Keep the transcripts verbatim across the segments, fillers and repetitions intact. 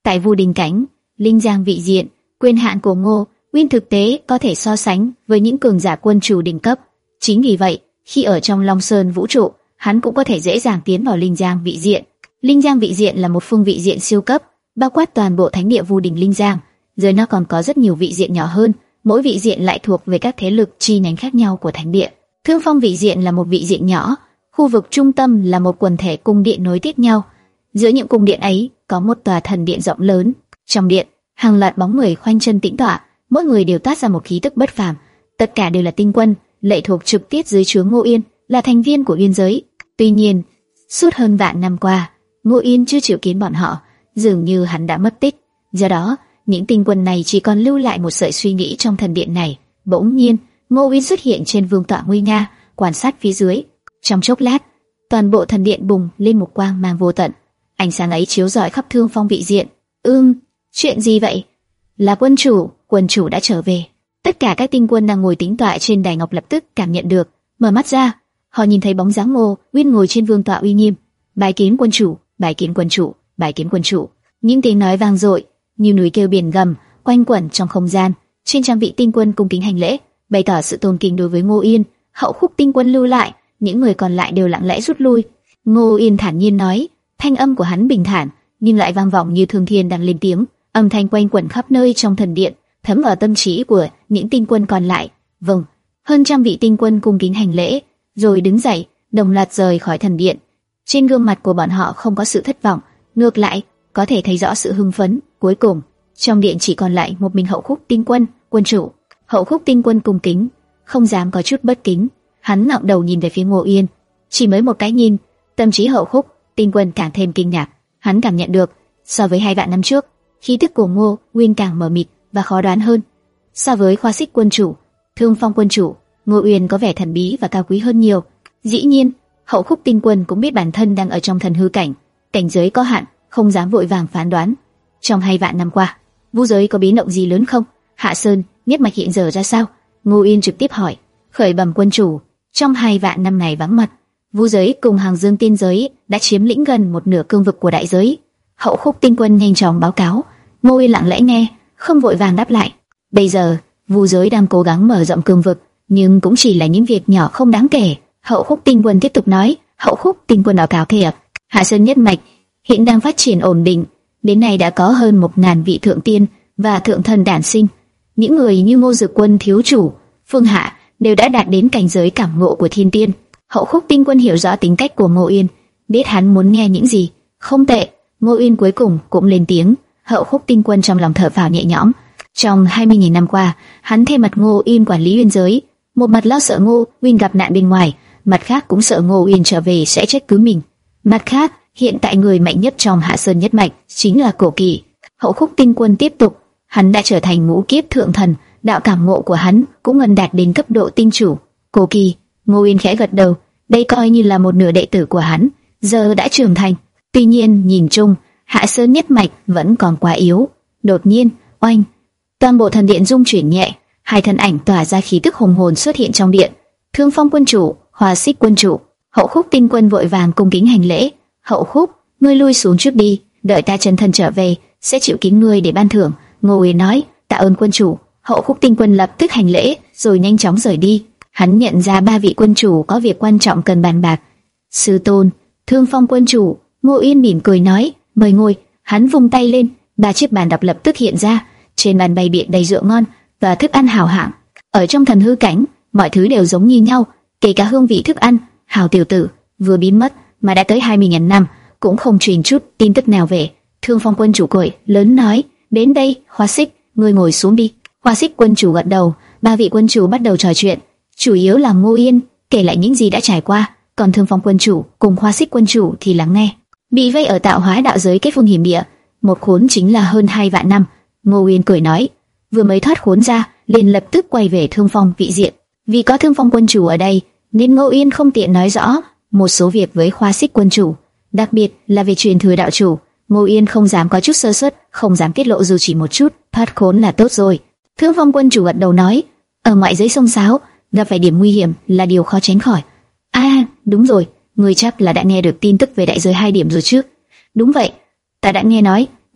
Tại Vu Đình cảnh, linh giang vị diện, quyền hạn của Ngô Uyên thực tế có thể so sánh với những cường giả quân chủ đỉnh cấp. Chính vì vậy, khi ở trong Long Sơn vũ trụ, hắn cũng có thể dễ dàng tiến vào linh giang vị diện. Linh giang vị diện là một phương vị diện siêu cấp, bao quát toàn bộ thánh địa Vu Đình linh giang. Dưới nó còn có rất nhiều vị diện nhỏ hơn, mỗi vị diện lại thuộc về các thế lực chi nhánh khác nhau của thánh địa. Thương Phong vị diện là một vị diện nhỏ, khu vực trung tâm là một quần thể cung điện nối tiếp nhau. Giữa những cung điện ấy có một tòa thần điện rộng lớn. Trong điện, hàng loạt bóng người khoanh chân tĩnh tọa, mỗi người đều toát ra một khí tức bất phàm. Tất cả đều là tinh quân, lệ thuộc trực tiếp dưới trướng Ngô Yên, là thành viên của Uyên giới. Tuy nhiên, suốt hơn vạn năm qua, Ngô Yên chưa chịu kiến bọn họ, dường như hắn đã mất tích. Do đó, những tinh quân này chỉ còn lưu lại một sợi suy nghĩ trong thần điện này. Bỗng nhiên, Ngô Uyên xuất hiện trên vương tọa nguy nga, quan sát phía dưới. Trong chốc lát, toàn bộ thần điện bùng lên một quang mang vô tận. Ánh sáng ấy chiếu rọi khắp Thương Phong vị diện. Ưm, chuyện gì vậy? Là quân chủ, quân chủ đã trở về. Tất cả các tinh quân đang ngồi tĩnh tọa trên đài ngọc lập tức cảm nhận được, mở mắt ra, họ nhìn thấy bóng dáng Ngô Uyên ngồi trên vương tọa uy nghiêm. Bái kiến quân chủ, bái kiến quân chủ, bái kiến quân chủ. Những tiếng nói vang dội như núi kêu biển gầm, quanh quẩn trong không gian. Trên trăm vị tinh quân cung kính hành lễ, bày tỏ sự tôn kính đối với Ngô Yên. Hậu khúc tinh quân lưu lại, những người còn lại đều lặng lẽ rút lui. Ngô Yên thản nhiên nói, thanh âm của hắn bình thản, nhưng lại vang vọng như thương thiên đang lên tiếng. Âm thanh quanh quẩn khắp nơi trong thần điện, thấm vào tâm trí của những tinh quân còn lại. Vâng, hơn trăm vị tinh quân cung kính hành lễ, rồi đứng dậy, đồng loạt rời khỏi thần điện. Trên gương mặt của bọn họ không có sự thất vọng, ngược lại có thể thấy rõ sự hưng phấn. Cuối cùng, trong điện chỉ còn lại một mình Hậu Khúc tinh quân, quân chủ. Hậu Khúc tinh quân cung kính, không dám có chút bất kính. Hắn ngẩng đầu nhìn về phía Ngô Yên, chỉ mới một cái nhìn, tâm trí Hậu Khúc tinh quân càng thêm kinh ngạc. Hắn cảm nhận được, so với hai vạn năm trước, khí tức của Ngô Uyên càng mờ mịt và khó đoán hơn. So với Khoa Xích quân chủ, Thương Phong quân chủ, Ngô Uyên có vẻ thần bí và cao quý hơn nhiều. Dĩ nhiên, Hậu Khúc tinh quân cũng biết bản thân đang ở trong thần hư cảnh, cảnh giới có hạn, không dám vội vàng phán đoán. Trong hai vạn năm qua, Vu giới có biến động gì lớn không? Hạ Sơn, Niết Mạch hiện giờ ra sao? Ngô Uyên trực tiếp hỏi. Khởi bẩm quân chủ, trong hai vạn năm này vắng mặt, Vu giới cùng Hàng Dương tiên giới đã chiếm lĩnh gần một nửa cương vực của đại giới. Hậu Khúc tinh quân nhanh chóng báo cáo. Ngô Uyên lặng lẽ nghe, không vội vàng đáp lại. Bây giờ, Vu giới đang cố gắng mở rộng cương vực, nhưng cũng chỉ là những việc nhỏ không đáng kể. Hậu Khúc tinh quân tiếp tục nói. Hậu Khúc tinh quân báo cáo thiệp, Hạ Sơn Nhất Mạch hiện đang phát triển ổn định, đến nay đã có hơn một ngàn vị thượng tiên và thượng thần đản sinh. Những người như Ngô Dực Quân thiếu chủ, Phương Hạ đều đã đạt đến cảnh giới cảm ngộ của thiên tiên. Hậu Khúc tinh quân hiểu rõ tính cách của Ngô Uyên, biết hắn muốn nghe những gì. Không tệ. Ngô Uyên cuối cùng cũng lên tiếng. Hậu Khúc tinh quân trong lòng thở phào nhẹ nhõm. Trong hai mươi nghìn năm qua, hắn thay mặt Ngô Uyên quản lý Uyên giới, một mặt lo sợ Ngô Uyên gặp nạn bên ngoài, mặt khác cũng sợ Ngô Uyên trở về sẽ trách cứ mình. Mặt khác, hiện tại người mạnh nhất trong Hạ Sơn Nhất Mạch chính là Cổ Kỳ. Hậu Khúc tinh quân tiếp tục, hắn đã trở thành ngũ kiếp thượng thần, đạo cảm ngộ của hắn cũng gần đạt đến cấp độ tinh chủ. Cổ Kỳ, Ngô Uyên khẽ gật đầu, đây coi như là một nửa đệ tử của hắn, giờ đã trưởng thành. Tuy nhiên nhìn chung, Hạ Sơn Nhất Mạch vẫn còn quá yếu. Đột nhiên, oanh, toàn bộ thần điện rung chuyển nhẹ, hai thân ảnh tỏa ra khí tức hùng hồn xuất hiện trong điện. Thương Phong quân chủ, Hoa Xích quân chủ. Hậu Khúc tinh quân vội vàng cung kính hành lễ. Hậu Khúc, ngươi lui xuống trước đi, đợi ta chân thân trở về sẽ chịu kính ngươi để ban thưởng. Ngô Uyên nói. Tạ ơn quân chủ. Hậu Khúc tinh quân lập tức hành lễ rồi nhanh chóng rời đi. Hắn nhận ra ba vị quân chủ có việc quan trọng cần bàn bạc. Sư tôn, Thương Phong quân chủ. Ngô Uyên mỉm cười nói, mời ngồi. Hắn vung tay lên, ba chiếc bàn đập lập tức hiện ra, trên bàn bày biện đầy rượu ngon và thức ăn hào hạng. Ở trong thần hư cảnh, mọi thứ đều giống như nhau, kể cả hương vị thức ăn. Hào tiểu tử vừa biến mất mà đã tới hai mươi nghìn năm cũng không truyền chút tin tức nào về. Thương Phong quân chủ cười lớn nói, đến đây, Hoa Xích, ngươi ngồi xuống đi. Hoa Xích quân chủ gật đầu. Ba vị quân chủ bắt đầu trò chuyện, chủ yếu là Ngô Yên kể lại những gì đã trải qua, còn Thương Phong quân chủ cùng Hoa Xích quân chủ thì lắng nghe. Bị vây ở tạo hóa đạo giới kết phương hiểm địa, một khốn chính là hơn hai vạn năm. Ngô Uyên cười nói, vừa mới thoát khốn ra, liền lập tức quay về Thương Phong vị diện. Vì có Thương Phong quân chủ ở đây, nên Ngô Uyên không tiện nói rõ một số việc với Hoa Xích quân chủ, đặc biệt là về truyền thừa đạo chủ. Ngô Uyên không dám có chút sơ suất, không dám tiết lộ dù chỉ một chút. Thoát khốn là tốt rồi. Thương Phong quân chủ gật đầu nói, ở ngoại giới sông sáo, gặp phải điểm nguy hiểm là điều khó tránh khỏi. À, đúng rồi, ngươi chắc là đã nghe được tin tức về đại giới hai điểm rồi chứ? Đúng vậy, ta đã nghe nói.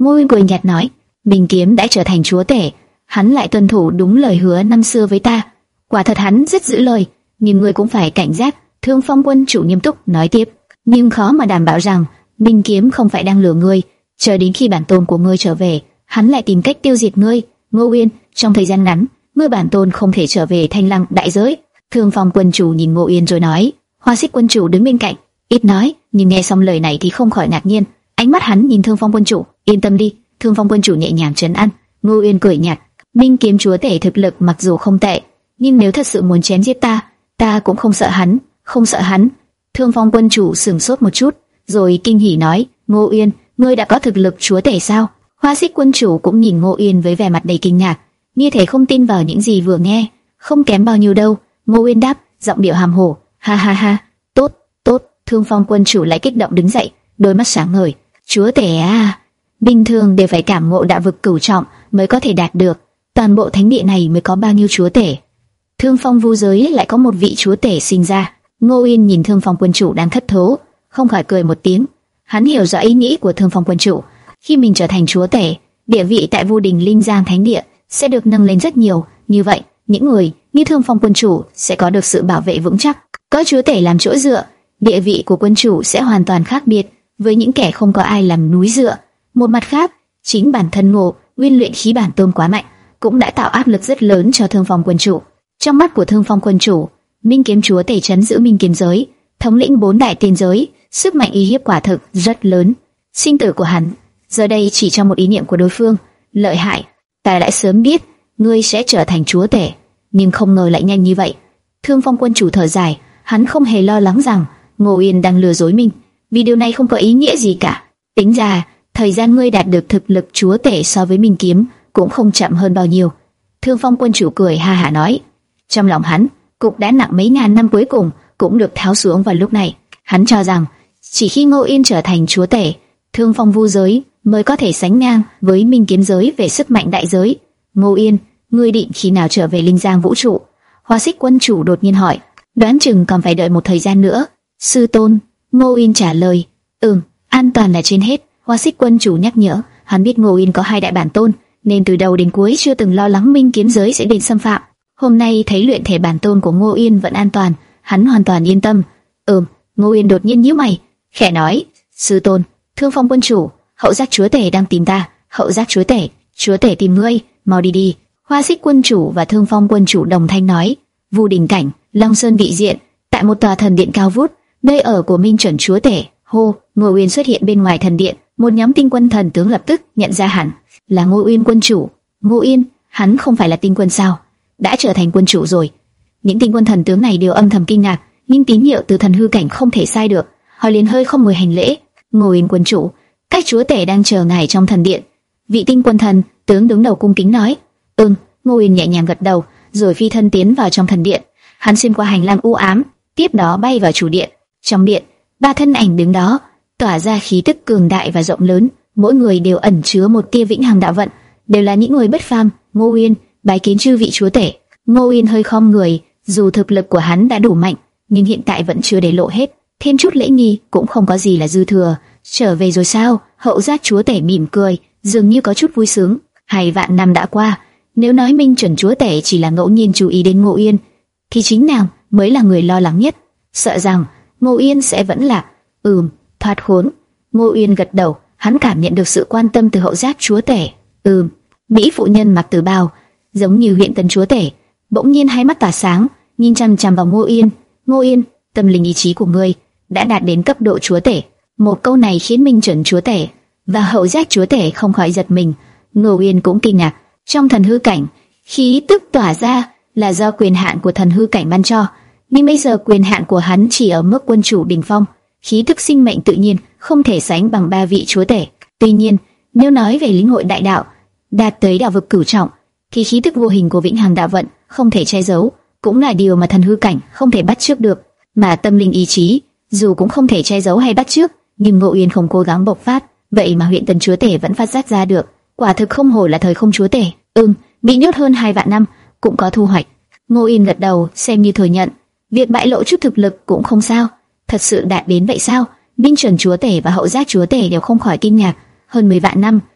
Ngô Uyên cười nhạt nói, Minh Kiếm đã trở thành chúa tể, hắn lại tuân thủ đúng lời hứa năm xưa với ta. Quả thật hắn rất giữ lời, nhưng ngươi cũng phải cảnh giác. Thương Phong quân chủ nghiêm túc nói tiếp, nhưng khó mà đảm bảo rằng Minh Kiếm không phải đang lừa ngươi. Chờ đến khi bản tôn của ngươi trở về, hắn lại tìm cách tiêu diệt ngươi. Ngô Uyên, trong thời gian ngắn, ngươi bản tôn không thể trở về Thanh Lăng đại giới. Thương Phong quân chủ nhìn Ngô Uyên rồi nói. Hoa Xích quân chủ đứng bên cạnh, ít nói, nhưng nghe xong lời này thì không khỏi ngạc nhiên. Ánh mắt hắn nhìn Thương Phong quân chủ, yên tâm đi. Thương Phong quân chủ nhẹ nhàng trấn an. Ngô Uyên cười nhạt, Minh Kiếm chúa tể thực lực mặc dù không tệ, nhưng nếu thật sự muốn chém giết ta, ta cũng không sợ hắn, không sợ hắn. Thương Phong quân chủ sửng sốt một chút, rồi kinh hỉ nói, Ngô Uyên, ngươi đã có thực lực chúa tể sao? Hoa Xích quân chủ cũng nhìn Ngô Uyên với vẻ mặt đầy kinh ngạc, như thể không tin vào những gì vừa nghe. Không kém bao nhiêu đâu. Ngô Uyên đáp, giọng điệu hàm hồ, ha ha ha, tốt, tốt. Thương Phong quân chủ lại kích động đứng dậy, đôi mắt sáng ngời. Chúa tể à? Bình thường đều phải cảm ngộ đạo vực cửu trọng mới có thể đạt được. Toàn bộ thánh địa này mới có bao nhiêu chúa tể? Thương Phong vu giới lại có một vị chúa tể sinh ra. Ngô Uyên nhìn Thương Phong quân chủ đang thất thố, không khỏi cười một tiếng. Hắn hiểu rõ ý nghĩ của Thương Phong quân chủ. Khi mình trở thành chúa tể, địa vị tại Vu Đình Linh Giang thánh địa sẽ được nâng lên rất nhiều. Như vậy, những người như Thương Phong quân chủ sẽ có được sự bảo vệ vững chắc. Có chúa tể làm chỗ dựa, địa vị của quân chủ sẽ hoàn toàn khác biệt với những kẻ không có ai làm núi dựa. Một mặt khác, chính bản thân Ngô Uyên luyện khí bản tôn quá mạnh, cũng đã tạo áp lực rất lớn cho Thương Phong quân chủ. Trong mắt của Thương Phong quân chủ, Minh Kiếm chúa tể trấn giữ Minh Kiếm giới, thống lĩnh bốn đại tiên giới, sức mạnh uy hiếp quả thực rất lớn. Sinh tử của hắn giờ đây chỉ trong một ý niệm của đối phương. Lợi hại, ta đã sớm biết ngươi sẽ trở thành chúa tể, nhưng không ngờ lại nhanh như vậy. Thương Phong quân chủ thở dài, hắn không hề lo lắng rằng Ngô Uyên đang lừa dối mình, vì điều này không có ý nghĩa gì cả. Tính ra, thời gian ngươi đạt được thực lực chúa tể so với Minh Kiếm cũng không chậm hơn bao nhiêu. Thương Phong quân chủ cười ha hả nói. Trong lòng hắn, cục đá nặng mấy ngàn năm cuối cùng cũng được tháo xuống vào lúc này. Hắn cho rằng chỉ khi Ngô Uyên trở thành chúa tể, Thương Phong vu giới mới có thể sánh ngang với Minh Kiếm giới về sức mạnh đại giới. Ngô Uyên, ngươi định khi nào trở về Linh Giang vũ trụ? Hoa Xích quân chủ đột nhiên hỏi. Đoán chừng còn phải đợi một thời gian nữa. Sư tôn, Ngô Uyên trả lời. Ừm, an toàn là trên hết. Hoa Xích quân chủ nhắc nhở. Hắn biết Ngô Uyên có hai đại bản tôn, nên từ đầu đến cuối chưa từng lo lắng Minh Kiếm giới sẽ đến xâm phạm. Hôm nay thấy luyện thể bản tôn của Ngô Uyên vẫn an toàn, hắn hoàn toàn yên tâm. Ừm. Ngô Uyên đột nhiên nhíu mày, khẽ nói, sư tôn, Thương Phong quân chủ, hậu giác chúa tể đang tìm ta. Hậu giác chúa tể, chúa tể tìm ngươi, mau đi đi. Hoa Xích quân chủ và Thương Phong quân chủ đồng thanh nói. Vu Đình cảnh, Long Sơn vị diện, tại một tòa thần điện cao vút, nơi ở của Minh chuẩn chúa tể. Hô, Ngô Uyên xuất hiện bên ngoài thần điện, một nhóm tinh quân thần tướng lập tức nhận ra hẳn là Ngô Uyên quân chủ. Ngô Uyên, hắn không phải là tinh quân sao? Đã trở thành quân chủ rồi. Những tinh quân thần tướng này đều âm thầm kinh ngạc, nhưng tín hiệu từ thần hư cảnh không thể sai được. Họ liền hơi không người hành lễ. Ngô Uyên quân chủ, các chúa tể đang chờ ngài trong thần điện. Vị tinh quân thần tướng đứng đầu cung kính nói. Ừm. Ngô Uyên nhẹ nhàng gật đầu, rồi phi thân tiến vào trong thần điện. Hắn xuyên qua hành lang u ám, tiếp đó bay vào chủ điện. Trong điện, ba thân ảnh đứng đó, tỏa ra khí tức cường đại và rộng lớn, mỗi người đều ẩn chứa một tia vĩnh hằng đạo vận, đều là những người bất phàm. Ngô Uyên, bái kiến chư vị chúa tể. Ngô Uyên hơi khom người, dù thực lực của hắn đã đủ mạnh, nhưng hiện tại vẫn chưa để lộ hết, thêm chút lễ nghi cũng không có gì là dư thừa. Trở về rồi sao? Hậu giác chúa tể mỉm cười, dường như có chút vui sướng. Hai vạn năm đã qua, nếu nói Minh chuẩn chúa tể chỉ là ngẫu nhiên chú ý đến Ngô Uyên, thì chính nàng mới là người lo lắng nhất, sợ rằng Ngô Uyên sẽ vẫn lạc. Ừm, thoát khốn. Ngô Uyên gật đầu, hắn cảm nhận được sự quan tâm từ hậu giác chúa tể. Ừm. Mỹ phụ nhân mặc tử bào, giống như huyện tần chúa tể, bỗng nhiên hai mắt tỏa sáng, nhìn chằm chằm vào Ngô Uyên. Ngô Uyên, tâm linh ý chí của ngươi đã đạt đến cấp độ chúa tể. Một câu này khiến Minh chuẩn chúa tể và hậu giác chúa tể không khỏi giật mình. Ngô Uyên cũng kinh ngạc. Trong thần hư cảnh, khí tức tỏa ra là do quyền hạn của thần hư cảnh ban cho, nhưng bây giờ quyền hạn của hắn chỉ ở mức quân chủ đỉnh phong, khí tức sinh mệnh tự nhiên không thể sánh bằng ba vị chúa tể. Tuy nhiên, nếu nói về lĩnh hội đại đạo, đạt tới đạo vực cửu trọng, thì khí tức vô hình của vĩnh hằng đạo vận không thể che giấu, cũng là điều mà thần hư cảnh không thể bắt chước được. Mà tâm linh ý chí, dù cũng không thể che giấu hay bắt chước, nhưng Ngô Uyên không cố gắng bộc phát, vậy mà huyện tần chúa tể vẫn phát giác ra được. Quả thực không hổ là thời không chúa tể. Ừm, bị nhốt hơn hai vạn năm cũng có thu hoạch. Ngô Uyên gật đầu, xem như thừa nhận, việc bại lộ chút thực lực cũng không sao. Thật sự đạt đến vậy sao? Minh chuẩn chúa tể và hậu giác chúa tể đều không khỏi kinh ngạc. Hơn mười vạn năm,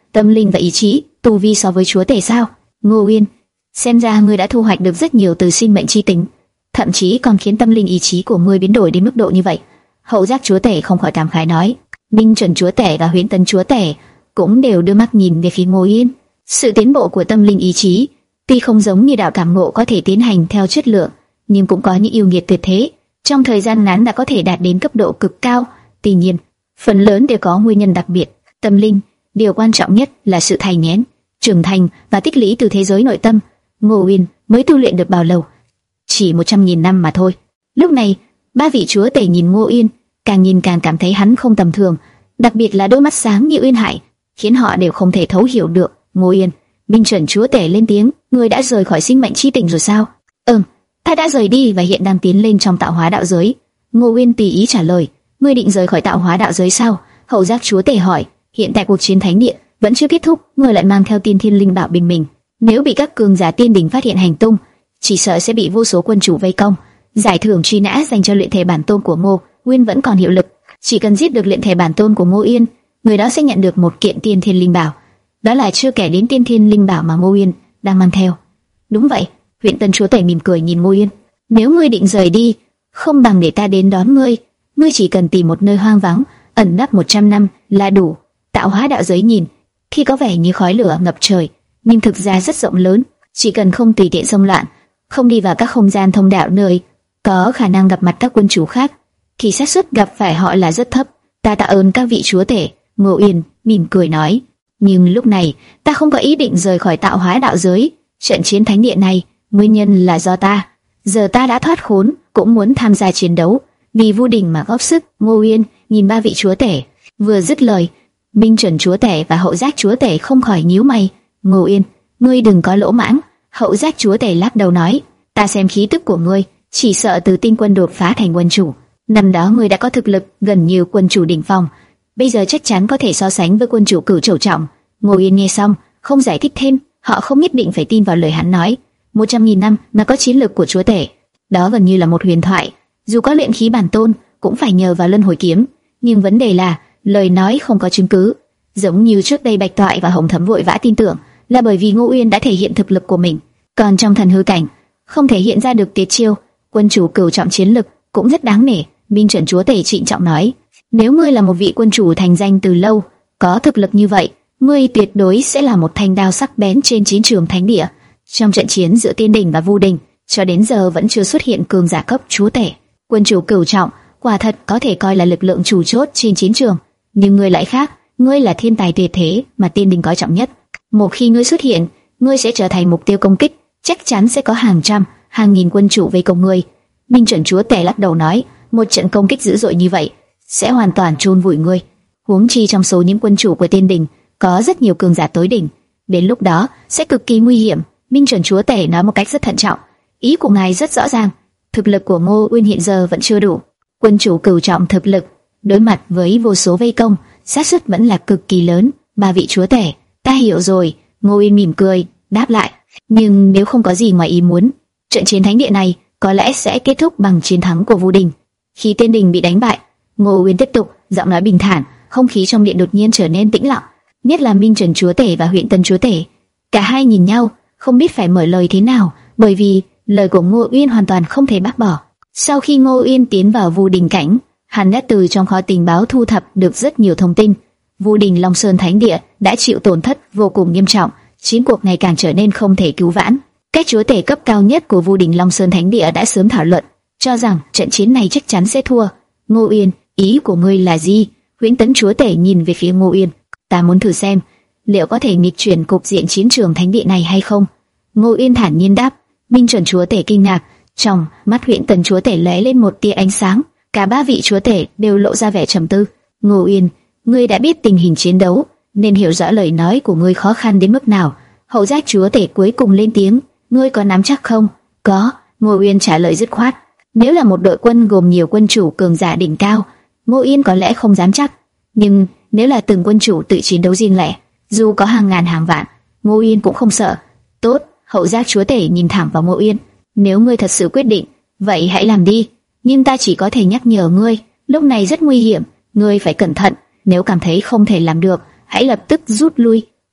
tâm linh và ý chí, tu vi so với chúa tể sao? Ngô Uyên, xem ra ngươi đã thu hoạch được rất nhiều từ sinh mệnh chi tính, thậm chí còn khiến tâm linh ý chí của ngươi biến đổi đến mức độ như vậy. Hậu giác chúa tể không khỏi cảm khái nói. Minh Chuẩn chúa tể và Huyễn Tấn chúa tể cũng đều đưa mắt nhìn về phía Ngô Uyên. Sự tiến bộ của tâm linh ý chí, tuy không giống như đạo cảm ngộ có thể tiến hành theo chất lượng, nhưng cũng có những ưu nghiệt tuyệt thế, trong thời gian ngắn đã có thể đạt đến cấp độ cực cao. Tuy nhiên, phần lớn đều có nguyên nhân đặc biệt. Tâm linh, điều quan trọng nhất là sự thay nhén, trưởng thành và tích lũy từ thế giới nội tâm. Ngô Uyên mới tu luyện được bao lâu? Chỉ một trăm nghìn năm mà thôi. Lúc này, ba vị chúa tể nhìn Ngô Uyên, càng nhìn càng cảm thấy hắn không tầm thường, đặc biệt là đôi mắt sáng như uyên hải, khiến họ đều không thể thấu hiểu được. Ngô Uyên, Minh Chuẩn chúa tể lên tiếng, ngươi đã rời khỏi sinh mệnh chi tỉnh rồi sao? Ừm, ta đã rời đi và hiện đang tiến lên trong tạo hóa đạo giới. Ngô Uyên tùy ý trả lời. Ngươi định rời khỏi tạo hóa đạo giới sao? Hậu giác chúa tể hỏi. Hiện tại cuộc chiến thánh địa vẫn chưa kết thúc, ngươi lại mang theo tiên thiên linh bảo bình mình. Nếu bị các cường giả tiên đỉnh phát hiện hành tung, chỉ sợ sẽ bị vô số quân chủ vây công. Giải thưởng truy nã dành cho luyện thể bản tôn của Ngô Uyên vẫn còn hiệu lực. Chỉ cần giết được luyện thể bản tôn của Ngô Uyên, người đó sẽ nhận được một kiện tiên thiên linh bảo. Đó là chưa kể đến tiên thiên linh bảo mà Ngô Uyên đang mang theo. Đúng vậy. Huyễn Tấn chúa tể mỉm cười nhìn Ngô Uyên. Nếu ngươi định rời đi, không bằng để ta đến đón ngươi. Ngươi chỉ cần tìm một nơi hoang vắng, ẩn nấp một trăm năm là đủ. Tạo hóa đạo giới nhìn khi có vẻ như khói lửa ngập trời, nhưng thực ra rất rộng lớn. Chỉ cần không tùy tiện xông loạn, không đi vào các không gian thông đạo nơi có khả năng gặp mặt các quân chủ khác, thì xác suất gặp phải họ là rất thấp. Ta tạ ơn các vị chúa tể. Ngô Uyên mỉm cười nói. Nhưng lúc này ta không có ý định rời khỏi tạo hóa đạo giới. Trận chiến thánh địa này nguyên nhân là do ta. Giờ ta đã thoát khốn, cũng muốn tham gia chiến đấu, vì Vu Đình mà góp sức. Ngô Uyên nhìn ba vị chúa tể, vừa dứt lời, Minh Chuẩn chúa tể và Hậu giác chúa tể không khỏi nhíu mày. Ngô Uyên, ngươi đừng có lỗ mãng. Hậu giác chúa tể lắc đầu nói. Ta xem khí tức của ngươi, chỉ sợ từ tinh quân đột phá thành quân chủ. Năm đó ngươi đã có thực lực gần như quân chủ đỉnh phong, bây giờ chắc chắn có thể so sánh với quân chủ cửu trổ trọng. Ngô Uyên nghe xong, không giải thích thêm. Họ không nhất định phải tin vào lời hắn nói. Một trăm nghìn năm mà có chiến lược của chúa tể, đó gần như là một huyền thoại. Dù có luyện khí bản tôn, cũng phải nhờ vào luân hồi kiếm. Nhưng vấn đề là lời nói không có chứng cứ. Giống như trước đây Bạch Toại và Hồng Thấm vội vã tin tưởng, là bởi vì Ngô Uyên đã thể hiện thực lực của mình. Còn trong thần hư cảnh, không thể hiện ra được tuyệt chiêu. Quân chủ cửu trọng chiến lực cũng rất đáng nể. Minh Chuẩn chúa tể trịnh trọng nói. Nếu ngươi là một vị quân chủ thành danh từ lâu, có thực lực như vậy, ngươi tuyệt đối sẽ là một thanh đao sắc bén trên chiến trường thánh địa. Trong trận chiến giữa Tiên Đình và Vu Đình, cho đến giờ vẫn chưa xuất hiện cường giả cấp chúa tể. Quân chủ cửu trọng quả thật có thể coi là lực lượng chủ chốt trên chiến trường, nhưng ngươi lại khác. Ngươi là thiên tài tuyệt thế mà Tiên Đình coi trọng nhất. Một khi ngươi xuất hiện, ngươi sẽ trở thành mục tiêu công kích, chắc chắn sẽ có hàng trăm, hàng nghìn quân chủ vây công ngươi. Minh Chuẩn chúa tể lắc đầu nói. Một trận công kích dữ dội như vậy sẽ hoàn toàn chôn vùi ngươi. Huống chi trong số những quân chủ của Tiên Đình có rất nhiều cường giả tối đỉnh, đến lúc đó sẽ cực kỳ nguy hiểm. Minh Chuẩn chúa tể nói một cách rất thận trọng. Ý của ngài rất rõ ràng. Thực lực của Ngô Uyên hiện giờ vẫn chưa đủ. Quân chủ cửu trọng thực lực, đối mặt với vô số vây công, xác suất vẫn là cực kỳ lớn. Ba vị chúa tể, ta hiểu rồi. Ngô Uyên mỉm cười đáp lại. Nhưng nếu không có gì ngoài ý muốn, trận chiến thánh địa này có lẽ sẽ kết thúc bằng chiến thắng của Vu Đình. Khi Tiên Đình bị đánh bại, Ngô Uyên tiếp tục, giọng nói bình thản. Không khí trong điện đột nhiên trở nên tĩnh lặng, nhất là Minh Chuẩn chúa tể và Huyễn Tấn chúa tể. Cả hai nhìn nhau, không biết phải mở lời thế nào, bởi vì lời của Ngô Uyên hoàn toàn không thể bác bỏ. Sau khi Ngô Uyên tiến vào Vu Đình cảnh, hắn đã từ trong kho tình báo thu thập được rất nhiều thông tin. Vu Đình Long Sơn Thánh Địa đã chịu tổn thất vô cùng nghiêm trọng, chiến cuộc ngày càng trở nên không thể cứu vãn. Các chúa tể cấp cao nhất của Vu Đình Long Sơn Thánh Địa đã sớm thảo luận, cho rằng trận chiến này chắc chắn sẽ thua. Ngô Uyên, ý của ngươi là gì? Huyễn Tấn chúa tể nhìn về phía Ngô Uyên. Ta muốn thử xem liệu có thể nghịch chuyển cục diện chiến trường thánh địa này hay không. Ngô Uyên thản nhiên đáp. Minh Chuẩn chúa tể kinh ngạc, trong mắt Huyễn Tấn chúa tể lóe lên một tia ánh sáng. Cả ba vị chúa tể đều lộ ra vẻ trầm tư. Ngô Uyên, ngươi đã biết tình hình chiến đấu, nên hiểu rõ lời nói của ngươi khó khăn đến mức nào. Hậu giác chúa tể cuối cùng lên tiếng. Ngươi có nắm chắc không? Có. Ngô Uyên trả lời dứt khoát. Nếu là một đội quân gồm nhiều quân chủ cường giả đỉnh cao, Ngô Uyên có lẽ không dám chắc. Nhưng nếu là từng quân chủ tự chiến đấu riêng lẻ, dù có hàng ngàn hàng vạn, Ngô Uyên cũng không sợ. Tốt. Hậu giác chúa tể nhìn thẳng vào Ngô Uyên. Nếu ngươi thật sự quyết định, vậy hãy làm đi. Nhưng ta chỉ có thể nhắc nhở ngươi, lúc này rất nguy hiểm, ngươi phải cẩn thận. Nếu cảm thấy không thể làm được, hãy lập tức rút lui.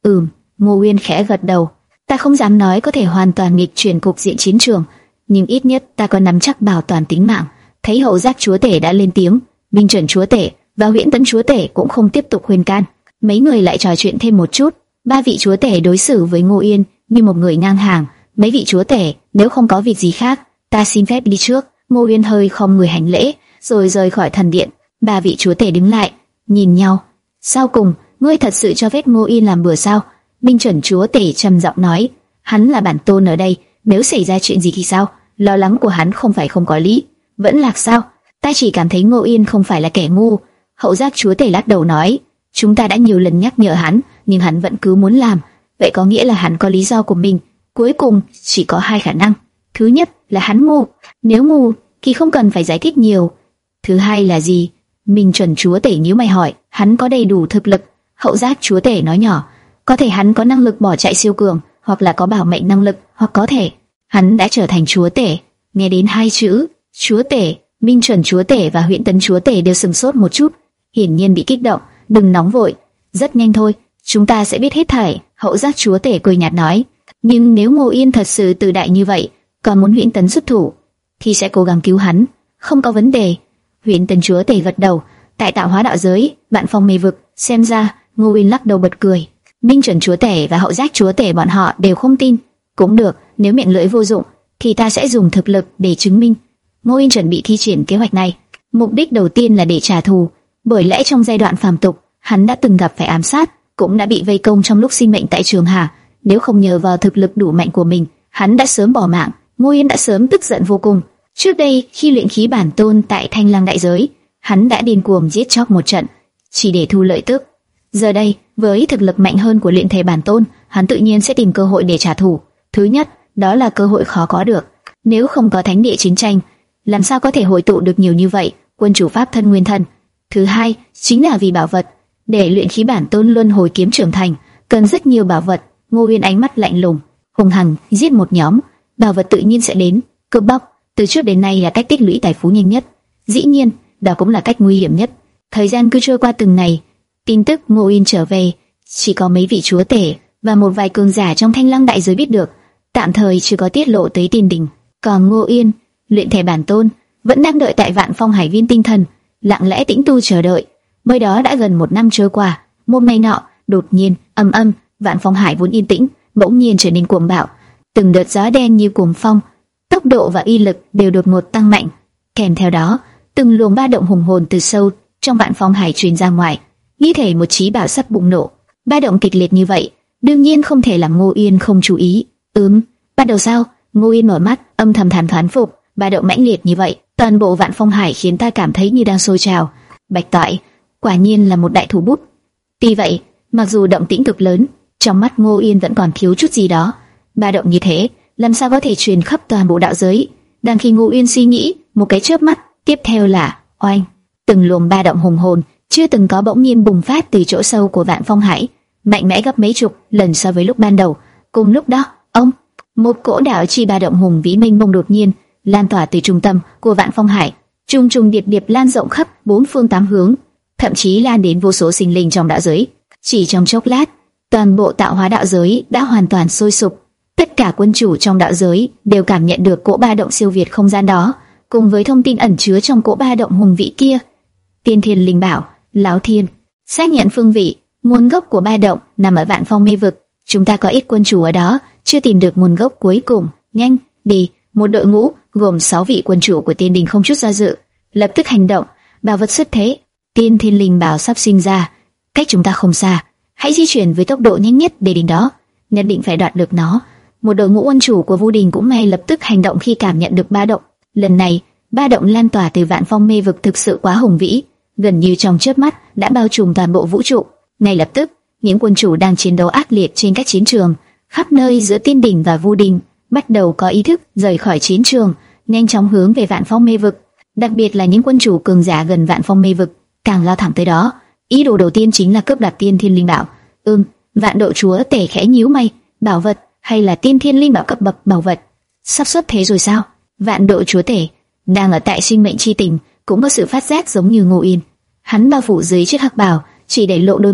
Ừm, Ngô Uyên khẽ gật đầu. Ta không dám nói có thể hoàn toàn nghịch chuyển cục diện chiến trường, nhưng ít nhất ta có nắm chắc bảo toàn tính mạng. Thấy Hậu Giác chúa tể đã lên tiếng, Minh Chuẩn chúa tể và Huyễn Tấn chúa tể cũng không tiếp tục khuyên can. Mấy người lại trò chuyện thêm một chút. Ba vị chúa tể đối xử với Ngô Uyên như một người ngang hàng. Mấy vị chúa tể, nếu không có việc gì khác, ta xin phép đi trước. Ngô Uyên hơi không người hành lễ, rồi rời khỏi thần điện. Ba vị chúa tể đứng lại, nhìn nhau. Sau cùng, ngươi thật sự cho phép Ngô Uyên làm bừa sao? Minh Chuẩn chúa tể trầm giọng nói, hắn là bản tôn ở đây, nếu xảy ra chuyện gì thì sao? Lo lắng của hắn không phải không có lý. Vẫn lạc sao? Ta chỉ cảm thấy Ngô Uyên không phải là kẻ ngu. Hậu Giác chúa tể lắc đầu nói, chúng ta đã nhiều lần nhắc nhở hắn, nhưng hắn vẫn cứ muốn làm. Vậy có nghĩa là hắn có lý do của mình. Cuối cùng chỉ có hai khả năng. Thứ nhất là hắn ngu, nếu ngu thì không cần phải giải thích nhiều. Thứ hai là gì? Minh Chuẩn chúa tể nhíu mày hỏi, hắn có đầy đủ thực lực. Hậu Giác chúa tể nói nhỏ, có thể hắn có năng lực bỏ chạy siêu cường, hoặc là có bảo mệnh năng lực, hoặc có thể hắn đã trở thành chúa tể. Nghe đến hai chữ chúa tể, Minh Chuẩn chúa tể và Huyễn Tấn chúa tể đều sừng sốt một chút, hiển nhiên bị kích động. Đừng nóng vội, rất nhanh thôi, chúng ta sẽ biết hết thảy. Hậu Giác chúa tể cười nhạt nói, nhưng nếu Ngô Yên thật sự tự đại như vậy, còn muốn Huyễn Tấn xuất thủ, thì sẽ cố gắng cứu hắn, không có vấn đề. Huyễn Tấn chúa tể gật đầu, tại tạo hóa đạo giới, Vạn Phong mê vực, xem ra. Ngô Uyên lắc đầu bật cười. Minh Chuẩn chúa tể và Hậu Giác chúa tể bọn họ đều không tin. Cũng được, nếu miệng lưỡi vô dụng, thì ta sẽ dùng thực lực để chứng minh. Ngô Uyên chuẩn bị thi triển kế hoạch này, mục đích đầu tiên là để trả thù. Bởi lẽ trong giai đoạn phàm tục, hắn đã từng gặp phải ám sát, cũng đã bị vây công trong lúc sinh mệnh tại Trường Hà. Nếu không nhờ vào thực lực đủ mạnh của mình, hắn đã sớm bỏ mạng. Ngô Uyên đã sớm tức giận vô cùng. Trước đây, khi luyện khí bản tôn tại Thanh Lang đại giới, hắn đã điên cuồng giết chóc một trận, chỉ để thu lợi tức. Giờ đây, với thực lực mạnh hơn của luyện thể bản tôn, hắn tự nhiên sẽ tìm cơ hội để trả thù. Thứ nhất, đó là cơ hội khó có được. Nếu không có thánh địa chiến tranh, làm sao có thể hội tụ được nhiều như vậy quân chủ pháp thân nguyên thần? Thứ hai, chính là vì bảo vật. Để luyện khí bản tôn luân hồi kiếm trưởng thành, cần rất nhiều bảo vật. Ngô Uyên ánh mắt lạnh lùng, hùng hằng giết một nhóm, bảo vật tự nhiên sẽ đến. Cướp bóc từ trước đến nay là cách tích lũy tài phú nhanh nhất, dĩ nhiên đó cũng là cách nguy hiểm nhất. Thời gian cứ trôi qua từng ngày, tin tức Ngô Uyên trở về chỉ có mấy vị chúa tể và một vài cường giả trong Thanh Lăng đại giới biết được, tạm thời chưa có tiết lộ tới Tiên Đình. Còn Ngô Uyên, luyện thể bản tôn, vẫn đang đợi tại Vạn Phong Hải Viên tinh thần, lặng lẽ tĩnh tu chờ đợi. Mới đó đã gần một năm trôi qua, một ngày nọ, đột nhiên, âm âm, Vạn Phong Hải vốn yên tĩnh, bỗng nhiên trở nên cuồng bạo. Từng đợt gió đen như cuồng phong, tốc độ và uy lực đều đột ngột tăng mạnh. Kèm theo đó, từng luồng ba động hùng hồn từ sâu trong Vạn Phong Hải truyền ra ngoài, như thể một chí bảo sắp bùng nổ. Ba động kịch liệt như vậy, đương nhiên không thể làm Ngô Uyên không chú ý. Ừm, bắt đầu sao? Ngô Uyên mở mắt, âm thầm thán thán phục. Ba động mãnh liệt như vậy, toàn bộ Vạn Phong Hải khiến ta cảm thấy như đang sôi trào. Bạch Toại, quả nhiên là một đại thủ bút. Tuy vậy, mặc dù động tĩnh cực lớn, trong mắt Ngô Uyên vẫn còn thiếu chút gì đó. Ba động như thế, làm sao có thể truyền khắp toàn bộ đạo giới? Đang khi Ngô Uyên suy nghĩ, một cái chớp mắt, tiếp theo là oanh, từng luồng ba động hùng hồn chưa từng có bỗng nhiên bùng phát từ chỗ sâu của Vạn Phong Hải, mạnh mẽ gấp mấy chục lần so với lúc ban đầu. Cùng lúc đó, ông, một cỗ đạo chi ba động hùng vĩ mênh mông đột nhiên lan tỏa từ trung tâm của Vạn Phong Hải, trùng trùng điệp điệp lan rộng khắp bốn phương tám hướng, thậm chí lan đến vô số sinh linh trong đạo giới. Chỉ trong chốc lát, toàn bộ tạo hóa đạo giới đã hoàn toàn sôi sục. Tất cả quân chủ trong đạo giới đều cảm nhận được cỗ ba động siêu việt không gian đó, cùng với thông tin ẩn chứa trong cỗ ba động hùng vĩ kia. Tiên Thiên Linh Bảo, Lão Thiên, xác nhận phương vị, nguồn gốc của ba động nằm ở Vạn Phong mê vực. Chúng ta có ít quân chủ ở đó, chưa tìm được nguồn gốc cuối cùng. Nhanh đi! Một đội ngũ gồm sáu vị quân chủ của Tiên Đình không chút do dự, lập tức hành động. Bảo vật xuất thế, Tiên Thiên Linh Bảo sắp sinh ra, cách chúng ta không xa. Hãy di chuyển với tốc độ nhanh nhất để đến đó, nhất định phải đoạt được nó. Một đội ngũ quân chủ của Vu Đình cũng ngay lập tức hành động khi cảm nhận được ba động. Lần này, ba động lan tỏa từ Vạn Phong mê vực thực sự quá hùng vĩ, gần như trong chớp mắt đã bao trùm toàn bộ vũ trụ. Ngay lập tức, những quân chủ đang chiến đấu ác liệt trên các chiến trường khắp nơi giữa Tiên Đình và Vu Đình bắt đầu có ý thức rời khỏi chiến trường, nhanh chóng hướng về Vạn Phong mê vực. Đặc biệt là những quân chủ cường giả gần Vạn Phong mê vực càng lao thẳng tới đó. Ý đồ đầu tiên chính là cướp đoạt Tiên Thiên Linh Bảo. Ừm, Vạn Độ chúa tể khẽ nhíu mày, bảo vật hay là Tiên Thiên Linh Bảo cấp bậc bảo vật? Sắp xuất thế rồi sao? Vạn Độ chúa tể đang ở tại sinh mệnh chi tình cũng có sự phát giác giống như Ngô Yên. Hắn bao phủ dưới chiếc hắc bào, chỉ để lộ đôi mắt,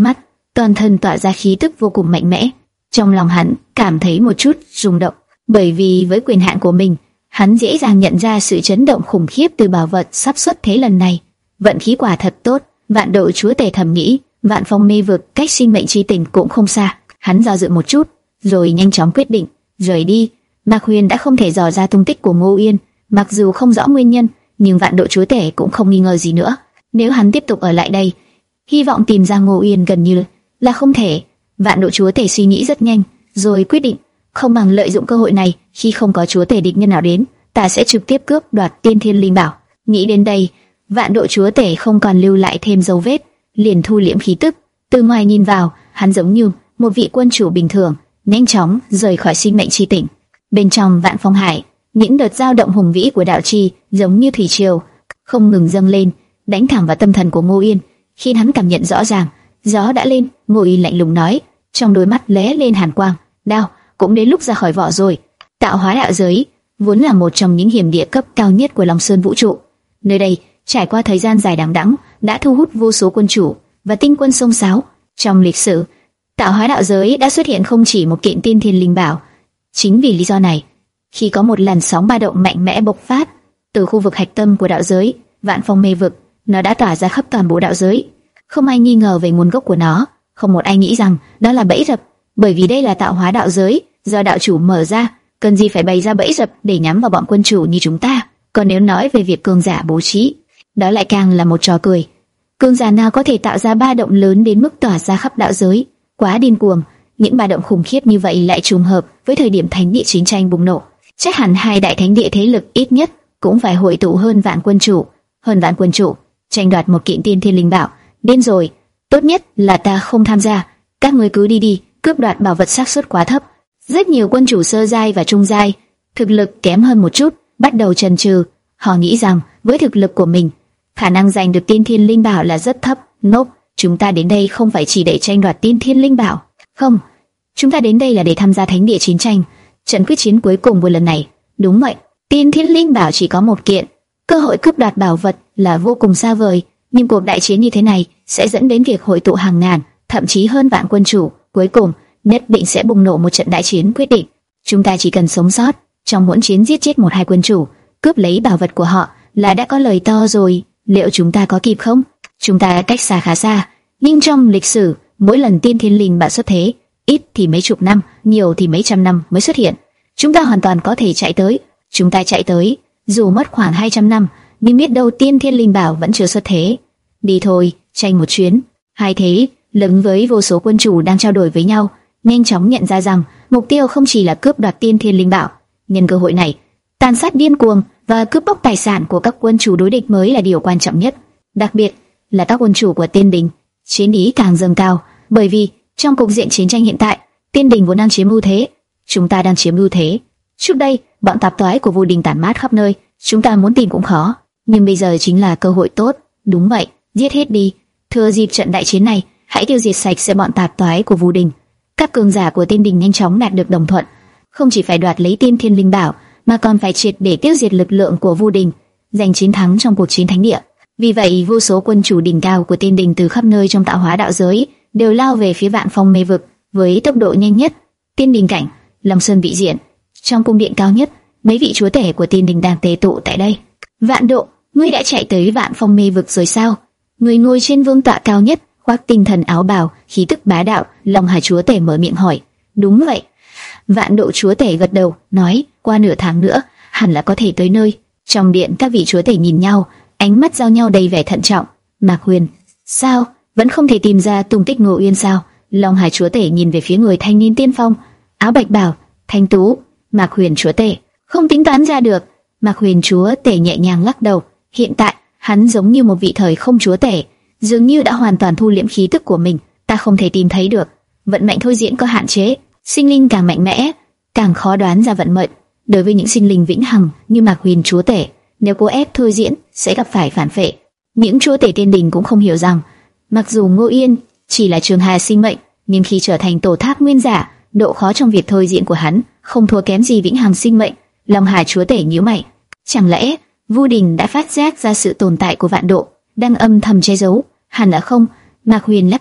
toàn thân tỏa ra khí tức vô cùng mạnh mẽ. Trong lòng hắn cảm thấy một chút rung động, bởi vì với quyền hạn của mình, hắn dễ dàng nhận ra sự chấn động khủng khiếp từ bảo vật sắp xuất thế lần này. Vận khí quả thật tốt. Vạn Độ Chúa Tể thầm nghĩ, Vạn Phong mê vực cách sinh mệnh chi tỉnh cũng không xa. Hắn do dự một chút, rồi nhanh chóng quyết định rời đi. Mạc Huyền đã không thể dò ra tung tích của Ngô Yên, mặc dù không rõ nguyên nhân, nhưng Vạn Độ Chúa Tể cũng không nghi ngờ gì nữa. Nếu hắn tiếp tục ở lại đây, hy vọng tìm ra Ngô Yên gần như là không thể. Vạn Độ Chúa Tể suy nghĩ rất nhanh, rồi quyết định, không bằng lợi dụng cơ hội này, khi không có Chúa Tể địch nhân nào đến, ta sẽ trực tiếp cướp đoạt Tiên Thiên Linh Bảo. Nghĩ đến đây, Vạn Độ Chúa Tể không còn lưu lại thêm dấu vết, liền thu liễm khí tức. Từ ngoài nhìn vào, hắn giống như một vị quân chủ bình thường, nhanh chóng rời khỏi sinh mệnh chi tỉnh. Bên trong Vạn Phong Hải, những đợt dao động hùng vĩ của đạo chi giống như thủy triều không ngừng dâng lên, đánh thẳng vào tâm thần của Ngô Yên. Khi hắn cảm nhận rõ ràng, gió đã lên, Ngô Yên lạnh lùng nói, trong đôi mắt lóe lên hàn quang, đao cũng đến lúc ra khỏi vỏ rồi. Tạo hóa đạo giới vốn là một trong những hiểm địa cấp cao nhất của Long Sơn vũ trụ. Nơi đây trải qua thời gian dài đằng đẵng đã thu hút vô số quân chủ và tinh quân xông xáo. Trong lịch sử, tạo hóa đạo giới đã xuất hiện không chỉ một kiện tiên thiên linh bảo. Chính vì lý do này, khi có một làn sóng ba động mạnh mẽ bộc phát từ khu vực hạch tâm của đạo giới, Vạn Phong mê vực, nó đã tỏa ra khắp toàn bộ đạo giới. Không ai nghi ngờ về nguồn gốc của nó, không một ai nghĩ rằng đó là bẫy rập, bởi vì đây là tạo hóa đạo giới do đạo chủ mở ra, cần gì phải bày ra bẫy rập để nhắm vào bọn quân chủ như chúng ta. Còn nếu nói về việc cường giả bố trí, đó lại càng là một trò cười. Cường giả nào có thể tạo ra ba động lớn đến mức tỏa ra khắp đạo giới? Quá điên cuồng. Những ba động khủng khiếp như vậy lại trùng hợp với thời điểm thánh địa chiến tranh bùng nổ. Chắc hẳn hai đại thánh địa thế lực ít nhất cũng phải hội tụ hơn vạn quân chủ, hơn vạn quân chủ tranh đoạt một kiện tiên thiên linh bảo. Điên rồi. Tốt nhất là ta không tham gia. Các ngươi cứ đi đi, cướp đoạt bảo vật xác suất quá thấp. Rất nhiều quân chủ sơ giai và trung giai, thực lực kém hơn một chút, bắt đầu chần chừ. Họ nghĩ rằng với thực lực của mình, khả năng giành được tiên thiên linh bảo là rất thấp. Ngốc, chúng ta đến đây không phải chỉ để tranh đoạt tiên thiên linh bảo. Không, chúng ta đến đây là để tham gia thánh địa chiến tranh, trận quyết chiến cuối cùng của lần này. Đúng vậy, tiên thiên linh bảo chỉ có một kiện, cơ hội cướp đoạt bảo vật là vô cùng xa vời. Nhưng cuộc đại chiến như thế này sẽ dẫn đến việc hội tụ hàng ngàn, thậm chí hơn vạn quân chủ. Cuối cùng nhất định sẽ bùng nổ một trận đại chiến quyết định. Chúng ta chỉ cần sống sót trong hỗn chiến, giết chết một hai quân chủ, cướp lấy bảo vật của họ là đã có lời to rồi. Liệu chúng ta có kịp không? Chúng ta cách xa khá xa, nhưng trong lịch sử, mỗi lần tiên thiên linh bảo xuất thế, ít thì mấy chục năm, nhiều thì mấy trăm năm mới xuất hiện. Chúng ta hoàn toàn có thể chạy tới. Chúng ta chạy tới, dù mất khoảng hai trăm năm, nhưng biết đâu tiên thiên linh bảo vẫn chưa xuất thế. Đi thôi, tranh một chuyến. Hai thế lớn với vô số quân chủ đang trao đổi với nhau, nhanh chóng nhận ra rằng mục tiêu không chỉ là cướp đoạt tiên thiên linh bảo. Nhân cơ hội này, tàn sát điên cuồng và cướp bóc tài sản của các quân chủ đối địch mới là điều quan trọng nhất. Đặc biệt là các quân chủ của Tiên Đình, chiến ý càng dâng cao, bởi vì trong cục diện chiến tranh hiện tại, Tiên Đình vốn đang chiếm ưu thế, chúng ta đang chiếm ưu thế. Trước đây, bọn tạp toái của Vu Đình tản mát khắp nơi, chúng ta muốn tìm cũng khó, nhưng bây giờ chính là cơ hội tốt. Đúng vậy, giết hết đi. Thừa dịp trận đại chiến này, hãy tiêu diệt sạch sẽ bọn tạp toái của Vu Đình. Các cường giả của Tiên Đình nhanh chóng đạt được đồng thuận, không chỉ phải đoạt lấy tiên thiên linh bảo, mà còn phải triệt để tiêu diệt lực lượng của Vu Đình, giành chiến thắng trong cuộc chiến thánh địa. Vì vậy, vô số quân chủ đỉnh cao của Tiên Đình từ khắp nơi trong tạo hóa đạo giới đều lao về phía Vạn Phong mê vực với tốc độ nhanh nhất. Tiên Đình cảnh, Long Sơn vị diện, trong cung điện cao nhất, mấy vị chúa tể của Tiên Đình đang tề tụ tại đây. Vạn Độ, ngươi đã chạy tới Vạn Phong mê vực rồi sao? Người ngồi trên vương tọa cao nhất, khoác tinh thần áo bào, khí tức bá đạo, Long Hải chúa tể mở miệng hỏi. Đúng vậy. Vạn Độ chúa tể gật đầu, nói, qua nửa tháng nữa, hẳn là có thể tới nơi. Trong điện, các vị chúa tể nhìn nhau, ánh mắt giao nhau đầy vẻ thận trọng. Mạc Huyền, sao? Vẫn không thể tìm ra tung tích Ngô Uyên sao? Long Hải chúa tể nhìn về phía người thanh niên tiên phong, áo bạch bào, thanh tú. Mạc Huyền chúa tể, không tính toán ra được. Mạc Huyền chúa tể nhẹ nhàng lắc đầu. Hiện tại, hắn giống như một vị thời không chúa tể, dường như đã hoàn toàn thu liễm khí tức của mình. Ta không thể tìm thấy được. Vận mệnh thôi diễn có hạn chế, sinh linh càng mạnh mẽ, càng khó đoán ra vận mệnh. Đối với những sinh linh vĩnh hằng như Mạc Huyền chúa tể, nếu cố ép thôi diễn sẽ gặp phải phản phệ. Những chúa tể Tiên Đình cũng không hiểu rằng, mặc dù Ngô Yên chỉ là trường hà sinh mệnh, nhưng khi trở thành tổ tháp nguyên giả, độ khó trong việc thôi diễn của hắn không thua kém gì vĩnh hằng sinh mệnh. Long Hải chúa tể nhíu mày, chẳng lẽ Vu Đình đã phát giác ra sự tồn tại của Vạn Độ, đang âm thầm che giấu? Hẳn là không. Mạc Huyền lắc đầu,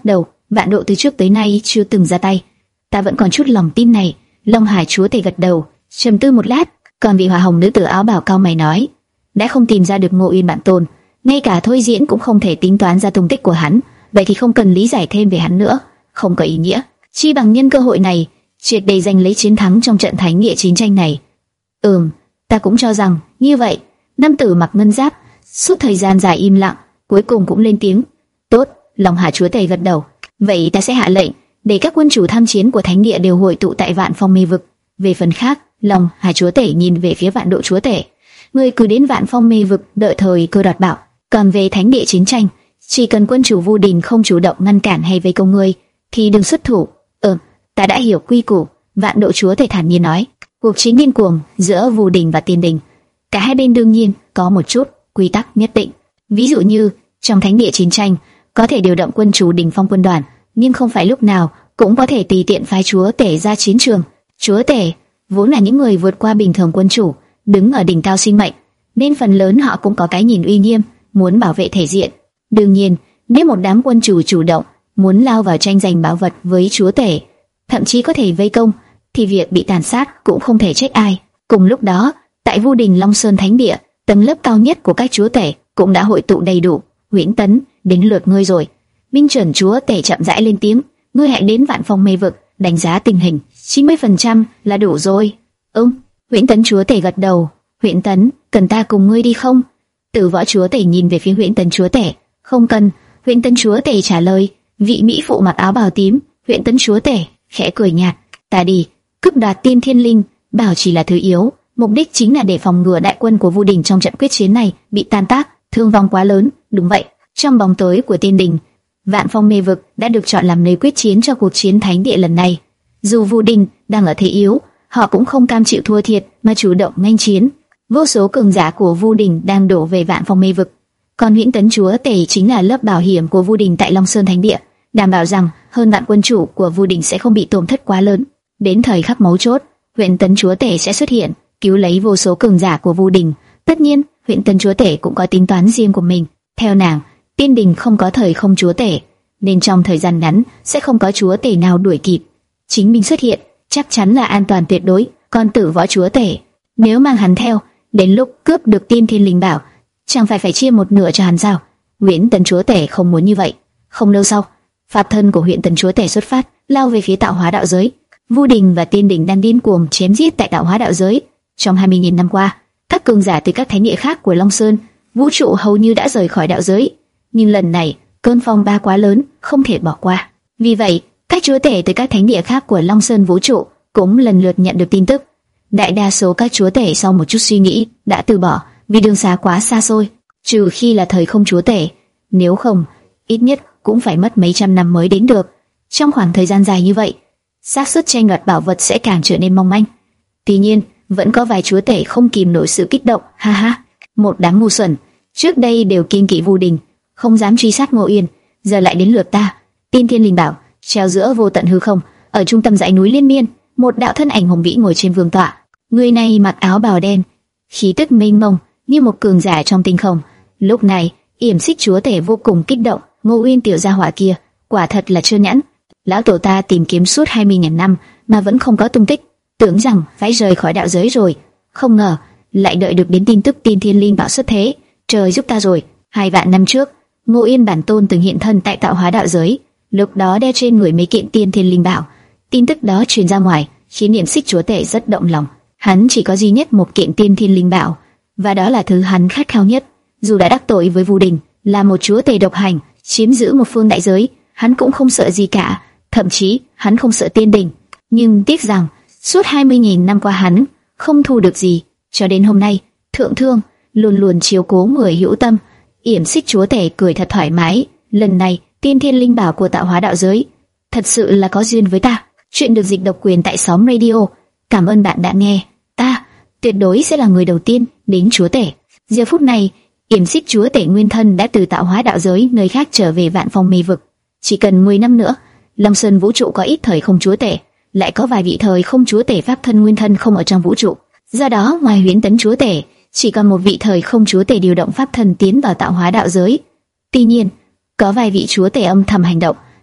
Vạn Độ từ trước tới nay chưa từng ra tay. Ta vẫn còn chút lòng tin này. Long Hải chúa tể gật đầu, trầm tư một lát, còn vị hỏa hồng nữ tử áo bào cao mày nói: đã không tìm ra được Ngô Uyên bản tôn, ngay cả thôi diễn cũng không thể tính toán ra tung tích của hắn, vậy thì không cần lý giải thêm về hắn nữa, không có ý nghĩa. Chi bằng nhân cơ hội này triệt để giành lấy chiến thắng trong trận thánh địa chiến tranh này. Ừm, ta cũng cho rằng như vậy. Nam tử mặc ngân giáp suốt thời gian dài im lặng, cuối cùng cũng lên tiếng: tốt. Long Hải chúa tể gật đầu. Vậy ta sẽ hạ lệnh để các quân chủ tham chiến của thánh địa đều hội tụ tại Vạn Phong Mê Vực. Về phần khác, Long Hải chúa tể nhìn về phía Vạn Độ chúa tể: ngươi cứ đến Vạn Phong Mê Vực đợi thời cơ đoạt bảo. Còn về thánh địa chiến tranh, chỉ cần quân chủ Vu Đình không chủ động ngăn cản hay vây công ngươi, thì đừng xuất thủ. Ừm, ta đã hiểu quy củ. Vạn Độ chúa tể thản nhiên nói. Cuộc chiến điên cuồng giữa Vu Đình và Tiên Đình, cả hai bên đương nhiên có một chút quy tắc nhất định. Ví dụ như trong thánh địa chiến tranh có thể điều động quân chủ đỉnh phong quân đoàn, nhưng không phải lúc nào cũng có thể tùy tiện phái chúa tể ra chiến trường. Chúa tể vốn là những người vượt qua bình thường quân chủ, đứng ở đỉnh cao sinh mệnh, nên phần lớn họ cũng có cái nhìn uy nghiêm, muốn bảo vệ thể diện. Đương nhiên, nếu một đám quân chủ chủ động muốn lao vào tranh giành bảo vật với chúa tể, thậm chí có thể vây công, thì việc bị tàn sát cũng không thể trách ai. Cùng lúc đó, tại Vu Đình Long Sơn Thánh Địa, tầng lớp cao nhất của các chúa tể cũng đã hội tụ đầy đủ. Huyễn Tấn, đến lượt ngươi rồi. Minh Chuẩn chúa tể chậm rãi lên tiếng: ngươi hãy đến Vạn Phong Mê Vực đánh giá tình hình, chín mươi phần trăm là đủ rồi. Ừm. Huyễn Tấn chúa tể gật đầu. Huyễn Tấn, cần ta cùng ngươi đi không? Tử Võ chúa tể nhìn về phía Huyễn Tấn chúa tể. Không cần. Huyễn Tấn chúa tể trả lời. Vị mỹ phụ mặc áo bào tím, Huyễn Tấn chúa tể khẽ cười nhạt: ta đi. Cướp đoạt tiên thiên linh bảo chỉ là thứ yếu, mục đích chính là để phòng ngừa đại quân của Vu Đình trong trận quyết chiến này bị tan tác, thương vong quá lớn. Đúng vậy, trong bóng tối của Tiên Đình, Vạn Phong Mê Vực đã được chọn làm nơi quyết chiến cho cuộc chiến thánh địa lần này. Dù Vu Đình đang ở thế yếu, họ cũng không cam chịu thua thiệt mà chủ động nghênh chiến. Vô số cường giả của Vu Đình đang đổ về Vạn Phong Mê Vực, còn Huyễn Tấn chúa tể chính là lớp bảo hiểm của Vu Đình tại Long Sơn Thánh Địa, đảm bảo rằng hơn vạn quân chủ của Vu Đình sẽ không bị tổn thất quá lớn. Đến thời khắc mấu chốt, Huyễn Tấn chúa tể sẽ xuất hiện, cứu lấy vô số cường giả của Vu Đình. Tất nhiên, Huyễn Tấn chúa tể cũng có tính toán riêng của mình. Theo nàng, Tiên Đình không có thời không chúa tể, nên trong thời gian ngắn sẽ không có chúa tể nào đuổi kịp. Chính mình xuất hiện chắc chắn là an toàn tuyệt đối. Còn Tử Võ chúa tể, nếu mang hắn theo, đến lúc cướp được Tiên Thiên Linh Bảo, chẳng phải phải chia một nửa cho hắn sao? Huyễn Tấn chúa tể không muốn như vậy. Không lâu sau, pháp thân của Huyễn Tấn chúa tể xuất phát, lao về phía tạo hóa đạo giới. Vu Đình và Tiên Đình đang điên cuồng chém giết tại tạo hóa đạo giới. Trong hai mươi nghìn năm qua, các cường giả từ các thánh địa khác của Long Sơn vũ trụ hầu như đã rời khỏi đạo giới, nhưng lần này cơn phong ba quá lớn, không thể bỏ qua. Vì vậy, các chúa tể từ các thánh địa khác của Long Sơn vũ trụ cũng lần lượt nhận được tin tức. Đại đa số các chúa tể sau một chút suy nghĩ đã từ bỏ, vì đường xá quá xa xôi, trừ khi là thời không chúa tể, nếu không, ít nhất cũng phải mất mấy trăm năm mới đến được. Trong khoảng thời gian dài như vậy, xác suất tranh đoạt bảo vật sẽ càng trở nên mong manh. Tuy nhiên, vẫn có vài chúa tể không kìm nổi sự kích động. Ha ha, một đám ngu xuẩn, trước đây đều kiêng kỵ Vu Đình, không dám truy sát Ngô Uyên, giờ lại đến lượt ta. Tiên Thiên Linh Bảo treo giữa vô tận hư không, ở trung tâm dãy núi liên miên, một đạo thân ảnh hùng vĩ ngồi trên vương tọa. Người này mặc áo bào đen, khí tức mênh mông như một cường giả trong tinh không. Lúc này, Yểm Xích chúa tể vô cùng kích động. Ngô Uyên tiểu gia hỏa kia, quả thật là trơn nhãn. Lão tổ ta tìm kiếm suốt hai mươi nghìn năm mà vẫn không có tung tích, tưởng rằng phải rời khỏi đạo giới rồi, không ngờ lại đợi được đến tin tức Tiên Thiên Linh Bảo xuất thế. Trời giúp ta rồi. Hai vạn năm trước, Ngô Uyên bản tôn từng hiện thân tại tạo hóa đạo giới, lúc đó đeo trên người mấy kiện Tiên Thiên Linh Bảo. Tin tức đó truyền ra ngoài, khiến Yểm Xích chúa tể rất động lòng. Hắn chỉ có duy nhất một kiện Tiên Thiên Linh Bảo, và đó là thứ hắn khát khao nhất. Dù đã đắc tội với Vu Đình, là một chúa tể độc hành, chiếm giữ một phương đại giới, hắn cũng không sợ gì cả, thậm chí hắn không sợ Tiên Đình. Nhưng tiếc rằng suốt hai mươi nghìn năm qua hắn không thu được gì, cho đến hôm nay, thượng thương luôn luôn chiếu cố người hữu tâm. Yểm Xích chúa tể cười thật thoải mái. Lần này Tiên Thiên Linh Bảo của tạo hóa đạo giới thật sự là có duyên với ta. Chuyện được dịch độc quyền tại Xóm Radio. Cảm ơn bạn đã nghe. Ta tuyệt đối sẽ là người đầu tiên đến chúa tể. Giờ phút này, Yểm Xích chúa tể nguyên thân đã từ tạo hóa đạo giới nơi khác trở về Vạn Phong Mê Vực. Chỉ cần mười năm nữa, Long Sơn vũ trụ có ít thời không chúa tể, lại có vài vị thời không chúa tể pháp thân nguyên thân không ở trong vũ trụ. Do đó, ngoài Huyễn Tấn chúa tể, chỉ còn một vị thời không chúa tể điều động pháp thân tiến vào tạo hóa đạo giới. Tuy nhiên, có vài vị chúa tể âm thầm hành động,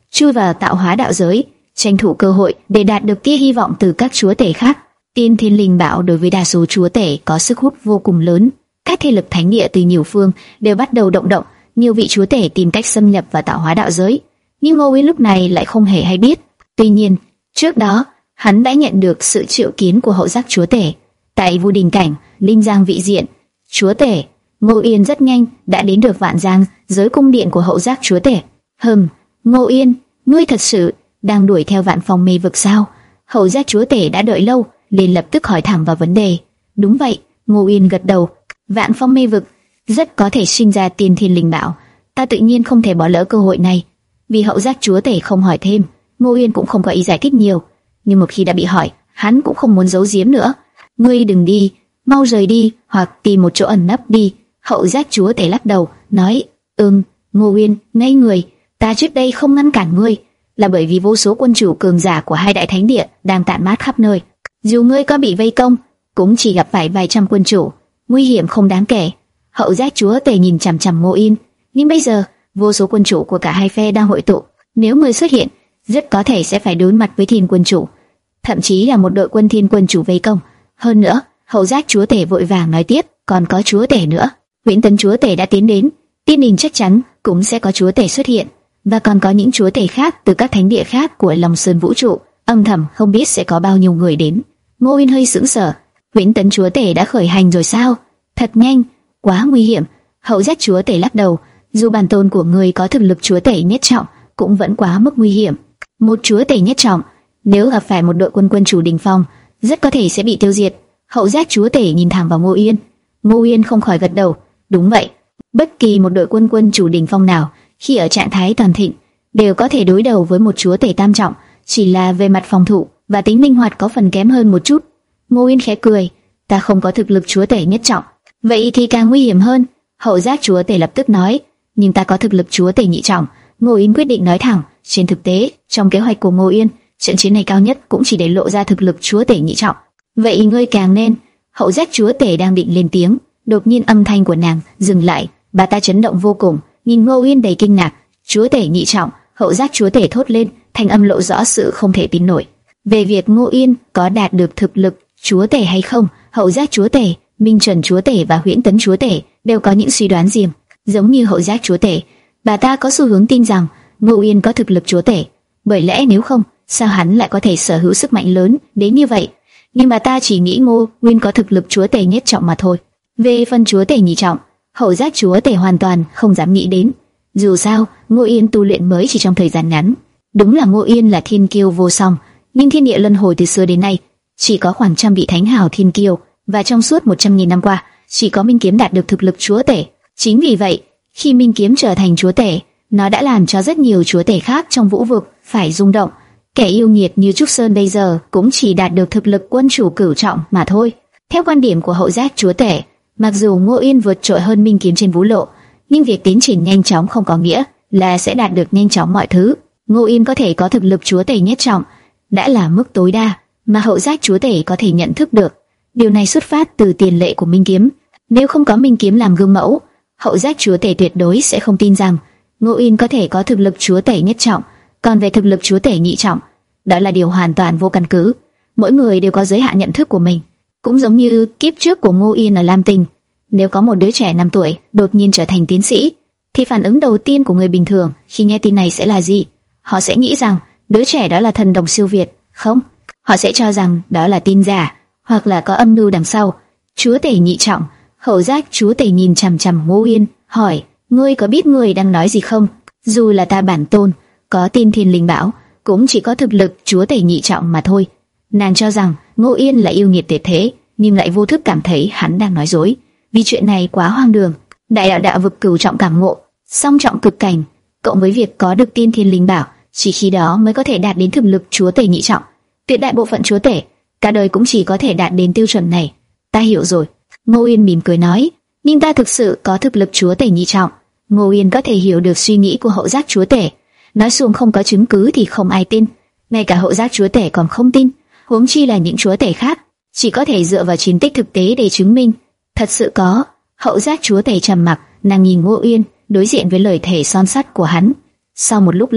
chui vào tạo hóa đạo giới, tranh thủ cơ hội để đạt được tia hy vọng từ các chúa tể khác. Tiên Thiên Linh Bảo đối với đa số chúa tể có sức hút vô cùng lớn. Các thế lực thánh địa từ nhiều phương đều bắt đầu động động, nhiều vị chúa tể tìm cách xâm nhập vào tạo hóa đạo giới, nhưng Ngô Uyên lúc này lại không hề hay biết. Tuy nhiên, trước đó hắn đã nhận được sự triệu kiến của hậu giác chúa tể tại Vu Đình Cảnh, Linh Giang vị diện. Chúa tể Ngô Uyên rất nhanh đã đến được Vạn Giang, giới cung điện của hậu giác chúa tể. Hừm, Ngô Uyên, ngươi thật sự đang đuổi theo Vạn Phong mê vực sao? Hậu giác chúa tể đã đợi lâu, liền lập tức hỏi thẳng vào vấn đề. Đúng vậy, Ngô Uyên gật đầu. Vạn Phong mê vực rất có thể sinh ra Tiên Thiên Linh Bảo, ta tự nhiên không thể bỏ lỡ cơ hội này. Vì hậu giác chúa tể không hỏi thêm, Ngô Uyên cũng không có ý giải thích nhiều, nhưng một khi đã bị hỏi, hắn cũng không muốn giấu giếm nữa. Ngươi đừng đi, mau rời đi, hoặc tìm một chỗ ẩn nấp đi. Hậu giác chúa tể lắc đầu, nói, ừm. Ngô Uyên ngây người, ta trước đây không ngăn cản ngươi, là bởi vì vô số quân chủ cường giả của hai đại thánh địa đang tản mát khắp nơi. Dù ngươi có bị vây công, cũng chỉ gặp phải vài trăm quân chủ, nguy hiểm không đáng kể. Hậu giác chúa tể nhìn chằm chằm Ngô Uyên, nhưng bây giờ vô số quân chủ của cả hai phe đang hội tụ, nếu ngươi xuất hiện, rất có thể sẽ phải đối mặt với Thiên quân chủ, thậm chí là một đội quân Thiên quân chủ vây công. Hơn nữa, hậu giác chúa tể vội vàng nói tiếp, còn có chúa tể nữa. Huyễn Tấn chúa tể đã tiến đến, Tiên Đình chắc chắn cũng sẽ có chúa tể xuất hiện, và còn có những chúa tể khác từ các thánh địa khác của Long Sơn vũ trụ. Âm thầm không biết sẽ có bao nhiêu người đến. Ngô Uyên hơi sững sờ. Huyễn Tấn chúa tể đã khởi hành rồi sao? Thật nhanh, quá nguy hiểm. Hậu giác chúa tể lắc đầu, dù bản tôn của người có thực lực chúa tể nhất trọng, cũng vẫn quá mức nguy hiểm. Một chúa tể nhất trọng, nếu gặp phải một đội quân quân chủ đỉnh phong, rất có thể sẽ bị tiêu diệt. Hậu giác chúa tể nhìn thẳng vào Ngô Uyên. Ngô Uyên không khỏi gật đầu. Đúng vậy, bất kỳ một đội quân quân chủ đỉnh phong nào khi ở trạng thái toàn thịnh đều có thể đối đầu với một chúa tể tam trọng, chỉ là về mặt phòng thủ và tính linh hoạt có phần kém hơn một chút. Ngô Uyên khẽ cười, ta không có thực lực chúa tể nhất trọng, vậy thì càng nguy hiểm hơn. Hậu giác chúa tể lập tức nói, nhưng ta có thực lực chúa tể nhị trọng. Ngô Uyên quyết định nói thẳng, trên thực tế, trong kế hoạch của Ngô Uyên, trận chiến này cao nhất cũng chỉ để lộ ra thực lực chúa tể nhị trọng. Vậy ngươi càng nên. Hậu giác chúa tể đang định lên tiếng, đột nhiên âm thanh của nàng dừng lại, bà ta chấn động vô cùng, nhìn Ngô Uyên đầy kinh ngạc. Chúa tể nhị trọng? Hậu giác chúa tể thốt lên, thanh âm lộ rõ sự không thể tin nổi. Về việc Ngô Uyên có đạt được thực lực chúa tể hay không, hậu giác chúa tể, Minh Trần chúa tể và Huyễn Tấn chúa tể đều có những suy đoán riêng. Giống như hậu giác chúa tể, bà ta có xu hướng tin rằng Ngô Uyên có thực lực chúa tể, bởi lẽ nếu không, sao hắn lại có thể sở hữu sức mạnh lớn đến như vậy? Nhưng bà ta chỉ nghĩ Ngô Uyên có thực lực chúa tể nhất trọng mà thôi. Về phần chúa tể nhị trọng, hậu giác chúa tể hoàn toàn không dám nghĩ đến. Dù sao, Ngô Uyên tu luyện mới chỉ trong thời gian ngắn. Đúng là Ngô Uyên là thiên kiêu vô song, nhưng thiên địa luân hồi từ xưa đến nay chỉ có khoảng trăm vị thánh hào thiên kiêu, và trong suốt một trăm nghìn năm qua, chỉ có Minh Kiếm đạt được thực lực chúa tể. Chính vì vậy, khi Minh Kiếm trở thành chúa tể, nó đã làm cho rất nhiều chúa tể khác trong vũ vực phải rung động. Kẻ yêu nghiệt như Trúc Sơn bây giờ cũng chỉ đạt được thực lực quân chủ cửu trọng mà thôi. Theo quan điểm của hậu giác chúa tể, mặc dù Ngô Uyên vượt trội hơn Minh Kiếm trên vũ lộ, nhưng việc tiến triển nhanh chóng không có nghĩa là sẽ đạt được nhanh chóng mọi thứ. Ngô Uyên có thể có thực lực chúa tể nhất trọng đã là mức tối đa mà hậu giác chúa tể có thể nhận thức được. Điều này xuất phát từ tiền lệ của Minh Kiếm. Nếu không có Minh Kiếm làm gương mẫu, hậu giác chúa tể tuyệt đối sẽ không tin rằng Ngô Uyên có thể có thực lực chúa tể nhất trọng. Còn về thực lực chúa tể nhị trọng, đó là điều hoàn toàn vô căn cứ. Mỗi người đều có giới hạn nhận thức của mình, cũng giống như kiếp trước của Ngô Uyên ở Lam Tinh. Nếu có một đứa trẻ năm tuổi đột nhiên trở thành tiến sĩ, thì phản ứng đầu tiên của người bình thường khi nghe tin này sẽ là gì? Họ sẽ nghĩ rằng đứa trẻ đó là thần đồng siêu việt, không? Họ sẽ cho rằng đó là tin giả, hoặc là có âm mưu đằng sau. Chúa tể nhị trọng, hậu giác chúa tể nhìn chằm chằm Ngô Uyên, hỏi: ngươi có biết ngươi đang nói gì không? Dù là ta bản tôn có Tiên Thiên Linh Bảo, cũng chỉ có thực lực chúa tể nhị trọng mà thôi. Nàng cho rằng Ngô Uyên là yêu nghiệt tuyệt thế, nhưng lại vô thức cảm thấy hắn đang nói dối, vì chuyện này quá hoang đường. Đại đạo đạo vực cửu trọng cảm ngộ, song trọng cực cảnh, cộng với việc có được Tiên Thiên Linh Bảo, chỉ khi đó mới có thể đạt đến thực lực chúa tể nhị trọng. Tuyệt đại bộ phận chúa tể cả đời cũng chỉ có thể đạt đến tiêu chuẩn này. Ta hiểu rồi. Ngô Uyên mỉm cười nói, nhưng ta thực sự có thực lực chúa tể nhị trọng. Ngô Uyên có thể hiểu được suy nghĩ của hậu giác chúa tể. Nói xuông không có chứng cứ thì không ai tin, ngay cả hậu giác chúa tể còn không tin, huống chi là những chúa tể khác. Chỉ có thể dựa vào chiến tích thực tế để chứng minh. Thật sự có. Hậu giác chúa tể trầm mặc, nàng nhìn Ngô Uyên, đối diện với lời thề son sắt của hắn. Sau một lúc lâu,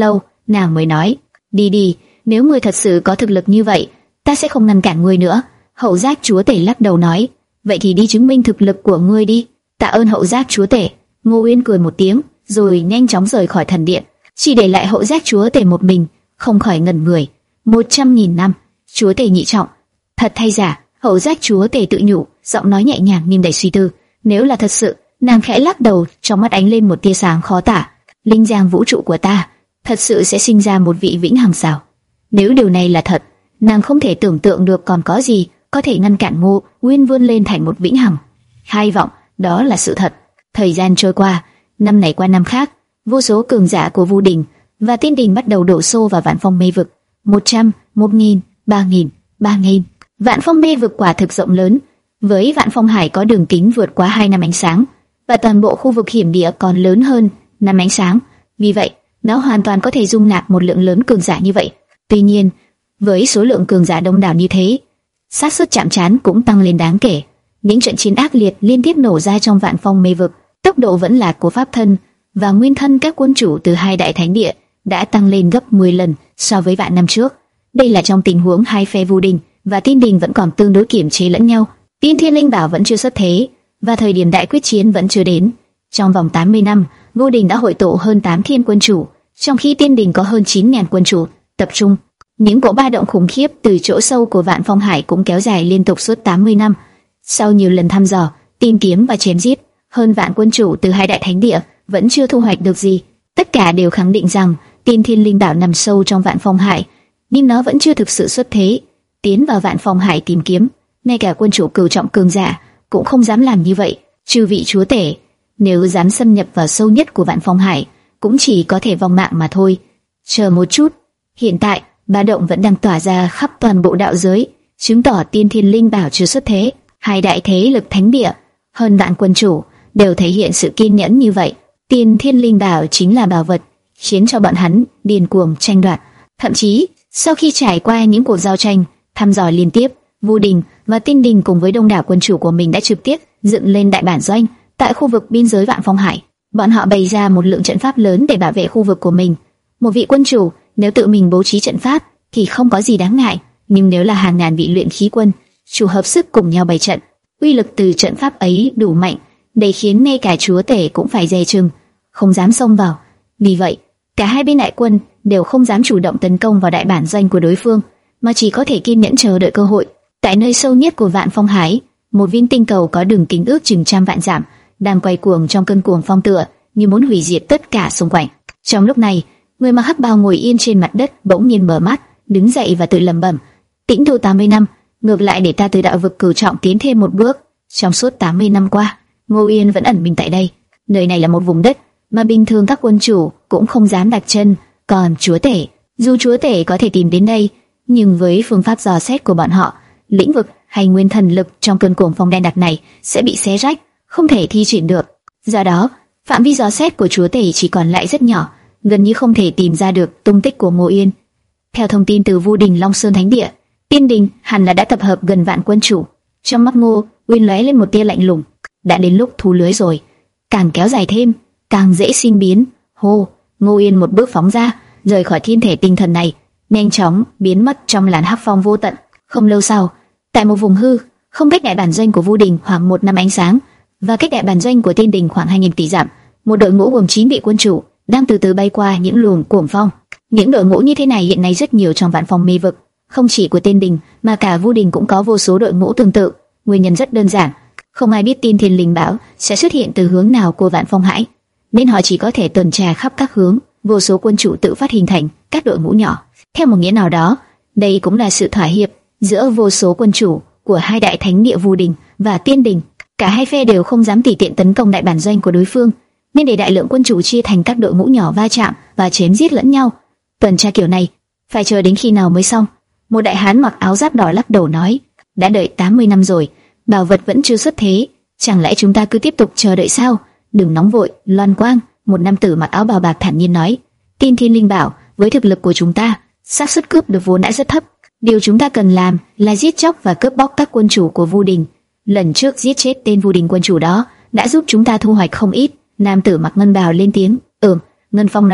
nàng mới nói, đi đi, nếu ngươi thật sự có thực lực như vậy, ta sẽ không ngăn cản ngươi nữa. Hậu giác chúa tể lắc đầu nói, vậy thì đi chứng minh thực lực của ngươi đi. Tạ ơn hậu giác chúa tể. Ngô Uyên cười một tiếng, rồi nhanh chóng rời khỏi thần điện, chỉ để lại hậu giác chúa tể một mình, không khỏi ngẩn người. Một trăm nghìn năm, chúa tể nhị trọng, thật hay giả? Hậu giác chúa tể tự nhủ, giọng nói nhẹ nhàng nhưng đầy suy tư. Nếu là thật sự, nàng khẽ lắc đầu, trong mắt ánh lên một tia sáng khó tả. Linh giang vũ trụ của ta, thật sự sẽ sinh ra một vị vĩnh hằng sao? Nếu điều này là thật, nàng không thể tưởng tượng được còn có gì có thể ngăn cản Ngô Uyên vươn lên thành một vĩnh hằng. Hy vọng đó là sự thật. Thời gian trôi qua, năm này qua năm khác, vô số cường giả của Vu Đình và Tiên Đình bắt đầu đổ xô vào Vạn Phong mê vực. Một trăm, một nghìn, ba nghìn, ba nghìn. Vạn Phong mê vực quả thực rộng lớn, với Vạn Phong Hải có đường kính vượt quá hai năm ánh sáng, và toàn bộ khu vực hiểm địa còn lớn hơn năm ánh sáng. Vì vậy, nó hoàn toàn có thể dung nạp một lượng lớn cường giả như vậy. Tuy nhiên, với số lượng cường giả đông đảo như thế, xác suất chạm trán cũng tăng lên đáng kể. Những trận chiến ác liệt liên tiếp nổ ra trong Vạn Phong mê vực, tốc độ vẫn lạc của pháp thân và nguyên thân các quân chủ từ hai đại thánh địa đã tăng lên gấp mười lần so với vạn năm trước. Đây là trong tình huống hai phe Vu Đình và Tiên Đình vẫn còn tương đối kiểm chế lẫn nhau. Tiên Thiên Linh Bảo vẫn chưa xuất thế và thời điểm đại quyết chiến vẫn chưa đến. Trong vòng tám mươi năm, Vu Đình đã hội tụ hơn tám thiên quân chủ, trong khi Tiên Đình có hơn chín nghìn quân chủ tập trung. Những cỗ ba động khủng khiếp từ chỗ sâu của Vạn Phong Hải cũng kéo dài liên tục suốt tám mươi năm. Sau nhiều lần thăm dò, tìm kiếm và chém giết, hơn vạn quân chủ từ hai đại thánh địa vẫn chưa thu hoạch được gì. Tất cả đều khẳng định rằng Tiên Thiên Linh Bảo nằm sâu trong Vạn Phong Hải, nhưng nó vẫn chưa thực sự xuất thế. Tiến vào Vạn Phong Hải tìm kiếm, ngay cả quân chủ cửu trọng cường giả cũng không dám làm như vậy. Chư vị chúa tể, nếu dám xâm nhập vào sâu nhất của Vạn Phong Hải, cũng chỉ có thể vong mạng mà thôi. Chờ một chút, hiện tại ba động vẫn đang tỏa ra khắp toàn bộ đạo giới, chứng tỏ Tiên Thiên Linh Bảo chưa xuất thế. Hai đại thế lực thánh địa, hơn vạn quân chủ đều thể hiện sự kiên nhẫn như vậy. Tiên Thiên Linh Bảo chính là bảo vật, khiến cho bọn hắn điên cuồng tranh đoạt. Thậm chí, sau khi trải qua những cuộc giao tranh, thăm dò liên tiếp, Vu Đình và Tiên Đình cùng với đông đảo quân chủ của mình đã trực tiếp dựng lên đại bản doanh tại khu vực biên giới Vạn Phong Hải. Bọn họ bày ra một lượng trận pháp lớn để bảo vệ khu vực của mình. Một vị quân chủ nếu tự mình bố trí trận pháp thì không có gì đáng ngại, nhưng nếu là hàng ngàn vị luyện khí quân chủ hợp sức cùng nhau bày trận, uy lực từ trận pháp ấy đủ mạnh để khiến ngay cả chúa tể cũng phải dè chừng, không dám xông vào. Vì vậy, cả hai bên đại quân đều không dám chủ động tấn công vào đại bản doanh của đối phương, mà chỉ có thể kiên nhẫn chờ đợi cơ hội. Tại nơi sâu nhất của Vạn Phong Hải, một viên tinh cầu có đường kính ước chừng trăm vạn dặm đang quay cuồng trong cơn cuồng phong, tựa như muốn hủy diệt tất cả xung quanh. Trong lúc này, người mặc hắc bào ngồi yên trên mặt đất bỗng nhiên mở mắt, đứng dậy và tự lẩm bẩm: tĩnh tu tám mươi năm, ngược lại để ta từ đạo vực cửu trọng tiến thêm một bước. Trong suốt tám mươi năm qua, Ngô Uyên vẫn ẩn mình tại đây. Nơi này là một vùng đất mà bình thường các quân chủ cũng không dám đặt chân. Còn chúa tể, dù chúa tể có thể tìm đến đây, nhưng với phương pháp dò xét của bọn họ, lĩnh vực hay nguyên thần lực trong cơn cuồng phong đen đặc này sẽ bị xé rách, không thể thi triển được. Do đó, phạm vi dò xét của chúa tể chỉ còn lại rất nhỏ, gần như không thể tìm ra được tung tích của Ngô Uyên. Theo thông tin từ Vu Đình Long Sơn Thánh Địa, Tiên Đình hẳn là đã tập hợp gần vạn quân chủ. Trong mắt Ngô Uyên lóe lên một tia lạnh lùng. Đã đến lúc thu lưới rồi, càng kéo dài thêm, càng dễ sinh biến. Hô, Ngô Uyên một bước phóng ra, rời khỏi thiên thể tinh thần này, nhanh chóng biến mất trong làn hắc phong vô tận. Không lâu sau, tại một vùng hư, không cách đại bản doanh của Vu Đình khoảng một năm ánh sáng, và cách đại bản doanh của Tiên Đình khoảng hai nghìn tỷ dặm, một đội ngũ gồm chín vị quân chủ đang từ từ bay qua những luồng cuồng phong. Những đội ngũ như thế này hiện nay rất nhiều trong Vạn Phong mê vực, không chỉ của Tiên Đình mà cả Vu Đình cũng có vô số đội ngũ tương tự. Nguyên nhân rất đơn giản, không ai biết Tiên Thiên Linh Bảo sẽ xuất hiện từ hướng nào của Vạn Phong Hải, nên họ chỉ có thể tuần tra khắp các hướng. Vô số quân chủ tự phát hình thành các đội ngũ nhỏ. Theo một nghĩa nào đó, đây cũng là sự thỏa hiệp giữa vô số quân chủ của hai đại thánh địa Vu Đình và Tiên Đình. Cả hai phe đều không dám tùy tiện tấn công đại bản doanh của đối phương, nên để đại lượng quân chủ chia thành các đội ngũ nhỏ va chạm và chém giết lẫn nhau. Tuần tra kiểu này phải chờ đến khi nào mới xong? Một đại hán mặc áo giáp đỏ lắc đầu nói: đã đợi tám mươi năm rồi, bảo vật vẫn chưa xuất thế, chẳng lẽ chúng ta cứ tiếp tục chờ đợi sao? Đừng nóng vội, Loan Quang, một nam tử mặc áo bào bạc thản nhiên nói: Tiên Thiên Linh Bảo với thực lực của chúng ta, xác suất cướp được vốn đã rất thấp. Điều chúng ta cần làm là giết chóc và cướp bóc các quân chủ của Vu Đình. Lần trước giết chết tên Vu Đình quân chủ đó đã giúp chúng ta thu hoạch không ít. Nam tử mặc ngân bào lên tiếng: ừm, Ngân Phong nói đúng,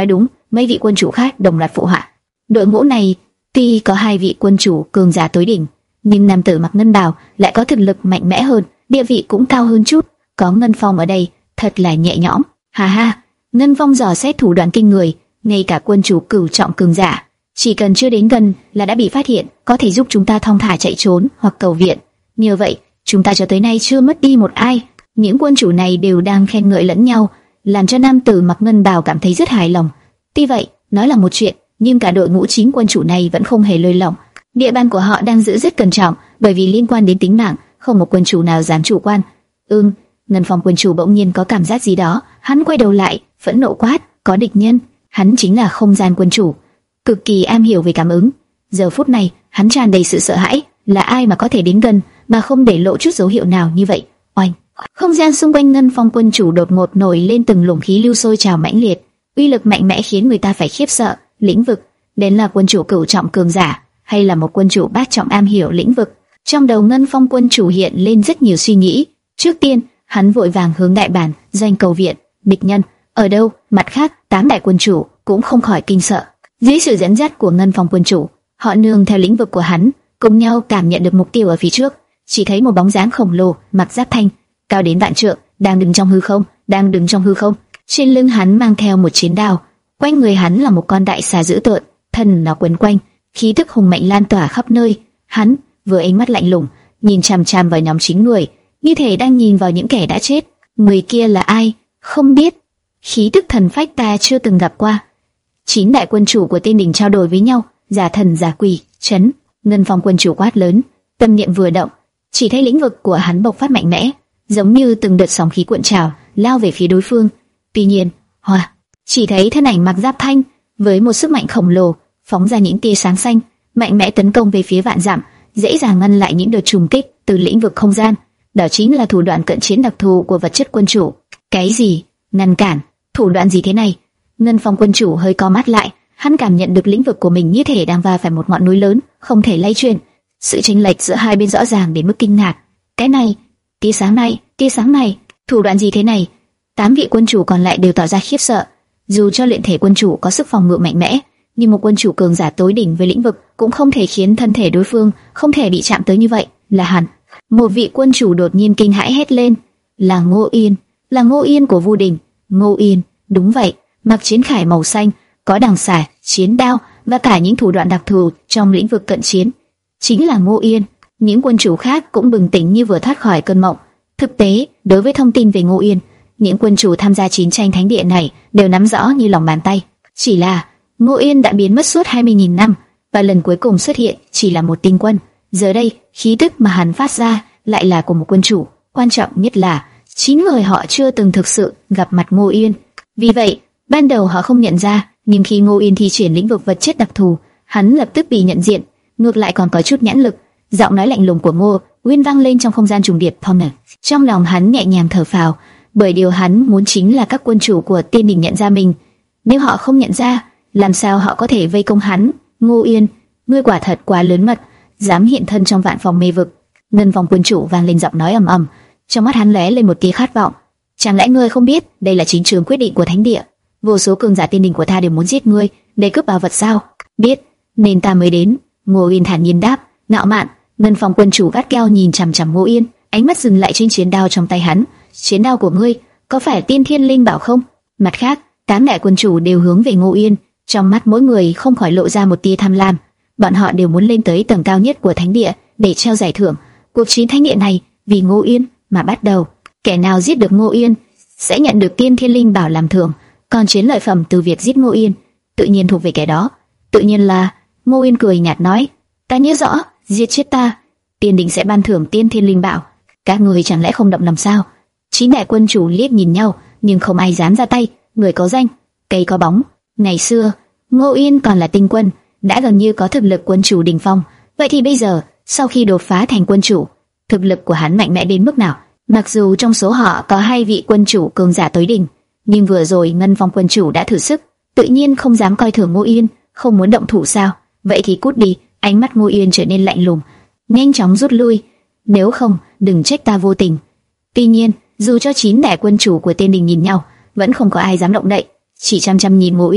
mấy vị quân chủ khác đồng loạt phụ họa. Đội ngũ này tuy có hai vị quân chủ cường giả tối đỉnh, nhưng nam tử mặc ngân bào lại có thực lực mạnh mẽ hơn, địa vị cũng cao hơn chút. Có Ngân Phong ở đây, thật là nhẹ nhõm. Ha ha, Ngân Phong dò xét thủ đoạn kinh người, ngay cả quân chủ cửu trọng cường giả, chỉ cần chưa đến gần là đã bị phát hiện, có thể giúp chúng ta thong thả chạy trốn hoặc cầu viện. Như vậy, chúng ta cho tới nay chưa mất đi một ai. Những quân chủ này đều đang khen ngợi lẫn nhau, làm cho nam tử mặc ngân bào cảm thấy rất hài lòng. Tuy vậy, nói là một chuyện, nhưng cả đội ngũ chính quân chủ này vẫn không hề lơi lỏng. Địa bàn của họ đang giữ rất cẩn trọng, bởi vì liên quan đến tính mạng, không một quân chủ nào dám chủ quan. Ừm, Ngân Phong quân chủ bỗng nhiên có cảm giác gì đó, hắn quay đầu lại, phẫn nộ quát, có địch nhân. Hắn chính là Không Gian quân chủ, cực kỳ am hiểu về cảm ứng. Giờ phút này, hắn tràn đầy sự sợ hãi, là ai mà có thể đến gần mà không để lộ chút dấu hiệu nào như vậy? Oanh! Không gian xung quanh Ngân Phong quân chủ đột ngột nổi lên từng luồng khí lưu sôi trào mãnh liệt, uy lực mạnh mẽ khiến người ta phải khiếp sợ. Lĩnh vực, đến là quân chủ cửu trọng cường giả, hay là một quân chủ bát trọng am hiểu lĩnh vực? Trong đầu Ngân Phong quân chủ hiện lên rất nhiều suy nghĩ. Trước tiên, hắn vội vàng hướng đại bản doanh cầu viện. Địch nhân ở đâu? Mặt khác, tám đại quân chủ cũng không khỏi kinh sợ. Dưới sự dẫn dắt của Ngân Phong quân chủ, họ nương theo lĩnh vực của hắn, cùng nhau cảm nhận được mục tiêu ở phía trước. Chỉ thấy một bóng dáng khổng lồ, mặc giáp thanh, cao đến vạn trượng, đang đứng trong hư không, đang đứng trong hư không. Trên lưng hắn mang theo một chiến đao, quanh người hắn là một con đại xà dữ tợn, thân nó quấn quanh, khí tức hùng mạnh lan tỏa khắp nơi. Hắn vừa ánh mắt lạnh lùng, nhìn chằm chằm vào nhóm chín người, như thể đang nhìn vào những kẻ đã chết. Người kia là ai? Không biết. Khí tức thần phách ta chưa từng gặp qua. Chín đại quân chủ của Tiên Đình trao đổi với nhau, giả thần giả quỷ, chấn. Ngân Phong quân chủ quát lớn, tâm niệm vừa động, chỉ thấy lĩnh vực của hắn bộc phát mạnh mẽ, giống như từng đợt sóng khí cuộn trào, lao về phía đối phương. Tuy nhiên, hoa, chỉ thấy thân ảnh mặc giáp thanh với một sức mạnh khổng lồ phóng ra những tia sáng xanh, mạnh mẽ tấn công về phía vạn dặm, dễ dàng ngăn lại những đợt trùng kích từ lĩnh vực không gian. Đó chính là thủ đoạn cận chiến đặc thù của vật chất quân chủ. Cái gì? Ngăn cản? Thủ đoạn gì thế này? Ngân Phong quân chủ hơi co mắt lại, hắn cảm nhận được lĩnh vực của mình như thể đang va phải một ngọn núi lớn, không thể lay chuyển. Sự chênh lệch giữa hai bên rõ ràng đến mức kinh ngạc. Cái này, tia sáng này, tia sáng này, thủ đoạn gì thế này? Tám vị quân chủ còn lại đều tỏ ra khiếp sợ. Dù cho luyện thể quân chủ có sức phòng ngự mạnh mẽ, nhưng một quân chủ cường giả tối đỉnh với lĩnh vực cũng không thể khiến thân thể đối phương không thể bị chạm tới như vậy. Là hắn. Một vị quân chủ đột nhiên kinh hãi hét lên, là Ngô Yên, là Ngô Yên của Vu Đình. Ngô Yên, đúng vậy, mặc chiến khải màu xanh, có đằng xà, chiến đao và cả những thủ đoạn đặc thù trong lĩnh vực cận chiến, chính là Ngô Yên. Những quân chủ khác cũng bừng tỉnh như vừa thoát khỏi cơn mộng. Thực tế, đối với thông tin về Ngô Yên, những quân chủ tham gia chiến tranh thánh địa này đều nắm rõ như lòng bàn tay. Chỉ là Ngô Yên đã biến mất suốt hai mươi nghìn năm, và lần cuối cùng xuất hiện chỉ là một tinh quân. Giờ đây, khí tức mà hắn phát ra lại là của một quân chủ. Quan trọng nhất là chín người họ chưa từng thực sự gặp mặt Ngô Yên. Vì vậy, ban đầu họ không nhận ra, nhưng khi Ngô Yên thi triển lĩnh vực vật chất đặc thù, hắn lập tức bị nhận diện, ngược lại còn có chút nhãn lực. Giọng nói lạnh lùng của Ngô Uyên vang lên trong không gian trùng điệp Thoner. Trong lòng hắn nhẹ nhàng thở phào, bởi điều hắn muốn chính là các quân chủ của Tiên Đình nhận ra mình. Nếu họ không nhận ra, làm sao họ có thể vây công hắn? Ngô Yên, ngươi quả thật quá lớn mật, dám hiện thân trong vạn phòng mê vực. Ngân Phong quân chủ vang lên giọng nói ầm ầm, trong mắt hắn lóe lên một tia khát vọng. Chẳng lẽ ngươi không biết đây là chính trường quyết định của thánh địa? Vô số cường giả Tiên Đình của ta đều muốn giết ngươi để cướp bảo vật sao? Biết, nên ta mới đến. Ngô Yên thản nhiên đáp, ngạo mạn. Ngân Phong quân chủ gắt gao nhìn chằm chằm Ngô Yên, ánh mắt dừng lại trên chiến đao trong tay hắn. Chiến đao của ngươi có phải Tiên Thiên Linh Bảo không? Mặt khác, tám đại quân chủ đều hướng về Ngô Yên, trong mắt mỗi người không khỏi lộ ra một tia tham lam. Bọn họ đều muốn lên tới tầng cao nhất của thánh địa để trao giải thưởng. Cuộc chiến thánh địa này vì Ngô Yên mà bắt đầu. Kẻ nào giết được Ngô Yên sẽ nhận được Tiên Thiên Linh Bảo làm thưởng, còn chiến lợi phẩm từ việc giết Ngô Yên tự nhiên thuộc về kẻ đó. Tự nhiên là Ngô Yên cười nhạt nói, ta nhớ rõ, giết chết ta, Tiên Đình sẽ ban thưởng Tiên Thiên Linh Bảo. Các người chẳng lẽ không động lòng sao? Chín đại quân chủ liếc nhìn nhau, nhưng không ai dám ra tay. Người có danh, cây có bóng. Ngày xưa, Ngô Yên còn là tinh quân, đã gần như có thực lực quân chủ đỉnh phong. Vậy thì bây giờ, sau khi đột phá thành quân chủ, thực lực của hắn mạnh mẽ đến mức nào? Mặc dù trong số họ có hai vị quân chủ cường giả tối đỉnh, nhưng vừa rồi Ngân Phong quân chủ đã thử sức, tự nhiên không dám coi thường Ngô Yên. Không muốn động thủ sao? Vậy thì cút đi. Ánh mắt Ngô Yên trở nên lạnh lùng, nhanh chóng rút lui. Nếu không, đừng trách ta vô tình. Tuy nhiên, dù cho chín đại quân chủ của Tiên Đình nhìn nhau, vẫn không có ai dám động đậy, chỉ chăm chăm nhìn Ngô Yên.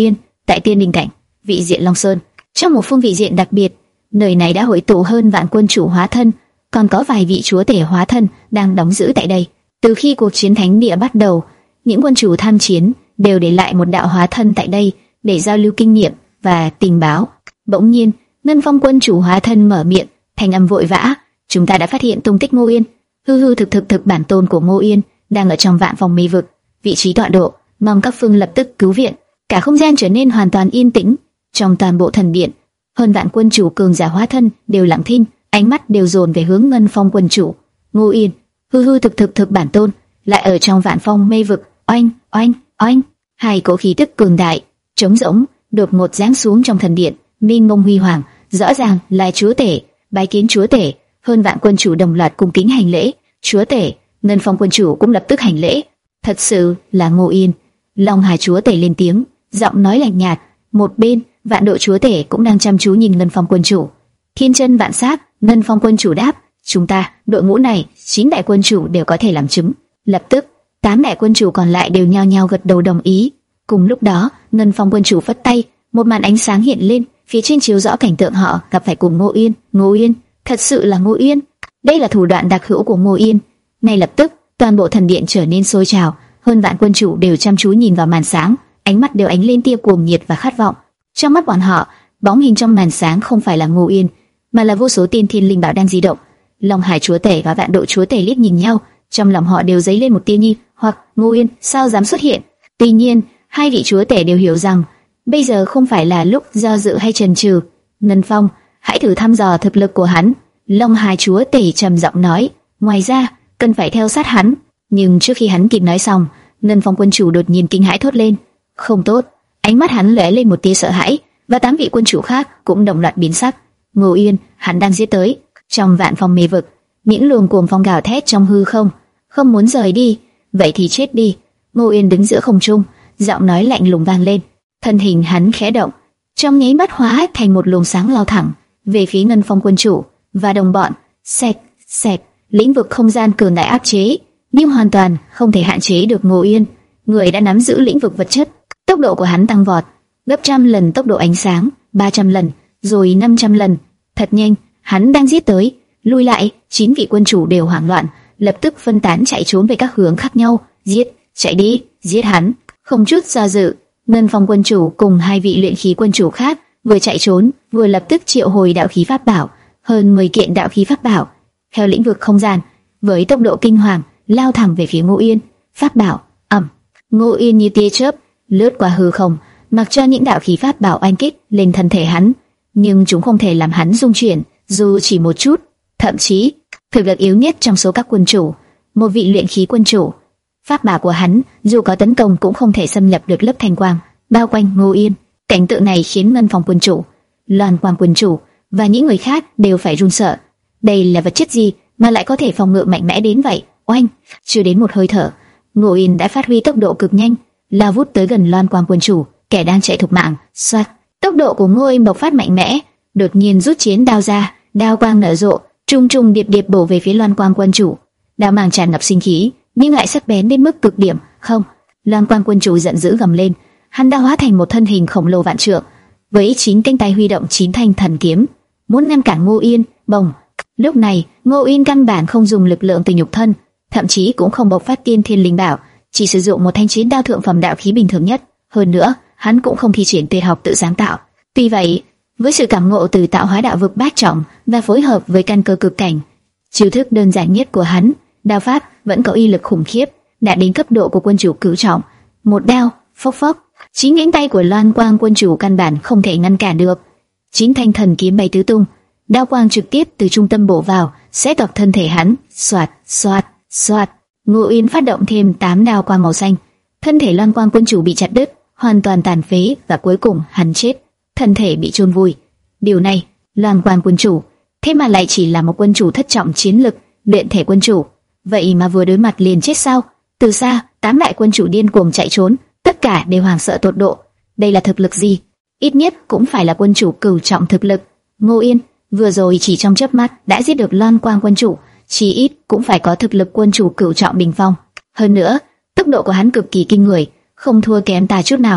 tại Tiên Đình Cảnh, vị diện Long Sơn, trong một phương vị diện đặc biệt, nơi này đã hội tụ hơn vạn quân chủ hóa thân, còn có vài vị chúa tể hóa thân đang đóng giữ tại đây. Từ khi cuộc chiến thánh địa bắt đầu, những quân chủ tham chiến đều để lại một đạo hóa thân tại đây để giao lưu kinh nghiệm và tình báo. Bỗng nhiên, Ngân Phong quân chủ hóa thân mở miệng, thanh âm vội vã: "Chúng ta đã phát hiện tung tích Ngô Yên. Hư hư thực thực thực bản tôn của Ngô Yên đang ở trong vạn phong mê vực, vị trí tọa độ, mong các phương lập tức cứu viện." Cả không gian trở nên hoàn toàn yên tĩnh. Trong toàn bộ thần điện, hơn vạn quân chủ cường giả hóa thân đều lặng thinh, ánh mắt đều dồn về hướng Ngân Phong quân chủ. Ngô Yên, hư hư thực thực thực bản tôn, lại ở trong vạn phong mê vực. Oanh, oanh, oanh, hai cỗ khí tức cường đại, trống rỗng, đột ngột giáng xuống trong thần điện, minh mông huy hoàng, rõ ràng là chúa tể. Bái kiến chúa tể. Hơn vạn quân chủ đồng loạt cung kính hành lễ. Chúa tể. Ngân Phong quân chủ cũng lập tức hành lễ. Thật sự là Ngô Yên. Long Hải chúa tể lên tiếng, giọng nói lạnh nhạt. Một bên, vạn độ chúa tể cũng đang chăm chú nhìn Ngân Phong quân chủ. Thiên chân vạn sát. Ngân Phong quân chủ đáp: "Chúng ta, đội ngũ này, chín đại quân chủ đều có thể làm chứng." Lập tức, tám đại quân chủ còn lại đều nhao nhao gật đầu đồng ý. Cùng lúc đó, Ngân Phong quân chủ phất tay, một màn ánh sáng hiện lên, phía trên chiếu rõ cảnh tượng họ gặp phải cùng Ngô Yên. Ngô Yên, thật sự là Ngô Yên. Đây là thủ đoạn đặc hữu của Ngô Yên. Ngay lập tức, toàn bộ thần điện trở nên sôi trào, hơn vạn quân chủ đều chăm chú nhìn vào màn sáng, ánh mắt đều ánh lên tia cuồng nhiệt và khát vọng. Trong mắt bọn họ, bóng hình trong màn sáng không phải là Ngô Yên, mà là vô số tiên thiên linh bảo đang di động. Long Hải chúa tể và vạn độ chúa tể liếc nhìn nhau, trong lòng họ đều dấy lên một tia nghi hoặc: Ngô Yên sao dám xuất hiện? Tuy nhiên, hai vị chúa tể đều hiểu rằng bây giờ không phải là lúc do dự hay chần chừ. Ngân Phong, hãy thử thăm dò thực lực của hắn. Long Hải chúa tể trầm giọng nói. Ngoài ra, cần phải theo sát hắn. Nhưng trước khi hắn kịp nói xong, Ngân Phong quân chủ đột nhiên kinh hãi thốt lên. Không tốt! Ánh mắt hắn lóe lên một tia sợ hãi, và tám vị quân chủ khác cũng đồng loạt biến sắc. Ngô Yên, hắn đang giết tới. Trong vạn phong mê vực, những luồng cuồng phong gào thét trong hư không, không muốn rời đi. Vậy thì chết đi! Ngô Yên đứng giữa không trung, giọng nói lạnh lùng vang lên. Thân hình hắn khẽ động, trong nháy mắt hóa thành một luồng sáng lao thẳng về phía Ngân Phong quân chủ và đồng bọn. Xẹt, xẹt, lĩnh vực không gian cường đại áp chế, nhưng hoàn toàn không thể hạn chế được Ngô Yên. Người đã nắm giữ lĩnh vực vật chất, tốc độ của hắn tăng vọt, gấp trăm lần tốc độ ánh sáng, ba trăm lần, rồi năm trăm lần. Thật nhanh, hắn đang giết tới. Lùi lại, chín vị quân chủ đều hoảng loạn, lập tức phân tán chạy trốn về các hướng khác nhau. Giết, chạy đi, giết hắn! Không chút do dự, Ngân Phong quân chủ cùng hai vị luyện khí quân chủ khác vừa chạy trốn, vừa lập tức triệu hồi đạo khí pháp bảo, hơn mười kiện đạo khí pháp bảo, theo lĩnh vực không gian, với tốc độ kinh hoàng lao thẳng về phía Ngô Yên. Pháp bảo, ầm! Ngô Yên như tia chớp lướt qua hư không, mặc cho những đạo khí pháp bảo oanh kích lên thân thể hắn, nhưng chúng không thể làm hắn rung chuyển, dù chỉ một chút. Thậm chí, thực lực yếu nhất trong số các quân chủ, một vị luyện khí quân chủ, pháp bảo của hắn dù có tấn công cũng không thể xâm nhập được lớp thanh quang bao quanh Ngô Yên. Cảnh tượng này khiến Ngân Phong quân chủ, Loan Quang quân chủ và những người khác đều phải run sợ. Đây là vật chất gì mà lại có thể phòng ngự mạnh mẽ đến vậy? Oanh! Chưa đến một hơi thở, Ngô Yên đã phát huy tốc độ cực nhanh, lao vút tới gần Loan Quang quân chủ, kẻ đang chạy thục mạng. Xoát! Tốc độ của Ngô Yên bộc phát mạnh mẽ, đột nhiên rút chiến đao ra, đao quang nở rộ, trung trung điệp điệp bổ về phía Loan Quang quân chủ. Đao mang tràn ngập sinh khí, nhưng lại sắc bén đến mức cực điểm. Không! Loan Quang quân chủ giận dữ gầm lên, hắn đã hóa thành một thân hình khổng lồ vạn trượng, với chín cánh tay huy động chín thanh thần kiếm, muốn ngăn cản Ngô Yên. Bồng! Lúc này, Ngô Yên căn bản không dùng lực lượng từ nhục thân, thậm chí cũng không bộc phát tiên thiên linh bảo, chỉ sử dụng một thanh chiến đao thượng phẩm đạo khí bình thường nhất. Hơn nữa, hắn cũng không thi triển tuyệt học tự sáng tạo. Tuy vậy, với sự cảm ngộ từ tạo hóa đạo vực bát trọng và phối hợp với căn cơ cực cảnh, chiêu thức đơn giản nhất của hắn, đao pháp vẫn có uy lực khủng khiếp, đạt đến cấp độ của quân chủ cửu trọng. Một đao, phốc phốc, chín cánh tay của Loan Quang quân chủ căn bản không thể ngăn cản được. Chín thanh thần kiếm bay tứ tung, đao quang trực tiếp từ trung tâm bổ vào, xé toạc thân thể hắn. Xoạt, xoạt, xoạt. Ngô Yên phát động thêm tám đao quang màu xanh, thân thể Loan Quang quân chủ bị chặt đứt, hoàn toàn tàn phế, và cuối cùng hắn chết, thân thể bị chôn vùi. Điều này, Loan Quang quân chủ, thế mà lại chỉ là một quân chủ thất trọng chiến lực, luyện thể quân chủ, vậy mà vừa đối mặt liền chết sao? Từ xa, tám đại quân chủ điên cuồng chạy trốn, tất cả đều hoảng sợ tột độ. Đây là thực lực gì? Ít nhất cũng phải là quân chủ cửu trọng thực lực. Ngô Yên vừa rồi chỉ trong chớp mắt đã giết được Loan Quang quân chủ, chỉ ít cũng phải có thực lực quân chủ cửu trọng bình phong. Hơn nữa, tốc độ của hắn cực kỳ kinh người, không thua kém ta chút nào.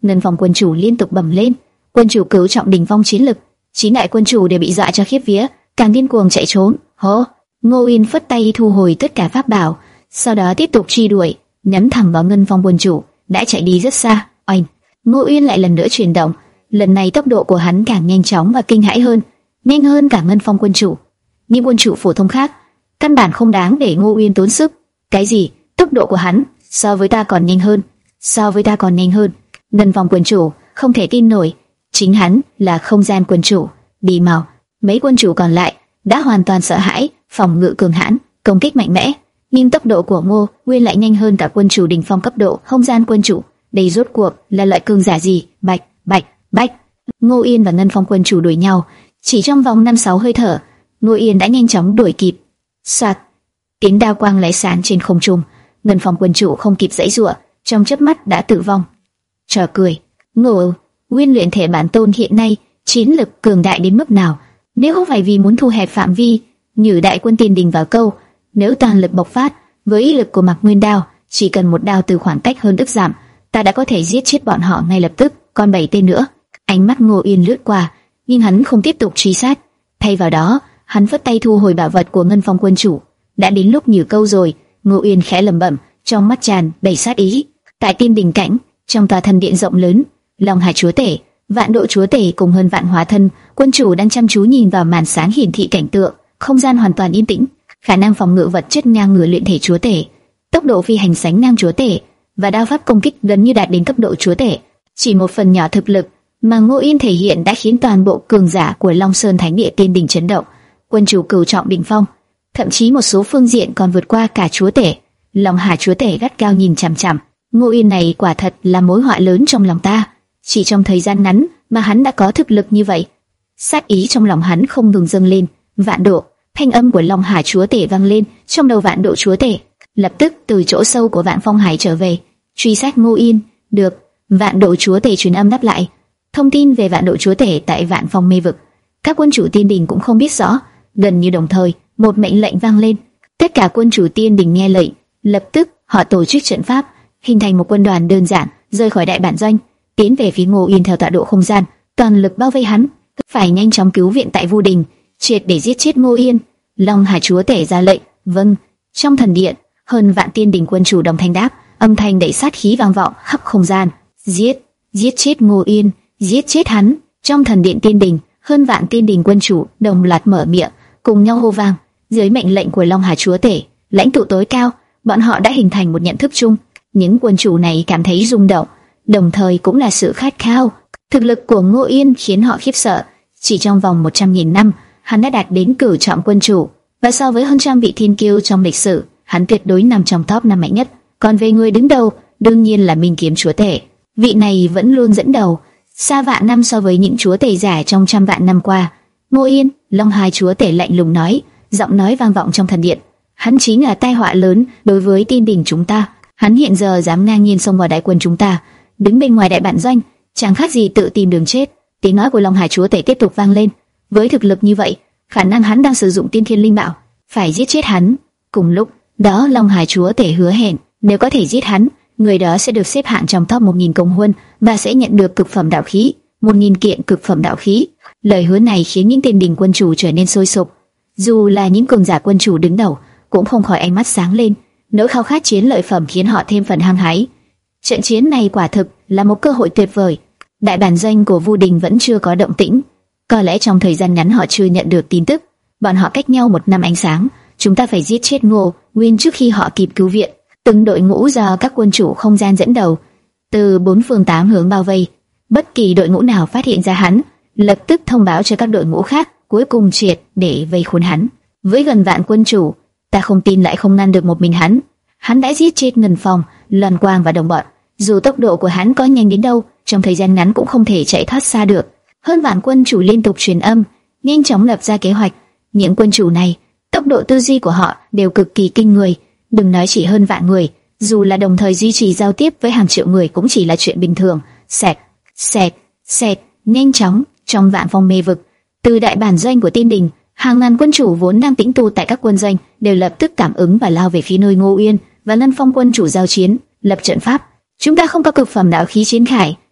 Ngân Phong quân chủ liên tục bẩm lên. Quân chủ cửu trọng đỉnh phong chiến lực, chín đại quân chủ đều bị dọa cho khiếp vía, càng điên cuồng chạy trốn. Hô! Ngô Uyên phất tay thu hồi tất cả pháp bảo, sau đó tiếp tục truy đuổi, nhắm thẳng vào Ngân Phong quân chủ đã chạy đi rất xa. Oanh! Ngô Uyên lại lần nữa chuyển động, lần này tốc độ của hắn càng nhanh chóng và kinh hãi hơn, nhanh hơn cả Ngân Phong quân chủ. Những quân chủ phổ thông khác căn bản không đáng để Ngô Uyên tốn sức. Cái gì? Tốc độ của hắn so với ta còn nhanh hơn, so với ta còn nhanh hơn. Ngân Phong quân chủ không thể tin nổi, chính hắn là không gian quân chủ. Đi mau! Mấy quân chủ còn lại đã hoàn toàn sợ hãi, phòng ngự cường hãn, công kích mạnh mẽ, nhưng tốc độ của Ngô Uyên lại nhanh hơn cả quân chủ đỉnh phong cấp độ không gian quân chủ. Đây rốt cuộc là loại cường giả gì? Bạch, bạch, bạch! Ngô Uyên và Ngân Phong quân chủ đuổi nhau, chỉ trong vòng năm sáu hơi thở, Ngô Uyên đã nhanh chóng đuổi kịp. Soạt! Tiếng đao quang lóe sáng trên không trung, Ngân Phong quân chủ không kịp giãy giụa, trong chớp mắt đã tử vong. Trò cười! Ngô Uyên luyện thể bản tôn hiện nay chiến lực cường đại đến mức nào? Nếu không phải vì muốn thu hẹp phạm vi, như đại quân Tiên Đình vào câu, nếu toàn lực bộc phát, với ý lực của Mạc Nguyên Đao, chỉ cần một đao từ khoảng cách hơn ức giảm, ta đã có thể giết chết bọn họ ngay lập tức. Còn bảy tên nữa. Ánh mắt Ngô Uyên lướt qua, nhưng hắn không tiếp tục truy sát, thay vào đó, hắn phất tay thu hồi bảo vật của Ngân Phong quân chủ. Đã đến lúc nhử câu rồi. Ngô Uyên khẽ lẩm bẩm, trong mắt tràn đầy sát ý. Tại Tiên Đình cảnh, trong tòa thần điện rộng lớn, Long Hải chúa tể, Vạn Độ chúa tể cùng hơn vạn hóa thân quân chủ đang chăm chú nhìn vào màn sáng hiển thị cảnh tượng. Không gian hoàn toàn yên tĩnh, khả năng phòng ngự vật chất ngang ngửa luyện thể chúa tể, tốc độ phi hành sánh ngang chúa tể, và đao pháp công kích gần như đạt đến cấp độ chúa tể. Chỉ một phần nhỏ thực lực mà Ngô Uyên thể hiện đã khiến toàn bộ cường giả của Long Sơn Thánh Địa Tiên Đình chấn động. Quân chủ cửu trọng đỉnh phong, thậm chí một số phương diện còn vượt qua cả chúa tể. Long Hà chúa tể gắt gao nhìn chằm chằm. Ngô Uyên này quả thật là mối họa lớn trong lòng ta. Chỉ trong thời gian ngắn mà hắn đã có thực lực như vậy. Sát ý trong lòng hắn không ngừng dâng lên. Vạn Độ! Thanh âm của Long Hà chúa tể vang lên trong đầu Vạn Độ chúa tể. Lập tức từ chỗ sâu của Vạn Phong Hải trở về, truy sát Ngô Uyên. Được. Vạn Độ chúa tể truyền âm đáp lại. Thông tin về Vạn Độ chúa tể tại Vạn Phong mê vực, các quân chủ Tiên Đình cũng không biết rõ. Gần như đồng thời, một mệnh lệnh vang lên. Tất cả quân chủ Tiên Đình nghe lệnh, lập tức họ tổ chức trận pháp, hình thành một quân đoàn đơn giản, rời khỏi đại bản doanh, tiến về phía Ngô Uyên theo tọa độ không gian, toàn lực bao vây hắn, phải nhanh chóng cứu viện tại Vu Đình, triệt để giết chết Ngô Uyên. Long Hà chúa tể ra lệnh. Vâng. Trong thần điện, hơn vạn Tiên Đình quân chủ đồng thanh đáp, âm thanh đầy sát khí vang vọng khắp không gian. Giết, giết chết Ngô Uyên, giết chết hắn. Trong thần điện Tiên Đình, hơn vạn Tiên Đình quân chủ đồng loạt mở miệng, cùng nhau hô vang. Dưới mệnh lệnh của Long Hà chúa tể, lãnh tụ tối cao, bọn họ đã hình thành một nhận thức chung. Những quân chủ này cảm thấy rung động, đồng thời cũng là sự khát khao. Thực lực của Ngô Uyên khiến họ khiếp sợ. Chỉ trong vòng một trăm nghìn năm, hắn đã đạt đến cửu trọng quân chủ, và so với hơn trăm vị thiên kiêu trong lịch sử, hắn tuyệt đối nằm trong top năm mạnh nhất. Còn về người đứng đầu, đương nhiên là Minh Kiếm chúa tể. Vị này vẫn luôn dẫn đầu, xa vạn năm so với những chúa tể giả trong trăm vạn năm qua. Ngô Uyên, Long Hai chúa tể lạnh lùng nói, giọng nói vang vọng trong thần điện. Hắn chính là tai họa lớn đối với Tiên Đình chúng ta. Hắn hiện giờ dám ngang nhiên xông vào đại quân chúng ta, đứng bên ngoài đại bản doanh, chẳng khác gì tự tìm đường chết. Tiếng nói của Long Hải chúa tể tiếp tục vang lên. Với thực lực như vậy, khả năng hắn đang sử dụng tiên thiên linh bảo, phải giết chết hắn. Cùng lúc đó, Long Hải chúa tể hứa hẹn, nếu có thể giết hắn, người đó sẽ được xếp hạng trong top một nghìn công huân và sẽ nhận được cực phẩm đạo khí, một nghìn kiện cực phẩm đạo khí. Lời hứa này khiến những Tiên Đình quân chủ trở nên sôi sục. Dù là những cường giả quân chủ đứng đầu, cũng không khỏi ánh mắt sáng lên. Nỗi khao khát chiến lợi phẩm khiến họ thêm phần hăng hái. Trận chiến này quả thực là một cơ hội tuyệt vời. Đại bản doanh của Vu Đình vẫn chưa có động tĩnh. Có lẽ trong thời gian ngắn họ chưa nhận được tin tức. Bọn họ cách nhau một năm ánh sáng. Chúng ta phải giết chết Ngô Uyên trước khi họ kịp cứu viện. Từng đội ngũ do các quân chủ không gian dẫn đầu, từ bốn phương tám hướng bao vây. Bất kỳ đội ngũ nào phát hiện ra hắn, lập tức thông báo cho các đội ngũ khác, cuối cùng triệt để vây khốn hắn. Với gần vạn quân chủ, ta không tin lại không ngăn được một mình hắn. Hắn đã giết chết Ngân Phong, Loan Quang và đồng bọn. Dù tốc độ của hắn có nhanh đến đâu, trong thời gian ngắn cũng không thể chạy thoát xa được. Hơn vạn quân chủ liên tục truyền âm, nhanh chóng lập ra kế hoạch. Những quân chủ này, tốc độ tư duy của họ đều cực kỳ kinh người. Đừng nói chỉ hơn vạn người, dù là đồng thời duy trì giao tiếp với hàng triệu người cũng chỉ là chuyện bình thường. Xẹt, xẹt, xẹt, nhanh chóng. Trong Vạn Phong mê vực, từ đại bản doanh của Tiên Đình, hàng ngàn quân chủ vốn đang tĩnh tu tại các quân doanh đều lập tức cảm ứng và lao về phía nơi Ngô Uyên và Lân Phong quân chủ giao chiến, lập trận pháp. Chúng ta không có cực phẩm đạo khí chiến khải,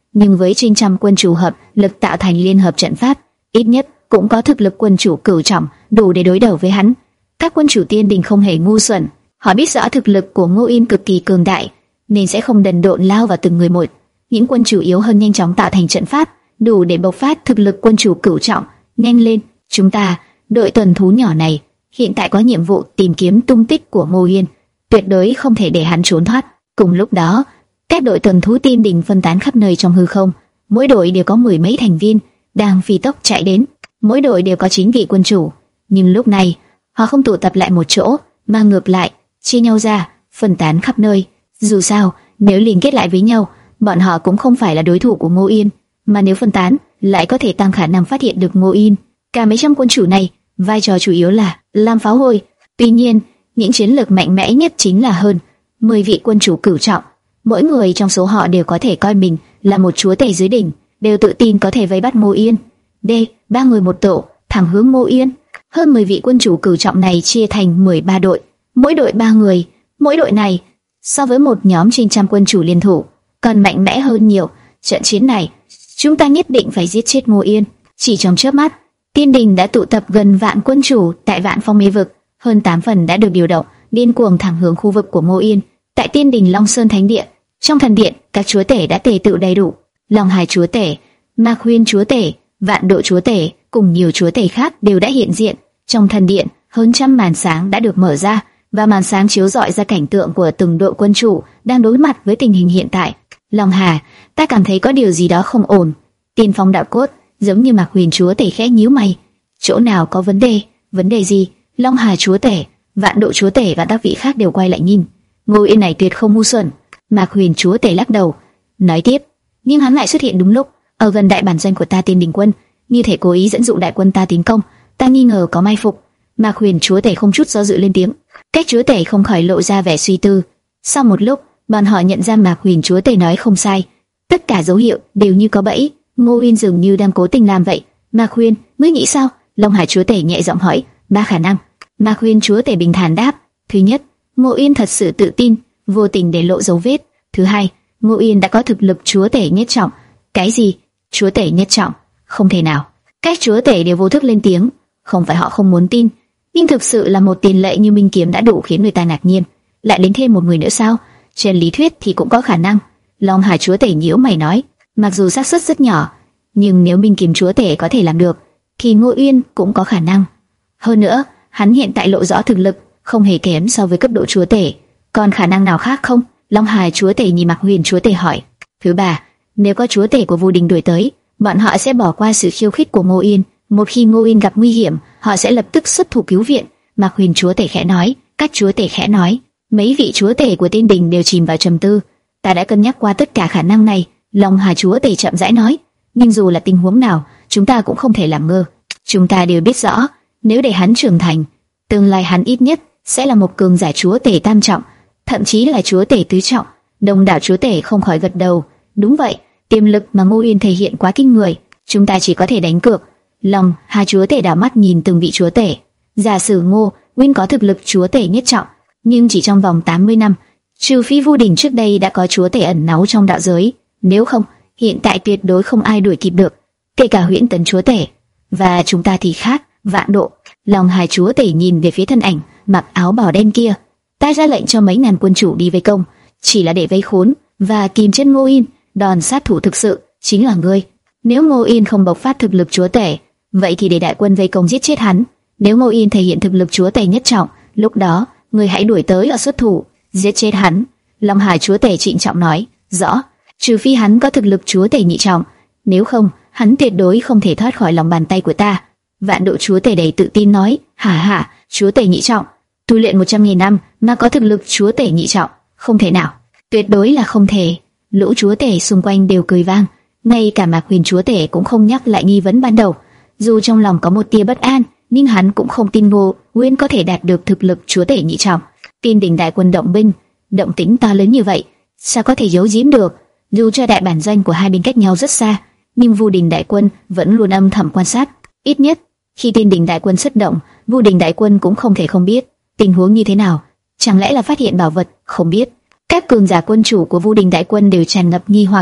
nhưng với trên trăm quân chủ hợp lực tạo thành liên hợp trận pháp, ít nhất cũng có thực lực quân chủ cửu trọng đủ để đối đầu với hắn. Các quân chủ Tiên Đình không hề ngu xuẩn, họ biết rõ thực lực của Ngô Yên cực kỳ cường đại, nên sẽ không đần độn lao vào từng người một. Những quân chủ yếu hơn nhanh chóng tạo thành trận pháp, đủ để bộc phát thực lực quân chủ cửu trọng. Nhanh lên, chúng ta, đội tuần thú nhỏ này, hiện tại có nhiệm vụ tìm kiếm tung tích của Ngô Yên, tuyệt đối không thể để hắn trốn thoát. Cùng lúc đó, các đội tuần thú Tiên Đình phân tán khắp nơi trong hư không, mỗi đội đều có mười mấy thành viên đang phi tốc chạy đến, mỗi đội đều có chín vị quân chủ, nhưng lúc này họ không tụ tập lại một chỗ, mà ngược lại chia nhau ra, phân tán khắp nơi. Dù sao, nếu liên kết lại với nhau, bọn họ cũng không phải là đối thủ của Ngô Yên, mà nếu phân tán, lại có thể tăng khả năng phát hiện được Ngô Yên. Cả mấy trăm quân chủ này, vai trò chủ yếu là làm pháo hôi. Tuy nhiên, những chiến lược mạnh mẽ nhất chính là hơn mười vị quân chủ cửu trọng. Mỗi người trong số họ đều có thể coi mình là một chúa tể dưới đỉnh, đều tự tin có thể vây bắt Ngô Yên. D, ba người một tổ, thẳng hướng Ngô Yên. Hơn mười vị quân chủ cửu trọng này chia thành mười ba đội, mỗi đội ba người. Mỗi đội này so với một nhóm trên trăm quân chủ liên thủ còn mạnh mẽ hơn nhiều. Trận chiến này, chúng ta nhất định phải giết chết Ngô Yên. Chỉ trong chớp mắt, Tiên Đình đã tụ tập gần vạn quân chủ tại Vạn Phong Mê Vực, hơn tám phần đã được điều động, điên cuồng thẳng hướng khu vực của Ngô Yên. Tại Tiên Đình Long Sơn Thánh Địa, trong thần điện, các chúa tể đã tề tựu đầy đủ. Long Hải chúa tể, Mạc Huyên chúa tể, Vạn Độ chúa tể cùng nhiều chúa tể khác đều đã hiện diện. Trong thần điện, hơn trăm màn sáng đã được mở ra, và màn sáng chiếu rọi ra cảnh tượng của từng đội quân chủ đang đối mặt với tình hình hiện tại. Long Hà, ta cảm thấy có điều gì đó không ổn. Tiên Phong đạo cốt, giống như Mạc Huyền chúa tể khẽ nhíu mày. Chỗ nào có vấn đề? Vấn đề gì? Long Hà chúa tể, Vạn Độ chúa tể và các vị khác đều quay lại nhìn. Ngô Yên này tuyệt không ngu xuẩn. Mạc Huyền chúa tể lắc đầu, nói tiếp, nhưng hắn lại xuất hiện đúng lúc ở gần đại bản doanh của ta Tiên Đình quân, như thể cố ý dẫn dụ đại quân ta tiến công. Ta nghi ngờ có mai phục. Mạc Huyền chúa tể không chút do dự lên tiếng. Các chúa tể không khỏi lộ ra vẻ suy tư. Sau một lúc, bọn họ nhận ra Mạc Huyền chúa tể nói không sai. Tất cả dấu hiệu đều như có bẫy. Ngô Yên dường như đang cố tình làm vậy. Mạc Huyền, ngươi nghĩ sao? Long Hải chúa tể nhẹ giọng hỏi. Ba khả năng. Mạc Huyền chúa tể bình thản đáp. Thứ nhất, Ngô Yên thật sự tự tin, vô tình để lộ dấu vết. Thứ hai, Ngô Yên đã có thực lực chúa tể nhất trọng. Cái gì? Chúa tể nhất trọng? Không thể nào. Các chúa tể đều vô thức lên tiếng. Không phải họ không muốn tin, nhưng thực sự là một tiền lệ như Minh Kiếm đã đủ khiến người ta ngạc nhiên. Lại đến thêm một người nữa sao? Trên lý thuyết thì cũng có khả năng. Long Hải chúa tể nhíu mày nói, mặc dù xác suất rất nhỏ, nhưng nếu Minh Kiếm chúa tể có thể làm được, thì Ngô Yên cũng có khả năng. Hơn nữa, hắn hiện tại lộ rõ thực lực không hề kém so với cấp độ chúa tể. Còn khả năng nào khác không? Long Hải chúa tể nhìn Mạc Huyền chúa tể hỏi. Thứ ba, nếu có chúa tể của Vu Đình đuổi tới, bọn họ sẽ bỏ qua sự khiêu khích của Ngô Yên. Một khi Ngô Yên gặp nguy hiểm, họ sẽ lập tức xuất thủ cứu viện. Mạc Huyền chúa tể khẽ nói. Các chúa tể khẽ nói. Mấy vị chúa tể của Tiên Đình đều chìm vào trầm tư. Ta đã cân nhắc qua tất cả khả năng này. Long Hà chúa tể chậm rãi nói. Nhưng dù là tình huống nào, chúng ta cũng không thể làm ngơ. Chúng ta đều biết rõ, nếu để hắn trưởng thành, tương lai hắn ít nhất sẽ là một cường giả chúa tể tam trọng, thậm chí là chúa tể tứ trọng. Đông đảo chúa tể không khỏi gật đầu. Đúng vậy, tiềm lực mà Ngô Yên thể hiện quá kinh người. Chúng ta chỉ có thể đánh cược. Long Hà chúa tể đảo mắt nhìn từng vị chúa tể. Giả sử Ngô Nguyên có thực lực chúa tể nhất trọng, nhưng chỉ trong vòng tám mươi năm, trừ phi Vu Đình trước đây đã có chúa tể ẩn náu trong đạo giới, nếu không, hiện tại tuyệt đối không ai đuổi kịp được, kể cả Huyễn Tấn chúa tể. Và chúng ta thì khác. Vạn Độ. Long Hải chúa tể nhìn về phía thân ảnh mặc áo bào đen kia. Ta ra lệnh cho mấy ngàn quân chủ đi vây công, chỉ là để vây khốn và kìm chân Ngô Yên. Đòn sát thủ thực sự chính là ngươi. Nếu Ngô Yên không bộc phát thực lực chúa tể, vậy thì để đại quân vây công giết chết hắn. Nếu Ngô Yên thể hiện thực lực chúa tể nhất trọng, lúc đó ngươi hãy đuổi tới ở xuất thủ, giết chết hắn. Long Hải chúa tể trịnh trọng nói. Rõ. Trừ phi hắn có thực lực chúa tể nhị trọng, nếu không, hắn tuyệt đối không thể thoát khỏi lòng bàn tay của ta. Vạn Độ chúa tể đầy tự tin nói. Hả hả, chúa tể nhị trọng, tu luyện một trăm nghìn năm mà có thực lực chúa tể nhị trọng, không thể nào, tuyệt đối là không thể. Lũ chúa tể xung quanh đều cười vang, ngay cả Mạc Huyền chúa tể cũng không nhắc lại nghi vấn ban đầu. Dù trong lòng có một tia bất an, nhưng hắn cũng không tin Ngô Nguyên có thể đạt được thực lực chúa tể nhị trọng. Tiên Đình đại quân động binh, động tĩnh to lớn như vậy, sao có thể giấu giếm được? Dù cho đại bản doanh của hai bên cách nhau rất xa, nhưng Vu Đình đại quân vẫn luôn âm thầm quan sát. Ít nhất khi Tiên Đình đại quân xuất động, Vu Đình đại quân cũng không thể không biết tình huống như thế nào. Chẳng lẽ là phát hiện bảo vật? Không biết. Các cường giả quân chủ của Vu Đình đại quân đều tràn ngập nghi hoặc,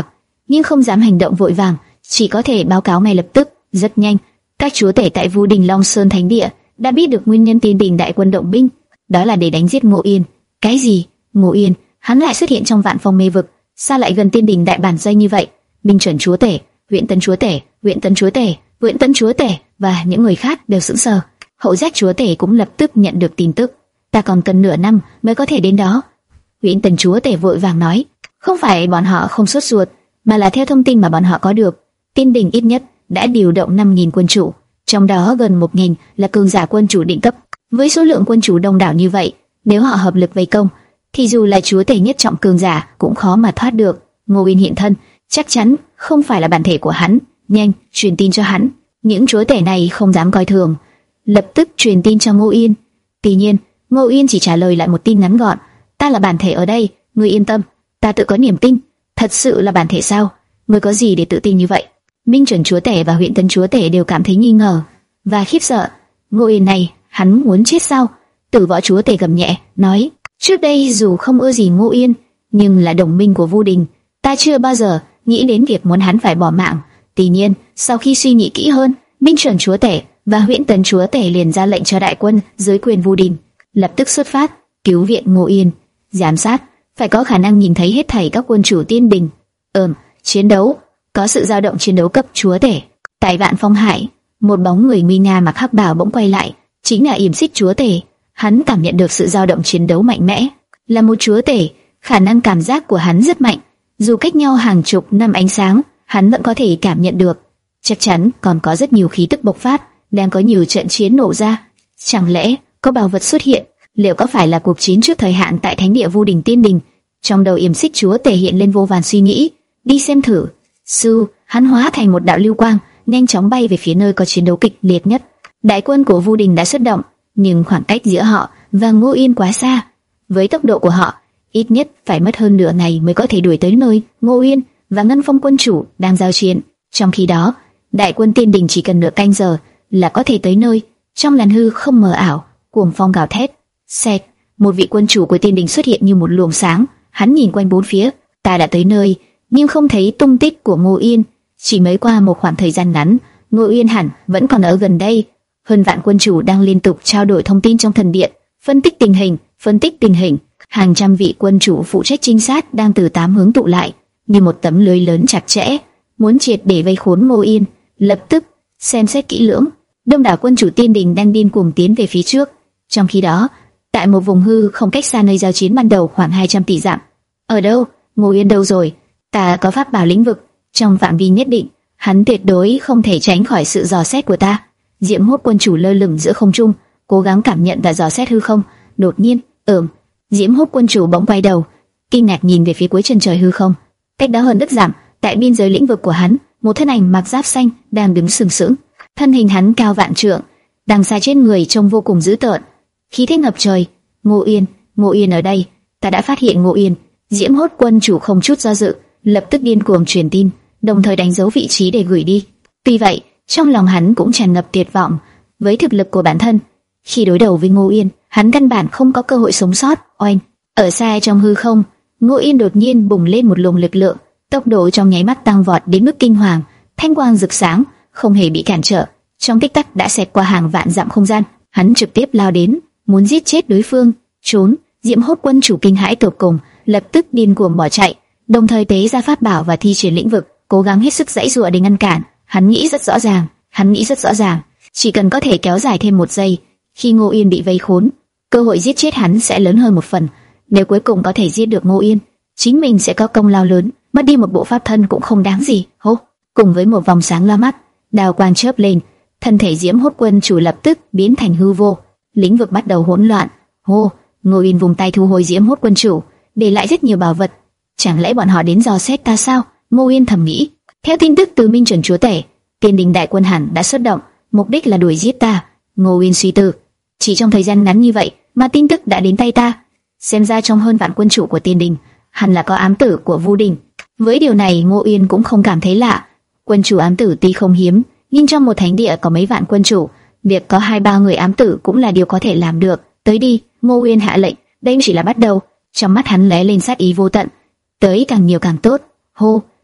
nhưng không dám hành động vội vàng, chỉ có thể báo cáo ngay lập tức. Rất nhanh, các chúa tể tại Vu Đình Long Sơn Thánh Địa đã biết được nguyên nhân Tiên Đình đại quân động binh, đó là để đánh giết Ngô Yên. Cái gì? Ngô Yên? Hắn lại xuất hiện trong Vạn Phong mê vực, sao lại gần Tiên Đình đại bản doanh như vậy? Minh Chuẩn chúa tể, Huyện Tấn chúa tể, Huyện Tấn chúa tể, Huyện Tấn chúa tể và những người khác đều sững sờ. Hậu Giác chúa tể cũng lập tức nhận được tin tức. Ta còn cần nửa năm mới có thể đến đó. Huyện Tấn chúa tể vội vàng nói, không phải bọn họ không sốt ruột, mà là theo thông tin mà bọn họ có được, Tiên Đình ít nhất đã điều động năm nghìn quân chủ, trong đó gần một nghìn là cường giả quân chủ đỉnh cấp. Với số lượng quân chủ đông đảo như vậy, nếu họ hợp lực vây công, thì dù là chúa tể nhất trọng cường giả cũng khó mà thoát được. Ngô Yên hiện thân, chắc chắn không phải là bản thể của hắn. Nhanh, truyền tin cho hắn. Những chúa tể này không dám coi thường, lập tức truyền tin cho Ngô Yên. Tuy nhiên, Ngô Yên chỉ trả lời lại một tin ngắn gọn: ta là bản thể ở đây, ngươi yên tâm, ta tự có niềm tin. Thật sự là bản thể sao? Ngươi có gì để tự tin như vậy? Minh Chuẩn chúa tể và Huyện Tấn chúa tể đều cảm thấy nghi ngờ và khiếp sợ. Ngô Yên này, hắn muốn chết sao? Tử Võ chúa tể gầm nhẹ nói: trước đây dù không ưa gì Ngô Yên, nhưng là đồng minh của Vu Đình, ta chưa bao giờ nghĩ đến việc muốn hắn phải bỏ mạng. Tuy nhiên, sau khi suy nghĩ kỹ hơn, Minh Chuẩn chúa tể và Huyện Tấn chúa tể liền ra lệnh cho đại quân dưới quyền Vu Đình lập tức xuất phát cứu viện Ngô Yên. Giám sát phải có khả năng nhìn thấy hết thảy các quân chủ Tiên Đình. Ừm, chiến đấu, có sự dao động chiến đấu cấp chúa tể. Tại Vạn Phong Hải, một bóng người nguy nga mặc hắc bào bỗng quay lại, chính là Yểm Xích chúa tể. Hắn cảm nhận được sự dao động chiến đấu mạnh mẽ. Là một chúa tể, khả năng cảm giác của hắn rất mạnh, dù cách nhau hàng chục năm ánh sáng, hắn vẫn có thể cảm nhận được. Chắc chắn còn có rất nhiều khí tức bộc phát, đang có nhiều trận chiến nổ ra. Chẳng lẽ có bảo vật xuất hiện? Liệu có phải là cuộc chiến trước thời hạn tại Thánh Địa Vu Đình Tiên Đình? Trong đầu Yểm Xích chúa tể hiện lên vô vàn suy nghĩ. Đi xem thử. Sư, hắn hóa thành một đạo lưu quang, nhanh chóng bay về phía nơi có chiến đấu kịch liệt nhất. Đại quân của Vu Đình đã xuất động, nhưng khoảng cách giữa họ và Ngô Yên quá xa. Với tốc độ của họ, ít nhất phải mất hơn nửa ngày mới có thể đuổi tới nơi Ngô Yên và Ngân Phong quân chủ đang giao chiến. Trong khi đó, đại quân Tiên Đình chỉ cần nửa canh giờ là có thể tới nơi. Trong làn hư không mờ ảo, cuồng phong gào thét. Xẹt, một vị quân chủ của Tiên Đình xuất hiện như một luồng sáng. Hắn nhìn quanh bốn phía, ta đã tới nơi, nhưng không thấy tung tích của Ngô Yên. Chỉ mới qua một khoảng thời gian ngắn, Ngô Yên hẳn vẫn còn ở gần đây. Hơn vạn quân chủ đang liên tục trao đổi thông tin trong thần điện, phân tích tình hình, phân tích tình hình. Hàng trăm vị quân chủ phụ trách trinh sát đang từ tám hướng tụ lại, như một tấm lưới lớn chặt chẽ, muốn triệt để vây khốn Ngô Yên. Lập tức xem xét kỹ lưỡng, đông đảo quân chủ Tiên Đình đang điên cuồng tiến về phía trước. Trong khi đó, tại một vùng hư không cách xa nơi giao chiến ban đầu khoảng hai trăm tỷ dặm. Ở đâu? Ngô Yên đâu rồi? Ta có pháp bảo lĩnh vực, trong phạm vi nhất định, hắn tuyệt đối không thể tránh khỏi sự dò xét của ta. Diễm Hốt quân chủ lơ lửng giữa không trung, cố gắng cảm nhận và dò xét hư không. Đột nhiên, ừm, Diễm Hốt quân chủ bỗng quay đầu, kinh ngạc nhìn về phía cuối chân trời hư không. Cách đó hơn đất dặm, tại biên giới lĩnh vực của hắn, một thân ảnh mặc giáp xanh đang đứng sừng sững. Thân hình hắn cao vạn trượng, đằng xa trên người trông vô cùng dữ tợn, khí thế ngập trời. Ngô Yên, Ngô Yên ở đây, ta đã phát hiện Ngô Yên. Diễm Hốt quân chủ không chút do dự, lập tức điên cuồng truyền tin, đồng thời đánh dấu vị trí để gửi đi. Tuy vậy, trong lòng hắn cũng tràn ngập tuyệt vọng. Với thực lực của bản thân, khi đối đầu với Ngô Yên, hắn căn bản không có cơ hội sống sót. Oanh! Ở xa trong hư không, Ngô Yên đột nhiên bùng lên một luồng lực lượng, tốc độ trong nháy mắt tăng vọt đến mức kinh hoàng, thanh quang rực sáng, không hề bị cản trở, trong tích tắc đã xẹt qua hàng vạn dặm không gian. Hắn trực tiếp lao đến, muốn giết chết đối phương. Trốn! Diễm Hốt quân chủ kinh hãi tột cùng, lập tức điên cuồng bỏ chạy, đồng thời tế ra pháp bảo và thi triển lĩnh vực, cố gắng hết sức giãy giụa để ngăn cản. Hắn nghĩ rất rõ ràng, hắn nghĩ rất rõ ràng, chỉ cần có thể kéo dài thêm một giây, khi Ngô Yên bị vây khốn, cơ hội giết chết hắn sẽ lớn hơn một phần. Nếu cuối cùng có thể giết được Ngô Yên, chính mình sẽ có công lao lớn, mất đi một bộ pháp thân cũng không đáng gì. Hô! Cùng với một vòng sáng loa mắt, đào quang chớp lên, thân thể Diễm Hốt quân chủ lập tức biến thành hư vô, lĩnh vực bắt đầu hỗn loạn. Hô! Ngô Yên vùng tay thu hồi Diễm Hốt quân chủ, để lại rất nhiều bảo vật. Chẳng lẽ bọn họ đến dò xét ta sao? Ngô Yên thầm nghĩ. Theo tin tức từ Minh Chuẩn chúa tể, Tiên Đình đại quân hẳn đã xuất động, mục đích là đuổi giết ta. Ngô Yên suy tư, chỉ trong thời gian ngắn như vậy mà tin tức đã đến tay ta. Xem ra trong hơn vạn quân chủ của Tiên Đình, hẳn là có ám tử của Vu Đình. Với điều này, Ngô Yên cũng không cảm thấy lạ. Quân chủ ám tử tuy không hiếm, nhưng trong một thánh địa có mấy vạn quân chủ, việc có hai ba người ám tử cũng là điều có thể làm được. Tới đi! Ngô Yên hạ lệnh. Đây chỉ là bắt đầu. Trong mắt hắn lóe lên sát ý vô tận. Tới càng nhiều càng tốt. Hô!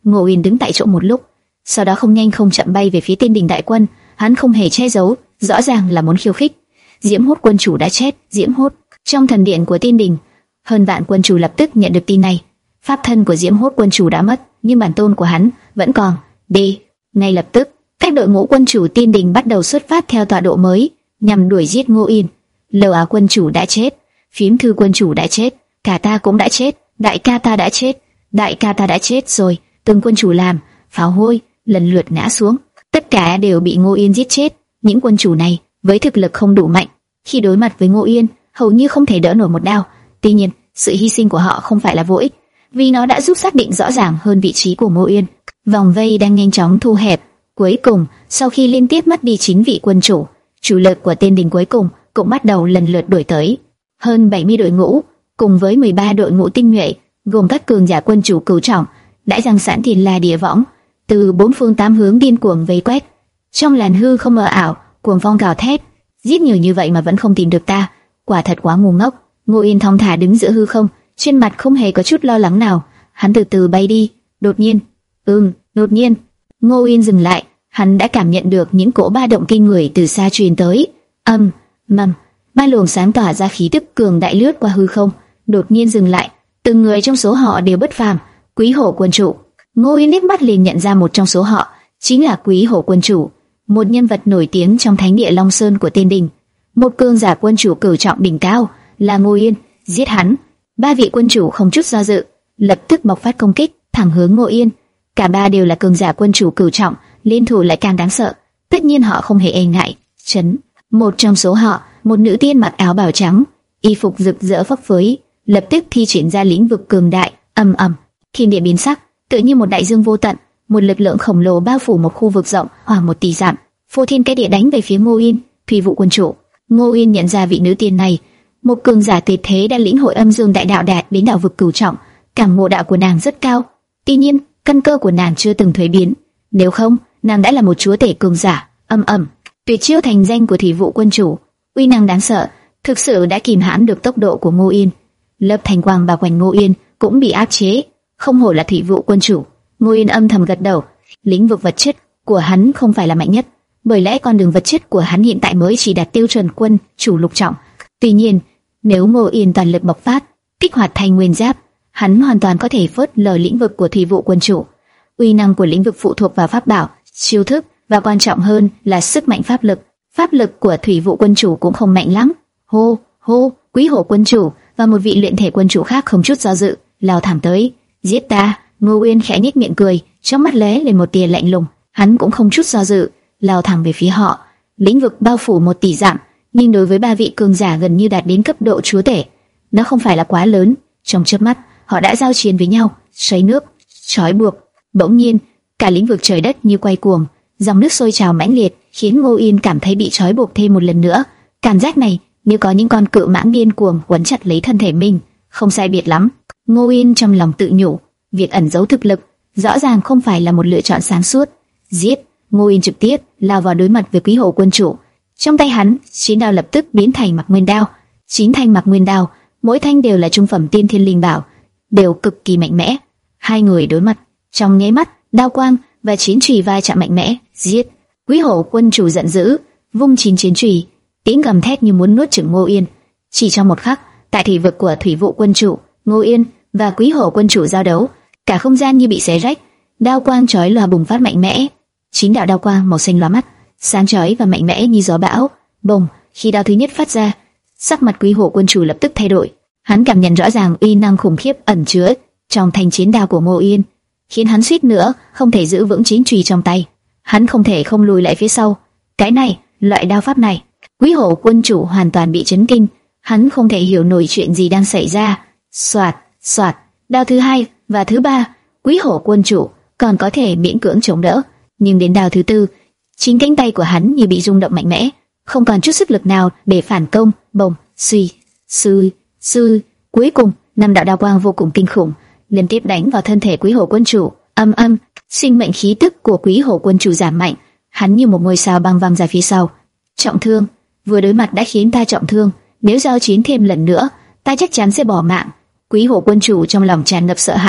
Ngô Uyên đứng tại chỗ một lúc, sau đó không nhanh không chậm bay về phía Tiên Đình đại quân. Hắn không hề che giấu, rõ ràng là muốn khiêu khích. Diễm Hốt quân chủ đã chết. Diễm Hốt trong thần điện của Tiên Đình, hơn vạn quân chủ lập tức nhận được tin này. Pháp thân của Diễm Hốt quân chủ đã mất, nhưng bản tôn của hắn vẫn còn. Đi. Ngay lập tức, các đội ngũ quân chủ Tiên Đình bắt đầu xuất phát theo tọa độ mới, nhằm đuổi giết Ngô Uyên. Lâu Á quân chủ đã chết, Phiếm Thư quân chủ đã chết, cả ta cũng đã chết, đại ca ta đã chết, đại ca ta đã chết rồi. Từng quân chủ làm pháo hôi lần lượt ngã xuống, tất cả đều bị Ngô Uyên giết chết. Những quân chủ này với thực lực không đủ mạnh, khi đối mặt với Ngô Uyên hầu như không thể đỡ nổi một đao. Tuy nhiên, sự hy sinh của họ không phải là vô ích, vì nó đã giúp xác định rõ ràng hơn vị trí của Ngô Uyên. Vòng vây đang nhanh chóng thu hẹp. Cuối cùng, sau khi liên tiếp mất đi chín vị quân chủ, chủ lực của Tiên Đình cuối cùng cũng bắt đầu lần lượt đuổi tới. Hơn bảy mươi đội ngũ, cùng với mười ba đội ngũ tinh nhuệ, gồm các cường giả quân chủ cửu trọng, đã giăng sẵn thiên la địa võng, từ bốn phương tám hướng điên cuồng vây quét. Trong làn hư không mờ ảo, cuồng phong gào thét, giết nhiều như vậy mà vẫn không tìm được ta, quả thật quá ngu ngốc. Ngô Uyên thong thả đứng giữa hư không, trên mặt không hề có chút lo lắng nào. Hắn từ từ bay đi. Đột nhiên, ừm, đột nhiên, Ngô Uyên dừng lại. Hắn đã cảm nhận được những cỗ ba động kinh người từ xa truyền tới. Âm, mầm, ba luồng sáng tỏa ra khí tức cường đại lướt qua hư không, đột nhiên dừng lại. Từng người trong số họ đều bất phàm. Quý Hổ quân chủ. Ngô Uyên liếc mắt liền nhận ra một trong số họ, chính là Quý Hổ quân chủ, một nhân vật nổi tiếng trong thánh địa Long Sơn của Tiên Đình, một cường giả quân chủ cửu trọng đỉnh cao. Là Ngô Uyên. Giết hắn. Ba vị quân chủ không chút do dự, lập tức bộc phát công kích thẳng hướng Ngô Uyên. Cả ba đều là cường giả quân chủ cửu trọng, liên thủ lại càng đáng sợ. Tất nhiên họ không hề e ngại. Chấn. Một trong số họ, một nữ tiên mặc áo bào trắng, y phục rực rỡ phấp phới, lập tức thi triển ra lĩnh vực cường đại. Ầm ầm, thiên địa biến sắc, tự như một đại dương vô tận, một lực lượng khổng lồ bao phủ một khu vực rộng khoảng một tỷ dặm, phô thiên cái địa đánh về phía Ngô Uyên. Thủy Vụ quân chủ. Ngô Uyên nhận ra vị nữ tiên này, một cường giả tuyệt thế đã lĩnh hội âm dương đại đạo đạt đến đạo vực cửu trọng, cảm ngộ đạo của nàng rất cao. Tuy nhiên, căn cơ của nàng chưa từng thuế biến, nếu không, nàng đã là một chúa tể cường giả. Âm ầm, tuyệt chiêu thành danh của Thủy Vụ quân chủ, uy năng đáng sợ, thực sự đã kìm hãm được tốc độ của Ngô Uyên. Lớp thành quang bao quanh Ngô Uyên cũng bị áp chế, không hổ là Thủy Vụ quân chủ. Ngô Uyên âm thầm gật đầu, lĩnh vực vật chất của hắn không phải là mạnh nhất, bởi lẽ con đường vật chất của hắn hiện tại mới chỉ đạt tiêu chuẩn quân chủ lục trọng. Tuy nhiên, nếu Ngô Uyên toàn lực bộc phát, kích hoạt thành nguyên giáp, hắn hoàn toàn có thể phớt lờ lĩnh vực của Thủy Vụ quân chủ. Uy năng của lĩnh vực phụ thuộc vào pháp bảo, chiêu thức, và quan trọng hơn là sức mạnh pháp lực. Pháp lực của Thủy Vụ quân chủ cũng không mạnh lắm. Hô, hô, Quý Hổ quân chủ và một vị luyện thể quân chủ khác không chút do dự lao thẳng tới. Giết ta. Ngô Uyên khẽ nhếch miệng cười, trong mắt lóe lên một tia lạnh lùng. Hắn cũng không chút do dự lao thẳng về phía họ. Lĩnh vực bao phủ một tỷ dặm, nhưng đối với ba vị cường giả gần như đạt đến cấp độ chúa tể, nó không phải là quá lớn. Trong chớp mắt, họ đã giao chiến với nhau, xoáy nước, trói buộc. Bỗng nhiên, cả lĩnh vực trời đất như quay cuồng, dòng nước sôi trào mãnh liệt, khiến Ngô Uyên cảm thấy bị trói buộc thêm một lần nữa. Cảm giác này, như có những con cự mãng điên cuồng quấn chặt lấy thân thể mình, không sai biệt lắm. Ngô Uyên trong lòng tự nhủ, việc ẩn giấu thực lực rõ ràng không phải là một lựa chọn sáng suốt. Giết! Ngô Uyên trực tiếp lao vào đối mặt với Quý Hổ quân chủ. Trong tay hắn, chín đao lập tức biến thành Mặc Nguyên đao. Chín thanh Mặc Nguyên đao, mỗi thanh đều là trung phẩm tiên thiên linh bảo, đều cực kỳ mạnh mẽ. Hai người đối mặt, trong nháy mắt, đao quang và chiến chùy va chạm mạnh mẽ. Giết! Quý Hổ quân chủ giận dữ, vung chín chiến chùy, tiếng gầm thét như muốn nuốt chửng Ngô Uyên. Chỉ trong một khắc, tại thủy vực của Thủy Vụ quân chủ, Ngô Uyên và Quý Hổ quân chủ giao đấu, cả không gian như bị xé rách, đao quang chói lòa bùng phát mạnh mẽ. Chín đạo đao quang màu xanh lóa mắt, sáng chói và mạnh mẽ như gió bão. Bùng! Khi đao thứ nhất phát ra, sắc mặt Quý Hổ quân chủ lập tức thay đổi. Hắn cảm nhận rõ ràng uy năng khủng khiếp ẩn chứa trong thanh chiến đao của Ngô Uyên, khiến hắn suýt nữa không thể giữ vững chiến chùy trong tay. Hắn không thể không lùi lại phía sau. Cái này, loại đao pháp này, Quý Hổ quân chủ hoàn toàn bị chấn kinh. Hắn không thể hiểu nổi chuyện gì đang xảy ra. Soạt, soạt, đao thứ hai và thứ ba, Quý Hổ quân chủ còn có thể miễn cưỡng chống đỡ, nhưng đến đao thứ tư, chính cánh tay của hắn như bị rung động mạnh mẽ, không còn chút sức lực nào để phản công. Bồng, suy, sư, sư. Cuối cùng, năm đạo đao quang vô cùng kinh khủng liên tiếp đánh vào thân thể Quý Hổ quân chủ. Âm âm, sinh mệnh khí tức của Quý Hổ quân chủ giảm mạnh, hắn như một ngôi sao băng văng ra phía sau. Trọng thương, vừa đối mặt đã khiến ta trọng thương, nếu giao chiến thêm lần nữa, ta chắc chắn sẽ bỏ mạng. Quý Hổ quân chủ trong lòng tràn ngập sợ hãi,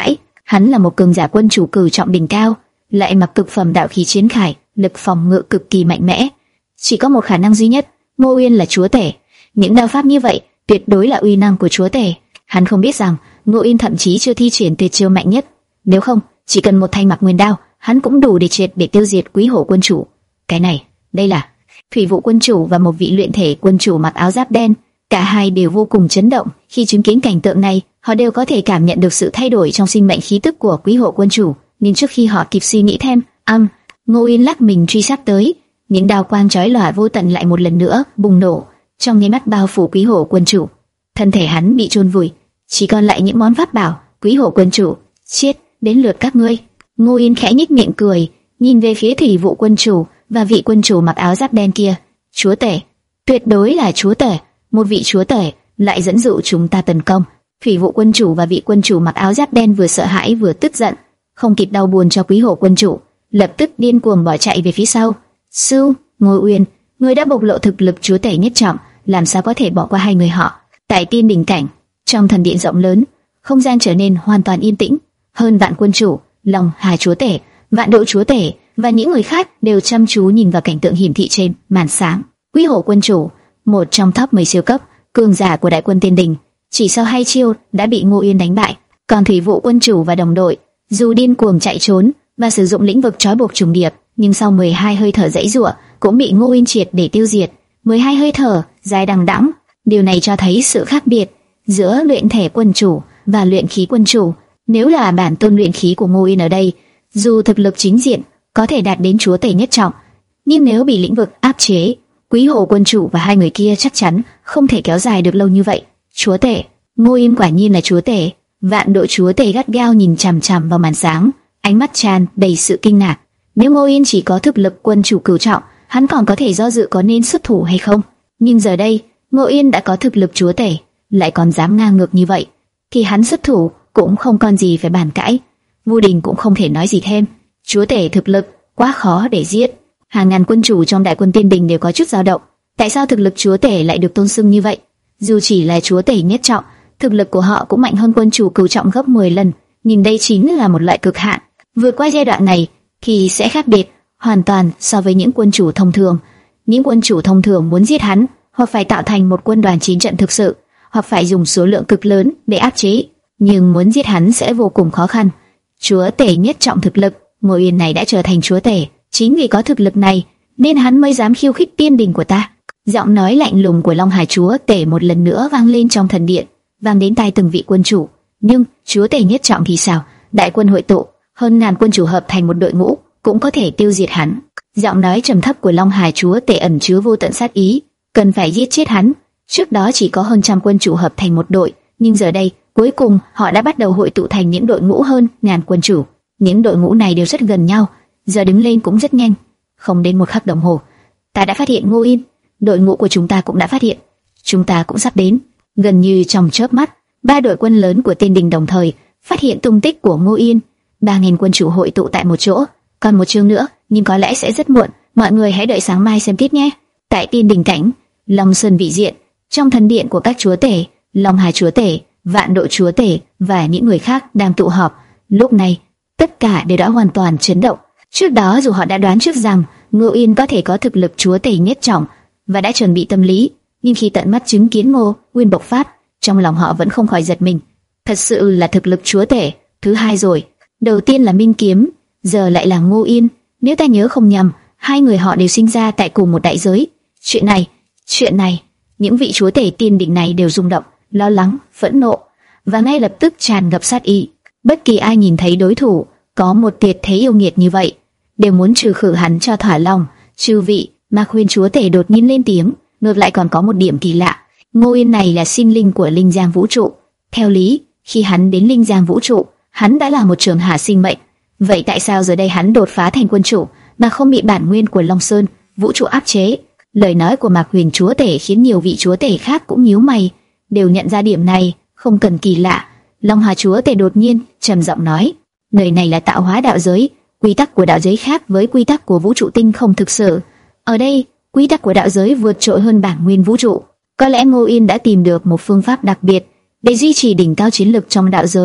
Hắn là một cường giả quân chủ cửu trọng đỉnh cao, lại mặc cực phẩm đạo khí chiến khải, lực phòng ngự cực kỳ mạnh mẽ. Chỉ có một khả năng duy nhất, Ngô Uyên là chúa tể. Những đao pháp như vậy tuyệt đối là uy năng của chúa tể. Hắn không biết rằng Ngô Uyên thậm chí chưa thi triển tuyệt chiêu mạnh nhất. Nếu không, chỉ cần một thanh Mặc Nguyên đao, hắn cũng đủ để triệt để tiêu diệt Quý Hổ quân chủ. Cái này, đây là Thủy Vụ quân chủ và một vị luyện thể quân chủ mặc áo giáp đen. Cả hai đều vô cùng chấn động khi chứng kiến cảnh tượng này. Họ đều có thể cảm nhận được sự thay đổi trong sinh mệnh khí tức của Quý Hổ quân chủ. Nhưng trước khi họ kịp suy nghĩ thêm, âm, um, Ngô Uyên lắc mình truy sát tới. Những đao quang chói lòa vô tận lại một lần nữa bùng nổ, trong nháy mắt bao phủ Quý Hổ quân chủ. Thân thể hắn bị chôn vùi, chỉ còn lại những món pháp bảo. Quý Hổ quân chủ, chết, đến lượt các ngươi. Ngô Uyên khẽ nhếch miệng cười, nhìn về phía Thủy Vụ quân chủ và vị quân chủ mặc áo giáp đen kia. Chúa tể, tuyệt đối là chúa tể, một vị chúa tể lại dẫn dụ chúng ta tấn công. Thủy Vụ quân chủ và vị quân chủ mặc áo giáp đen vừa sợ hãi vừa tức giận, không kịp đau buồn cho Quý Hổ quân chủ, lập tức điên cuồng bỏ chạy về phía sau. Sư, Ngô Uyên, ngươi đã bộc lộ thực lực chúa tể nhất trọng, làm sao có thể bỏ qua hai người họ? Tại Tiên đỉnh cảnh, trong thần điện rộng lớn, không gian trở nên hoàn toàn yên tĩnh. Hơn vạn quân chủ, Long Hà chúa tể, Vạn Độ chúa tể và những người khác đều chăm chú nhìn vào cảnh tượng hiển thị trên màn sáng. Quý Hổ quân chủ, một trong top mười siêu cấp cường giả của đại quân Tiên đình, chỉ sau hai chiêu đã bị Ngô Uyên đánh bại. Còn Thủy Vụ quân chủ và đồng đội, dù điên cuồng chạy trốn và sử dụng lĩnh vực trói buộc trùng điệp, nhưng sau mười hai hơi thở giãy giụa cũng bị Ngô Uyên triệt để tiêu diệt. mười hai hơi thở dài đằng đẵng, điều này cho thấy sự khác biệt giữa luyện thể quân chủ và luyện khí quân chủ. Nếu là bản tôn luyện khí của Ngô Uyên ở đây, dù thực lực chính diện có thể đạt đến chúa tể nhất trọng, nhưng nếu bị lĩnh vực áp chế, Quý Hổ quân chủ và hai người kia chắc chắn không thể kéo dài được lâu như vậy. Chúa tể, Ngô Uyên quả nhiên là chúa tể. Vạn Độ chúa tể gắt gao nhìn chằm chằm vào màn sáng, ánh mắt tràn đầy sự kinh ngạc. Nếu Ngô Uyên chỉ có thực lực quân chủ cửu trọng, hắn còn có thể do dự có nên xuất thủ hay không. Nhưng giờ đây, Ngô Uyên đã có thực lực chúa tể, lại còn dám ngang ngược như vậy, thì hắn xuất thủ cũng không còn gì phải bàn cãi. Vu Đình cũng không thể nói gì thêm. Chúa tể thực lực quá khó để giết. Hàng ngàn quân chủ trong đại quân Tiên đình đều có chút dao động. Tại sao thực lực chúa tể lại được tôn xưng như vậy? Dù chỉ là chúa tể nhất trọng, thực lực của họ cũng mạnh hơn quân chủ cửu trọng gấp mười lần. Nhưng đây chính là một loại cực hạn. Vượt qua giai đoạn này thì sẽ khác biệt hoàn toàn so với những quân chủ thông thường. Những quân chủ thông thường muốn giết hắn, hoặc phải tạo thành một quân đoàn chiến trận thực sự, hoặc phải dùng số lượng cực lớn để áp chế. Nhưng muốn giết hắn sẽ vô cùng khó khăn. Chúa tể nhất trọng thực lực, Ngô Uyên này đã trở thành chúa tể. Chính vì có thực lực này nên hắn mới dám khiêu khích Tiên đình của ta. Giọng nói lạnh lùng của Long Hà chúa tể một lần nữa vang lên trong thần điện, vang đến tai từng vị quân chủ. Nhưng chúa tể nhất trọng thì sao? Đại quân hội tụ, hơn ngàn quân chủ hợp thành một đội ngũ cũng có thể tiêu diệt hắn. Giọng nói trầm thấp của Long Hà chúa tể ẩn chứa vô tận sát ý, cần phải giết chết hắn. Trước đó chỉ có hơn trăm quân chủ hợp thành một đội, nhưng giờ đây cuối cùng họ đã bắt đầu hội tụ thành những đội ngũ hơn ngàn quân chủ. Những đội ngũ này đều rất gần nhau, giờ đứng lên cũng rất nhanh. Không đến một khắc đồng hồ, ta đã phát hiện Ngô Uyên. Đội ngũ của chúng ta cũng đã phát hiện. Chúng ta cũng sắp đến. Gần như trong chớp mắt, ba đội quân lớn của Tiên đình đồng thời phát hiện tung tích của Ngô Uyên. Ba nghìn quân chủ hội tụ tại một chỗ. Còn một chương nữa, nhưng có lẽ sẽ rất muộn. Mọi người hãy đợi sáng mai xem tiếp nhé. Tại Tiên đình cảnh, Long Sơn vị diện, trong thần điện của các chúa tể, Long Hà chúa tể, Vạn Độ chúa tể và những người khác đang tụ họp. Lúc này, tất cả đều đã hoàn toàn chấn động. Trước đó dù họ đã đoán trước rằng Ngô Uyên có thể có thực lực chúa tể nhất trọng và đã chuẩn bị tâm lý, nhưng khi tận mắt chứng kiến Ngô Uyên bộc phát, trong lòng họ vẫn không khỏi giật mình. Thật sự là thực lực chúa tể thứ hai rồi. Đầu tiên là Minh Kiếm, giờ lại là Ngô Uyên. Nếu ta nhớ không nhầm, hai người họ đều sinh ra tại cùng một đại giới. Chuyện này, chuyện này, những vị chúa tể Tiên đình này đều rung động, lo lắng, phẫn nộ và ngay lập tức tràn ngập sát ý. Bất kỳ ai nhìn thấy đối thủ có một tuyệt thế yêu nghiệt như vậy, đều muốn trừ khử hắn cho thỏa lòng. Chư vị, Mạc Huyền chúa tể đột nhiên lên tiếng, ngược lại còn có một điểm kỳ lạ. Ngô Uyên này là sinh linh của Linh Giang vũ trụ. Theo lý, khi hắn đến Linh Giang vũ trụ, hắn đã là một trường hạ sinh mệnh. Vậy tại sao giờ đây hắn đột phá thành quân chủ mà không bị bản nguyên của Long Sơn vũ trụ áp chế? Lời nói của Mạc Huyền chúa tể khiến nhiều vị chúa tể khác cũng nhíu mày, đều nhận ra điểm này. Không cần kỳ lạ, Long Hà chúa tể đột nhiên trầm giọng nói, nơi này là tạo hóa đạo giới, quy tắc của đạo giới khác với quy tắc của vũ trụ tinh không thực sự. Ở đây, quy tắc của đạo giới vượt trội hơn bản nguyên vũ trụ. Có lẽ Ngô Uyên đã tìm được một phương pháp đặc biệt để duy trì đỉnh cao chiến lực trong đạo giới.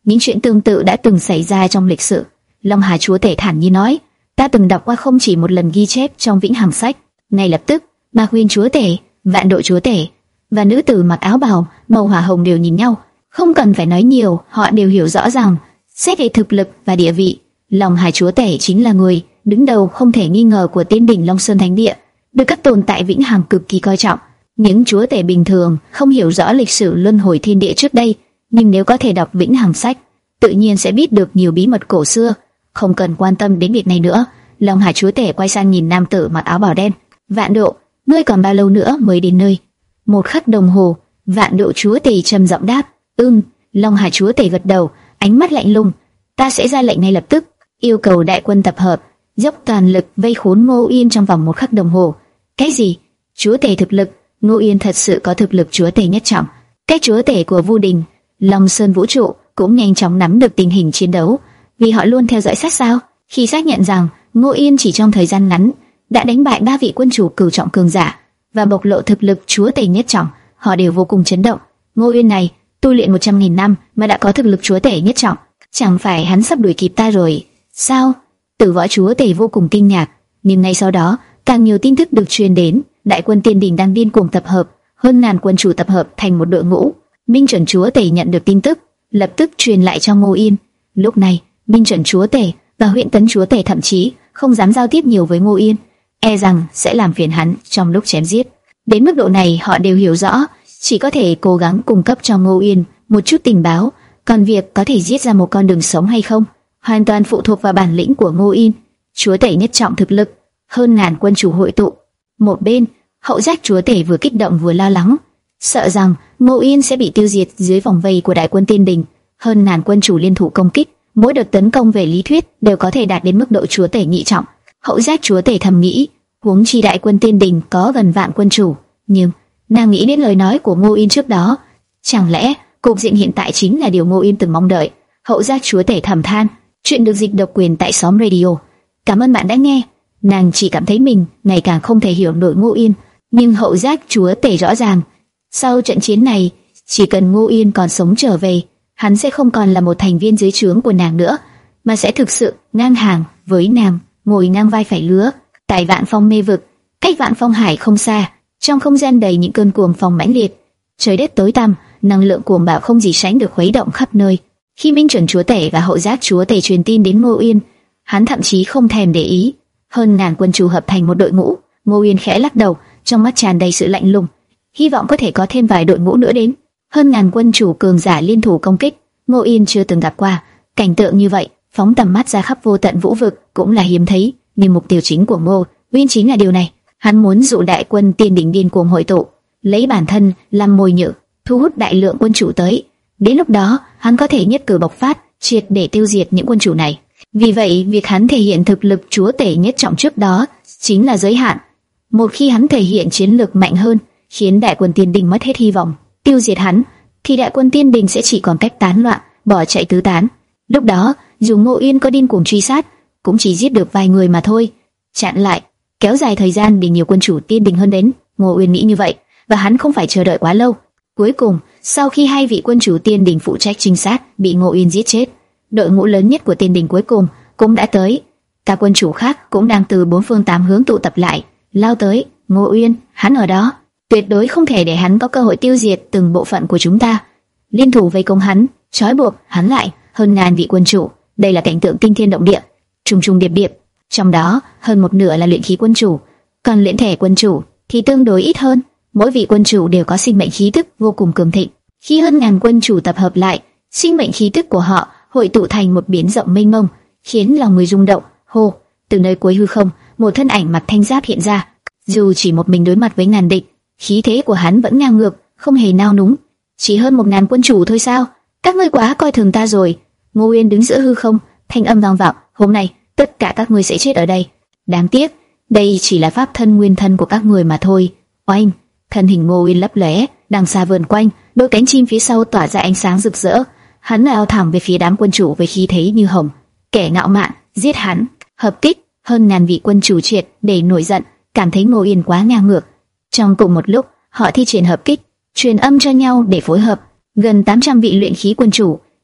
những chuyện tương tự đã từng xảy ra trong lịch sử. Long Hà chúa tể thản nhiên nói, ta từng đọc qua không chỉ một lần ghi chép trong vĩnh hằng sách. Ngay lập tức, Ma Huyên chúa tể, Vạn Độ chúa tể và nữ tử mặc áo bào màu hỏa hồng đều nhìn nhau. Không cần phải nói nhiều, họ đều hiểu rõ rằng xét về thực lực và địa vị, Long Hà chúa tể chính là người đứng đầu không thể nghi ngờ của Tiên đỉnh Long Sơn Thánh Địa, được các tồn tại vĩnh hằng cực kỳ coi trọng. Những chúa tể bình thường không hiểu rõ lịch sử luân hồi thiên địa trước đây, nhưng nếu có thể đọc vĩnh hằng sách, tự nhiên sẽ biết được nhiều bí mật cổ xưa. Không cần quan tâm đến việc này nữa, Long Hà chúa tể quay sang nhìn nam tử mặc áo bào đen. Vạn Độ, ngươi còn bao lâu nữa mới đến nơi? Một khắc đồng hồ. Vạn Độ chúa tể trầm giọng đáp. Ừm. Long Hà chúa tể gật đầu, ánh mắt lạnh lùng. Ta sẽ ra lệnh ngay lập tức, yêu cầu đại quân tập hợp, dốc toàn lực vây khốn Ngô Yên trong vòng một khắc đồng hồ. Cái gì? Chúa tể thực lực? Ngô Yên thật sự có thực lực chúa tể nhất trọng. Cái chúa tể của Vu Đình, Long Sơn vũ trụ cũng nhanh chóng nắm được tình hình chiến đấu, vì họ luôn theo dõi sát sao. Khi xác nhận rằng Ngô Yên chỉ trong thời gian ngắn đã đánh bại ba vị quân chủ cửu trọng cường giả và bộc lộ thực lực chúa tể nhất trọng, họ đều vô cùng chấn động. Ngô Yên này tu luyện một trăm nghìn năm mà đã có thực lực chúa tể nhất trọng, chẳng phải hắn sắp đuổi kịp ta rồi sao? Tử Võ chúa tể vô cùng kinh ngạc, nhưng ngay sau đó càng nhiều tin tức được truyền đến. Đại quân Tiên đỉnh đang điên cuồng tập hợp, hơn ngàn quân chủ tập hợp thành một đội ngũ. Minh Chuẩn chúa tể nhận được tin tức, lập tức truyền lại cho Ngô Yên. Lúc này, Minh Chuẩn chúa tể và Huyện Tấn chúa tể thậm chí không dám giao tiếp nhiều với Ngô Yên, e rằng sẽ làm phiền hắn trong lúc chém giết. Đến mức độ này, họ đều hiểu rõ, chỉ có thể cố gắng cung cấp cho Ngô Yên một chút tình báo, còn việc có thể giết ra một con đường sống hay không, hoàn toàn phụ thuộc vào bản lĩnh của Ngô Yên. Chúa tể nhất trọng thực lực, hơn ngàn quân chủ hội tụ. Một bên, Hậu Giác chúa tể vừa kích động vừa lo lắng, sợ rằng Ngô Yên sẽ bị tiêu diệt dưới vòng vây của đại quân Tiên đỉnh. Hơn ngàn quân chủ liên thủ công kích, mỗi đợt tấn công về lý thuyết đều có thể đạt đến mức độ chúa tể nhị trọng. Hậu Giác chúa tể thầm nghĩ, huống chi đại quân Tiên đỉnh có gần vạn quân chủ. Nhưng nàng nghĩ đến lời nói của Ngô Yên trước đó, chẳng lẽ cục diện hiện tại chính là điều Ngô Yên từng mong đợi? Hậu Giác chúa tể thầm than. Chuyện được dịch độc quyền tại xóm radio. Cảm ơn bạn đã nghe. Nàng chỉ cảm thấy mình ngày càng không thể hiểu nổi Ngô Yên, nhưng Hậu Giác chúa tể rõ ràng, sau trận chiến này, chỉ cần Ngô Yên còn sống trở về, hắn sẽ không còn là một thành viên dưới trướng của nàng nữa, mà sẽ thực sự ngang hàng với nàng, ngồi ngang vai phải lứa. Tại Vạn Phong mê vực, cách Vạn Phong hải không xa, trong không gian đầy những cơn cuồng phong mãnh liệt, trời đất tối tăm, năng lượng cuồng bạo không gì sánh được khuấy động khắp nơi. Khi Minh Chuẩn chúa tể và Hậu Giác chúa tể truyền tin đến Ngô Yên, hắn thậm chí không thèm để ý. Hơn ngàn quân chủ hợp thành một đội ngũ. Ngô Yên khẽ lắc đầu, trong mắt tràn đầy sự lạnh lùng, hy vọng có thể có thêm vài đội ngũ nữa đến. Hơn ngàn quân chủ cường giả liên thủ công kích, Ngô Yên chưa từng gặp qua cảnh tượng như vậy, phóng tầm mắt ra khắp vô tận vũ vực cũng là hiếm thấy. Nhưng mục tiêu chính của Ngô Yên chính là điều này, hắn muốn dụ đại quân Tiên đỉnh điên cuồng hội tụ, lấy bản thân làm mồi nhử, thu hút đại lượng quân chủ tới. Đến lúc đó, hắn có thể nhất cử bộc phát, triệt để tiêu diệt những quân chủ này. Vì vậy, việc hắn thể hiện thực lực chúa tể nhất trọng trước đó chính là giới hạn. Một khi hắn thể hiện chiến lược mạnh hơn, khiến đại quân Tiên đỉnh mất hết hy vọng tiêu diệt hắn, thì đại quân Tiên đỉnh sẽ chỉ còn cách tán loạn, bỏ chạy tứ tán. Lúc đó, dù Ngô Yên có điên cuồng truy sát, cũng chỉ giết được vài người mà thôi. Chặn lại, kéo dài thời gian để nhiều quân chủ Tiên đỉnh hơn đến. Ngô Yên nghĩ như vậy, và hắn không phải chờ đợi quá lâu. Cuối cùng, sau khi hai vị quân chủ Tiên đỉnh phụ trách trinh sát bị Ngô Yên giết chết, đội ngũ lớn nhất của Tiên đỉnh cuối cùng cũng đã tới. Các quân chủ khác cũng đang từ bốn phương tám hướng tụ tập lại, lao tới. Ngô Yên, hắn ở đó, tuyệt đối không thể để hắn có cơ hội tiêu diệt từng bộ phận của chúng ta. Liên thủ vây công hắn, trói buộc hắn lại. Hơn ngàn vị quân chủ, đây là cảnh tượng kinh thiên động địa, trùng trùng điệp điệp. Trong đó, hơn một nửa là luyện khí quân chủ, còn luyện thể quân chủ thì tương đối ít hơn. Mỗi vị quân chủ đều có sinh mệnh khí tức vô cùng cường thịnh. Khi hơn ngàn quân chủ tập hợp lại, sinh mệnh khí tức của họ hội tụ thành một biển rộng mênh mông, khiến lòng người rung động. Hô, từ nơi cuối hư không, một thân ảnh mặc thanh giáp hiện ra. Dù chỉ một mình đối mặt với ngàn địch, khí thế của hắn vẫn ngang ngược, không hề nao núng. Chỉ hơn một ngàn quân chủ thôi sao? Các ngươi quá coi thường ta rồi. Ngô Yên đứng giữa hư không, thanh âm vang vọng. Hôm nay, tất cả các ngươi sẽ chết ở đây. Đáng tiếc, đây chỉ là pháp thân nguyên thân của các ngươi mà thôi. Oanh, thân hình Ngô Yên lấp lóe, đằng xa vườn quanh, đôi cánh chim phía sau tỏa ra ánh sáng rực rỡ. Hắn lao thẳng về phía đám quân chủ với khí thế như hồng. Kẻ ngạo mạn, giết hắn. Hợp kích. Hơn ngàn vị quân chủ triệt để nổi giận, cảm thấy Ngô Yên quá ngang ngược. Trong cùng một lúc, họ thi triển hợp kích, truyền âm cho nhau để phối hợp. Gần tám trăm vị luyện khí quân chủ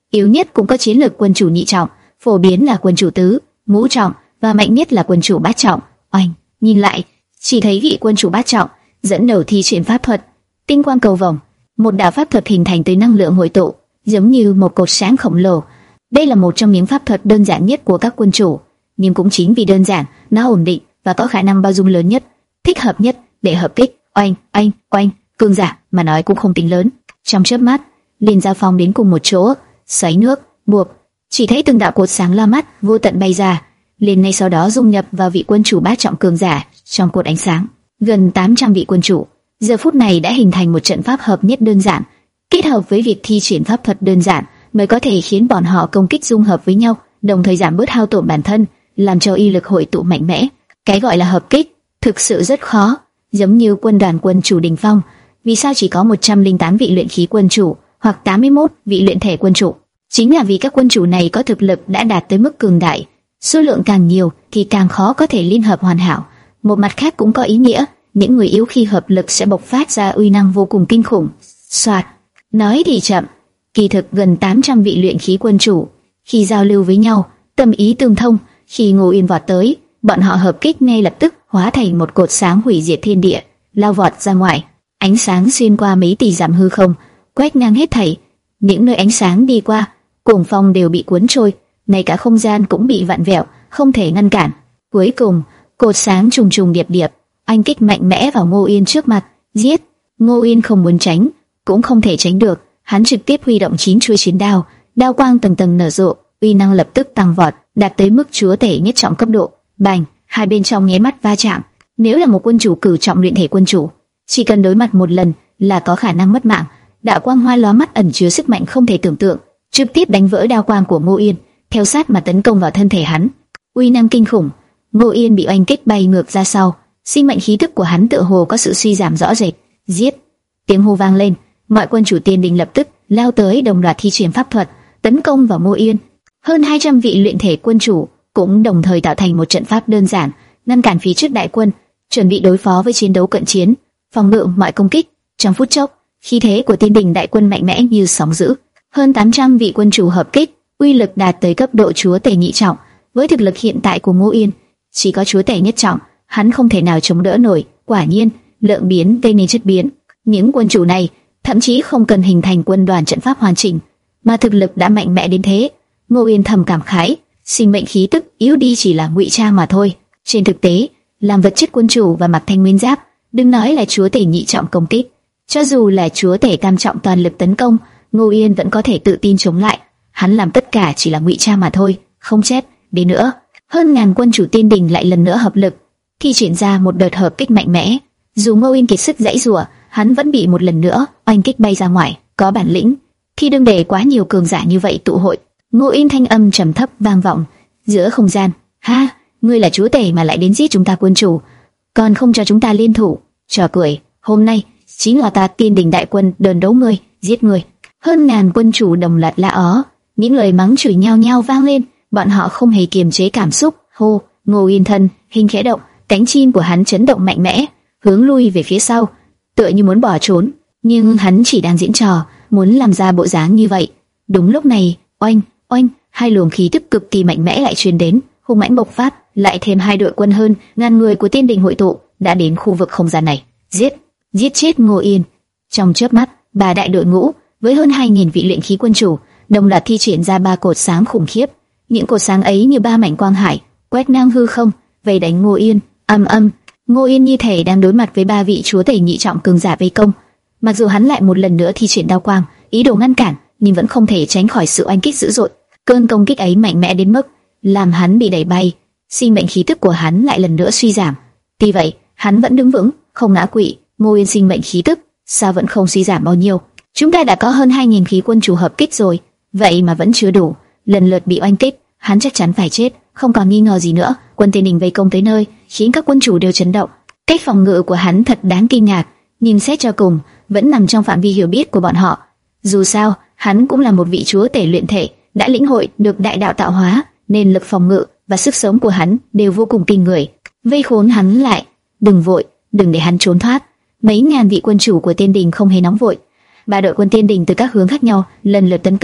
yếu nhất cũng có chiến lược quân chủ nhị trọng, phổ biến là quân chủ tứ, ngũ trọng và mạnh nhất là quân chủ bát trọng. Oanh, nhìn lại, chỉ thấy vị quân chủ bát trọng dẫn đầu thi triển pháp thuật tinh quang cầu vồng, một đạo pháp thuật hình thành từ năng lượng hội tụ, giống như một cột sáng khổng lồ. Đây là một trong những pháp thuật đơn giản nhất của các quân chủ, nhưng cũng chính vì đơn giản, nó ổn định và có khả năng bao dung lớn nhất, thích hợp nhất để hợp kích. Oanh, oanh, oanh, cường giả mà nói cũng không tính lớn. Trong chớp mắt, liền giao phong đến cùng một chỗ, xoáy nước, buộc, chỉ thấy từng đạo cột sáng la mắt vô tận bay ra, liền ngay sau đó dung nhập vào vị quân chủ bát trọng cường giả trong cột ánh sáng. Gần tám trăm vị quân chủ giờ phút này đã hình thành một trận pháp hợp nhất đơn giản, kết hợp với việc thi triển pháp thuật đơn giản mới có thể khiến bọn họ công kích dung hợp với nhau, đồng thời giảm bớt hao tổn bản thân, làm cho y lực hội tụ mạnh mẽ. Cái gọi là hợp kích thực sự rất khó, giống như quân đoàn quân chủ đỉnh phong, vì sao chỉ có một trăm lẻ tám vị luyện khí quân chủ hoặc tám mươi mốt vị luyện thể quân chủ? Chính là vì các quân chủ này có thực lực đã đạt tới mức cường đại, số lượng càng nhiều thì càng khó có thể liên hợp hoàn hảo. Một mặt khác cũng có ý nghĩa, những người yếu khi hợp lực sẽ bộc phát ra uy năng vô cùng kinh khủng. Soạt, nói thì chậm, kỳ thực gần tám trăm vị luyện khí quân chủ khi giao lưu với nhau, tâm ý tương thông. Khi Ngô Yên vọt tới, bọn họ hợp kích ngay lập tức hóa thành một cột sáng hủy diệt thiên địa, lao vọt ra ngoài. Ánh sáng xuyên qua mấy tỷ dặm hư không, quét ngang hết thảy. Những nơi ánh sáng đi qua, cuồng phong đều bị cuốn trôi, ngay cả không gian cũng bị vặn vẹo, không thể ngăn cản. Cuối cùng, cột sáng trùng trùng điệp điệp, anh kích mạnh mẽ vào Ngô Yên trước mặt, giết. Ngô Yên không muốn tránh, cũng không thể tránh được, hắn trực tiếp huy động chín chuôi chiến đao, đao quang tầng tầng nở rộ, uy năng lập tức tăng vọt, đạt tới mức chúa tể nhất trọng cấp độ. Bành, hai bên trong nháy mắt va chạm. Nếu là một quân chủ cửu trọng luyện thể quân chủ, chỉ cần đối mặt một lần là có khả năng mất mạng. Đạo quang hoa lóa mắt ẩn chứa sức mạnh không thể tưởng tượng, trực tiếp đánh vỡ đao quang của Ngô Yên, theo sát mà tấn công vào thân thể hắn. Uy năng kinh khủng, Ngô Yên bị oanh kích bay ngược ra sau, sinh mệnh khí tức của hắn tựa hồ có sự suy giảm rõ rệt. Giết! Tiếng hô vang lên, mọi quân chủ tiên đình lập tức lao tới đồng loạt thi triển pháp thuật tấn công vào Ngô Yên. Hơn hai trăm vị luyện thể quân chủ cũng đồng thời tạo thành một trận pháp đơn giản, ngăn cản phía trước đại quân, chuẩn bị đối phó với chiến đấu cận chiến, phòng ngự mọi công kích. Trong phút chốc, khí thế của tiên đình đại quân mạnh mẽ như sóng dữ. Hơn tám trăm vị quân chủ hợp kích, uy lực đạt tới cấp độ chúa tể nhị trọng. Với thực lực hiện tại của Ngô Yên, chỉ có chúa tể nhất trọng, hắn không thể nào chống đỡ nổi. Quả nhiên, lượng biến gây nên chất biến. Những quân chủ này thậm chí không cần hình thành quân đoàn trận pháp hoàn chỉnh, mà thực lực đã mạnh mẽ đến thế. Ngô Yên thầm cảm khái, sinh mệnh khí tức yếu đi chỉ là ngụy trang mà thôi. Trên thực tế, làm vật chất quân chủ và mặc thanh nguyên giáp, đừng nói là chúa tể nhị trọng công kích, cho dù là chúa tể tam trọng toàn lực tấn công, Ngô Yên vẫn có thể tự tin chống lại. Hắn làm tất cả chỉ là ngụy trang mà thôi, không chết. Đến nữa, hơn ngàn quân chủ tiên đình lại lần nữa hợp lực, thi triển ra một đợt hợp kích mạnh mẽ. Dù Ngô Yên kiệt sức giãy giụa, hắn vẫn bị một lần nữa oanh kích bay ra ngoài. Có bản lĩnh thì đừng để quá nhiều cường giả như vậy tụ hội. Ngô Yên thanh âm trầm thấp vang vọng giữa không gian. Ha, ngươi là chúa tể mà lại đến giết chúng ta quân chủ, còn không cho chúng ta liên thủ? Trò cười, hôm nay chính là ta tiên đình đại quân đơn đấu ngươi, giết ngươi. Hơn ngàn quân chủ đồng loạt la ó, những lời mắng chửi nhau nhau vang lên. Bọn họ không hề kiềm chế cảm xúc. Hô, Ngô Yên thân hình khẽ động, cánh chim của hắn chấn động mạnh mẽ, hướng lui về phía sau, tựa như muốn bỏ trốn. Nhưng hắn chỉ đang diễn trò, muốn làm ra bộ dáng như vậy. Đúng lúc này, oanh, oanh, hai luồng khí tức cực kỳ mạnh mẽ lại truyền đến, hung mãnh bộc phát, lại thêm hai đội quân hơn ngàn người của tiên đình hội tụ, đã đến khu vực không gian này. Giết, giết chết Ngô Yên. Trong chớp mắt, ba đại đội ngũ với hơn hai nghìn vị luyện khí quân chủ đồng loạt thi triển ra ba cột sáng khủng khiếp. Những cột sáng ấy như ba mảnh quang hải, quét ngang hư không, vây đánh Ngô Yên. Âm âm, Ngô Yên như thể đang đối mặt với ba vị chúa tể nhị trọng cường giả vây công. Mặc dù hắn lại một lần nữa thi triển đao quang, ý đồ ngăn cản, nhưng vẫn không thể tránh khỏi sự oanh kích dữ dội. Cơn công kích ấy mạnh mẽ đến mức làm hắn bị đẩy bay, sinh mệnh khí tức của hắn lại lần nữa suy giảm. Tuy vậy, hắn vẫn đứng vững, không ngã quỵ. Ngô Yên sinh mệnh khí tức sao vẫn không suy giảm bao nhiêu? Chúng ta đã có hơn hai nghìn khí quân chủ hợp kích rồi, vậy mà vẫn chưa đủ. Lần lượt bị oanh kích, hắn chắc chắn phải chết, không còn nghi ngờ gì nữa. Quân tiên đình vây công tới nơi, khiến các quân chủ đều chấn động. Cách phòng ngự của hắn thật đáng kinh ngạc, nhưng xét cho cùng vẫn nằm trong phạm vi hiểu biết của bọn họ. Dù sao, hắn cũng là một vị chúa tể luyện thể, đã lĩnh hội được đại đạo tạo hóa, nên lực phòng ngự và sức sống của hắn đều vô cùng kinh người. Vây khốn hắn lại, đừng vội, đừng để hắn trốn thoát. Mấy ngàn vị quân chủ của tiên đình không hề nóng vội. Ba đội quân tiên đình từ các hướng khác nhau lần lượt tấn công,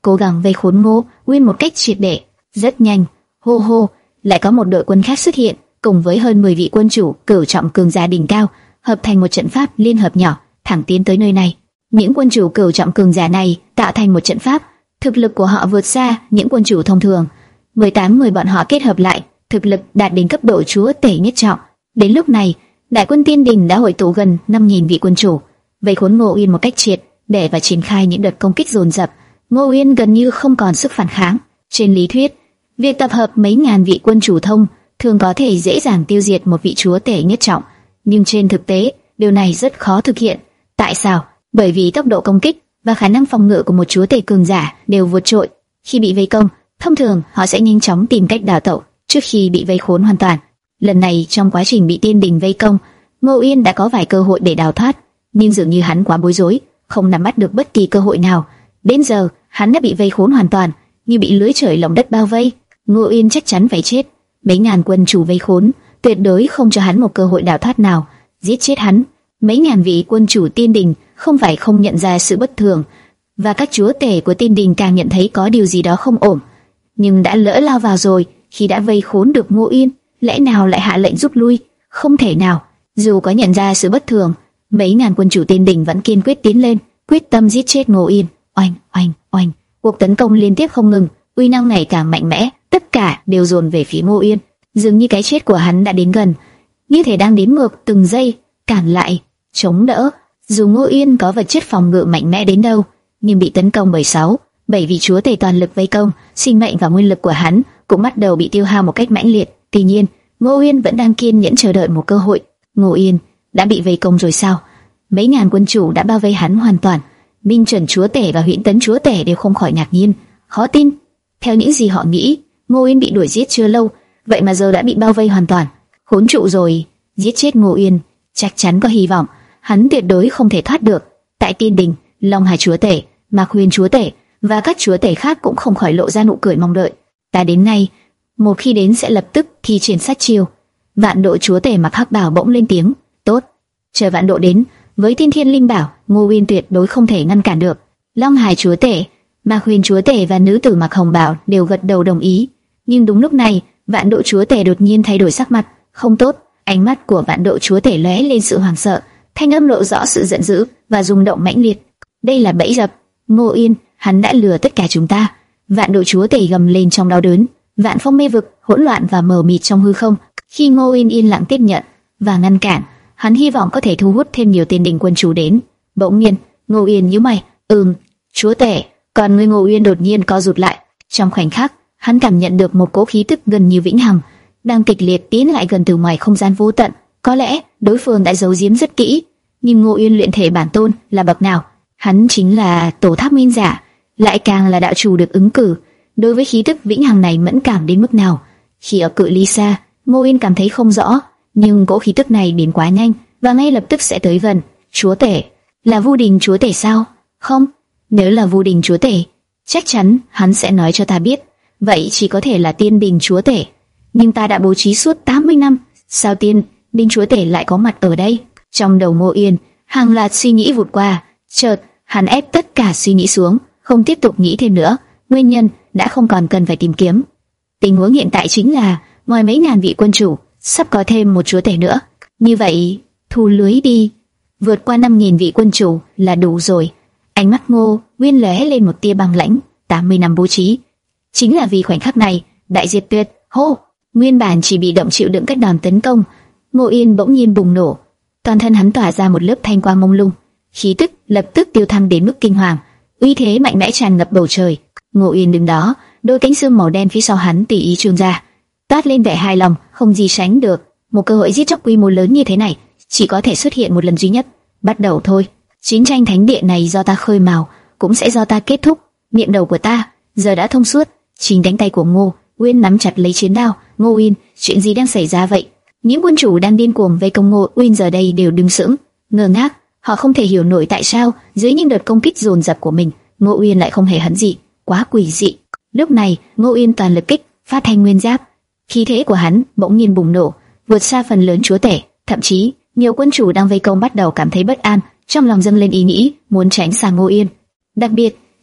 cố gắng vây khốn Ngô Uyên một cách triệt để. Rất nhanh, hô hô, lại có một đội quân khác xuất hiện, cùng với hơn mười vị quân chủ cửu trọng cường giả đỉnh cao, hợp thành một trận pháp liên hợp nhỏ, thẳng tiến tới nơi này. Những quân chủ cửu trọng cường giả này tạo thành một trận pháp, thực lực của họ vượt xa những quân chủ thông thường. mười tám người bọn họ kết hợp lại, thực lực đạt đến cấp độ chúa tể nhất trọng. Đến lúc này, đại quân Tiên Đình đã hội tụ gần năm nghìn vị quân chủ, vây khốn Ngô Uyên một cách triệt để và triển khai những đợt công kích dồn dập. Ngô Uyên gần như không còn sức phản kháng. Trên lý thuyết, việc tập hợp mấy ngàn vị quân chủ thông thường có thể dễ dàng tiêu diệt một vị chúa tể nhất trọng, nhưng trên thực tế, điều này rất khó thực hiện. Tại sao? Bởi vì tốc độ công kích và khả năng phòng ngự của một chúa tể cường giả đều vượt trội. Khi bị vây công, thông thường họ sẽ nhanh chóng tìm cách đào tẩu trước khi bị vây khốn hoàn toàn. Lần này trong quá trình bị Tiên Đình vây công, Ngô Uyên đã có vài cơ hội để đào thoát, nhưng dường như hắn quá bối rối, không nắm bắt được bất kỳ cơ hội nào. Đến giờ, hắn đã bị vây khốn hoàn toàn, như bị lưới trời lồng đất bao vây. Ngô Uyên chắc chắn phải chết. Mấy ngàn quân chủ vây khốn, tuyệt đối không cho hắn một cơ hội đào thoát nào. Giết chết hắn. Mấy ngàn vị quân chủ Tiên Đình không phải không nhận ra sự bất thường, và các chúa tể của Tiên Đình càng nhận thấy có điều gì đó không ổn, nhưng đã lỡ lao vào rồi. Khi đã vây khốn được Ngô Uyên, lẽ nào lại hạ lệnh rút lui? Không thể nào. Dù có nhận ra sự bất thường, mấy ngàn quân chủ Tiên Đình vẫn kiên quyết tiến lên, quyết tâm giết chết Ngô Uyên. Oanh, oanh, oanh! Cuộc tấn công liên tiếp không ngừng, uy năng ngày càng mạnh mẽ, tất cả đều dồn về phía Ngô Uyên. Dường như cái chết của hắn đã đến gần, như thể đang đếm ngược từng giây, cản lại, chống đỡ. Dù Ngô Uyên có vật chất phòng ngự mạnh mẽ đến đâu, nhưng bị tấn công bởi sáu, bảy vị chúa tể toàn lực vây công, sinh mệnh và nguyên lực của hắn cũng bắt đầu bị tiêu hao một cách mãnh liệt. Tuy nhiên, Ngô Uyên vẫn đang kiên nhẫn chờ đợi một cơ hội. Ngô Uyên đã bị vây công rồi sao? Mấy ngàn quân chủ đã bao vây hắn hoàn toàn. Minh Chuẩn chúa tể và Huyễn Tấn chúa tể đều không khỏi ngạc nhiên, khó tin. Theo những gì họ nghĩ, Ngô Uyên bị đuổi giết chưa lâu, vậy mà giờ đã bị bao vây hoàn toàn. Khốn trụ rồi. Giết chết Ngô Uyên chắc chắn có hy vọng, hắn tuyệt đối không thể thoát được. Tại Tiên Đình, Long Hải chúa tể, Mạc Huyền chúa tể và các chúa tể khác cũng không khỏi lộ ra nụ cười mong đợi. Ta đến ngay, một khi đến sẽ lập tức thi triển sát chiêu. Vạn Độ chúa tể mặc hắc bào bỗng lên tiếng, tốt. Chờ Vạn Độ đến, với Tiên Thiên Linh Bảo, Ngô Uyên tuyệt đối không thể ngăn cản được. Long Hải chúa tể, Mạc Huyền chúa tể và nữ tử mặc hồng bào đều gật đầu đồng ý. Nhưng đúng lúc này, Vạn Độ chúa tể đột nhiên thay đổi sắc mặt, không tốt. Ánh mắt của Vạn Độ chúa tể lóe lên sự hoảng sợ, thanh âm lộ rõ sự giận dữ và rung động mãnh liệt. Đây là bẫy dập. Ngô Uyên, hắn đã lừa tất cả chúng ta. Vạn Độ chúa tể gầm lên trong đau đớn. Vạn phong mê vực hỗn loạn và mờ mịt trong hư không. Khi Ngô Uyên yên lặng tiếp nhận và ngăn cản, hắn hy vọng có thể thu hút thêm nhiều Tiên Đình quân chủ đến. Bỗng nhiên, Ngô Uyên nhíu mày, "Ừm, chúa tể." Còn người Ngô Uyên đột nhiên co rụt lại. Trong khoảnh khắc, hắn cảm nhận được một cỗ khí tức gần như vĩnh hằng đang kịch liệt tiến lại gần từ ngoài không gian vô tận. Có lẽ đối phương đã giấu giếm rất kỹ, nhưng Ngô Uyên luyện thể bản tôn là bậc nào? Hắn chính là Tổ Tháp Nguyên Giả, lại càng là đạo chủ được ứng cử. Đối với khí tức vĩnh hằng này mẫn cảm đến mức nào? Khi ở cự ly xa, Ngô Uyên cảm thấy không rõ, nhưng cỗ khí tức này đến quá nhanh và ngay lập tức sẽ tới gần. Chúa tể, là Vu Đình chúa tể sao? Không, nếu là Vu Đình chúa tể, chắc chắn hắn sẽ nói cho ta biết. Vậy chỉ có thể là Tiên Đình chúa tể. Nhưng ta đã bố trí suốt tám mươi năm, sao Tiên Đình chúa tể lại có mặt ở đây? Trong đầu Ngô Uyên, hàng loạt suy nghĩ vụt qua. Chợt, hắn ép tất cả suy nghĩ xuống, không tiếp tục nghĩ thêm nữa. Nguyên nhân đã không còn cần phải tìm kiếm. Tình huống hiện tại chính là ngoài mấy ngàn vị quân chủ, sắp có thêm một chúa tể nữa. Như vậy, thu lưới đi. Vượt qua năm nghìn vị quân chủ là đủ rồi. Ánh mắt Ngô Uyên lóe lên một tia băng lãnh. tám mươi năm bố trí, chính là vì khoảnh khắc này. Đại diệt tuyệt, hô! Nguyên bản chỉ bị động chịu đựng các đòn tấn công, Ngô Uyên bỗng nhiên bùng nổ, toàn thân hắn tỏa ra một lớp thanh quang mông lung, khí tức lập tức tiêu thăng đến mức kinh hoàng, uy thế mạnh mẽ tràn ngập bầu trời. Ngô Uyên đứng đó, đôi cánh xương màu đen phía sau hắn tùy ý trương ra, toát lên vẻ hài lòng, không gì sánh được. Một cơ hội giết chóc quy mô lớn như thế này chỉ có thể xuất hiện một lần duy nhất. Bắt đầu thôi, chiến tranh thánh địa này do ta khơi mào, cũng sẽ do ta kết thúc. Miệng đầu của ta giờ đã thông suốt. Chính đánh tay của Ngô Uyên nắm chặt lấy chiến đao. Ngô Uyên, chuyện gì đang xảy ra vậy? Những quân chủ đang điên cuồng vây công Ngô Uyên giờ đây đều đứng sững, ngơ ngác. Họ không thể hiểu nổi tại sao dưới những đợt công kích dồn dập của mình, Ngô Uyên lại không hề hấn gì, quá quỷ dị. Lúc này, Ngô Uyên toàn lực kích phát thanh nguyên giáp, khí thế của hắn bỗng nhiên bùng nổ, vượt xa phần lớn chúa tể. Thậm chí, nhiều quân chủ đang vây công bắt đầu cảm thấy bất an, trong lòng dâng lên ý nghĩ muốn tránh sang Ngô Uyên. Đặc biệt,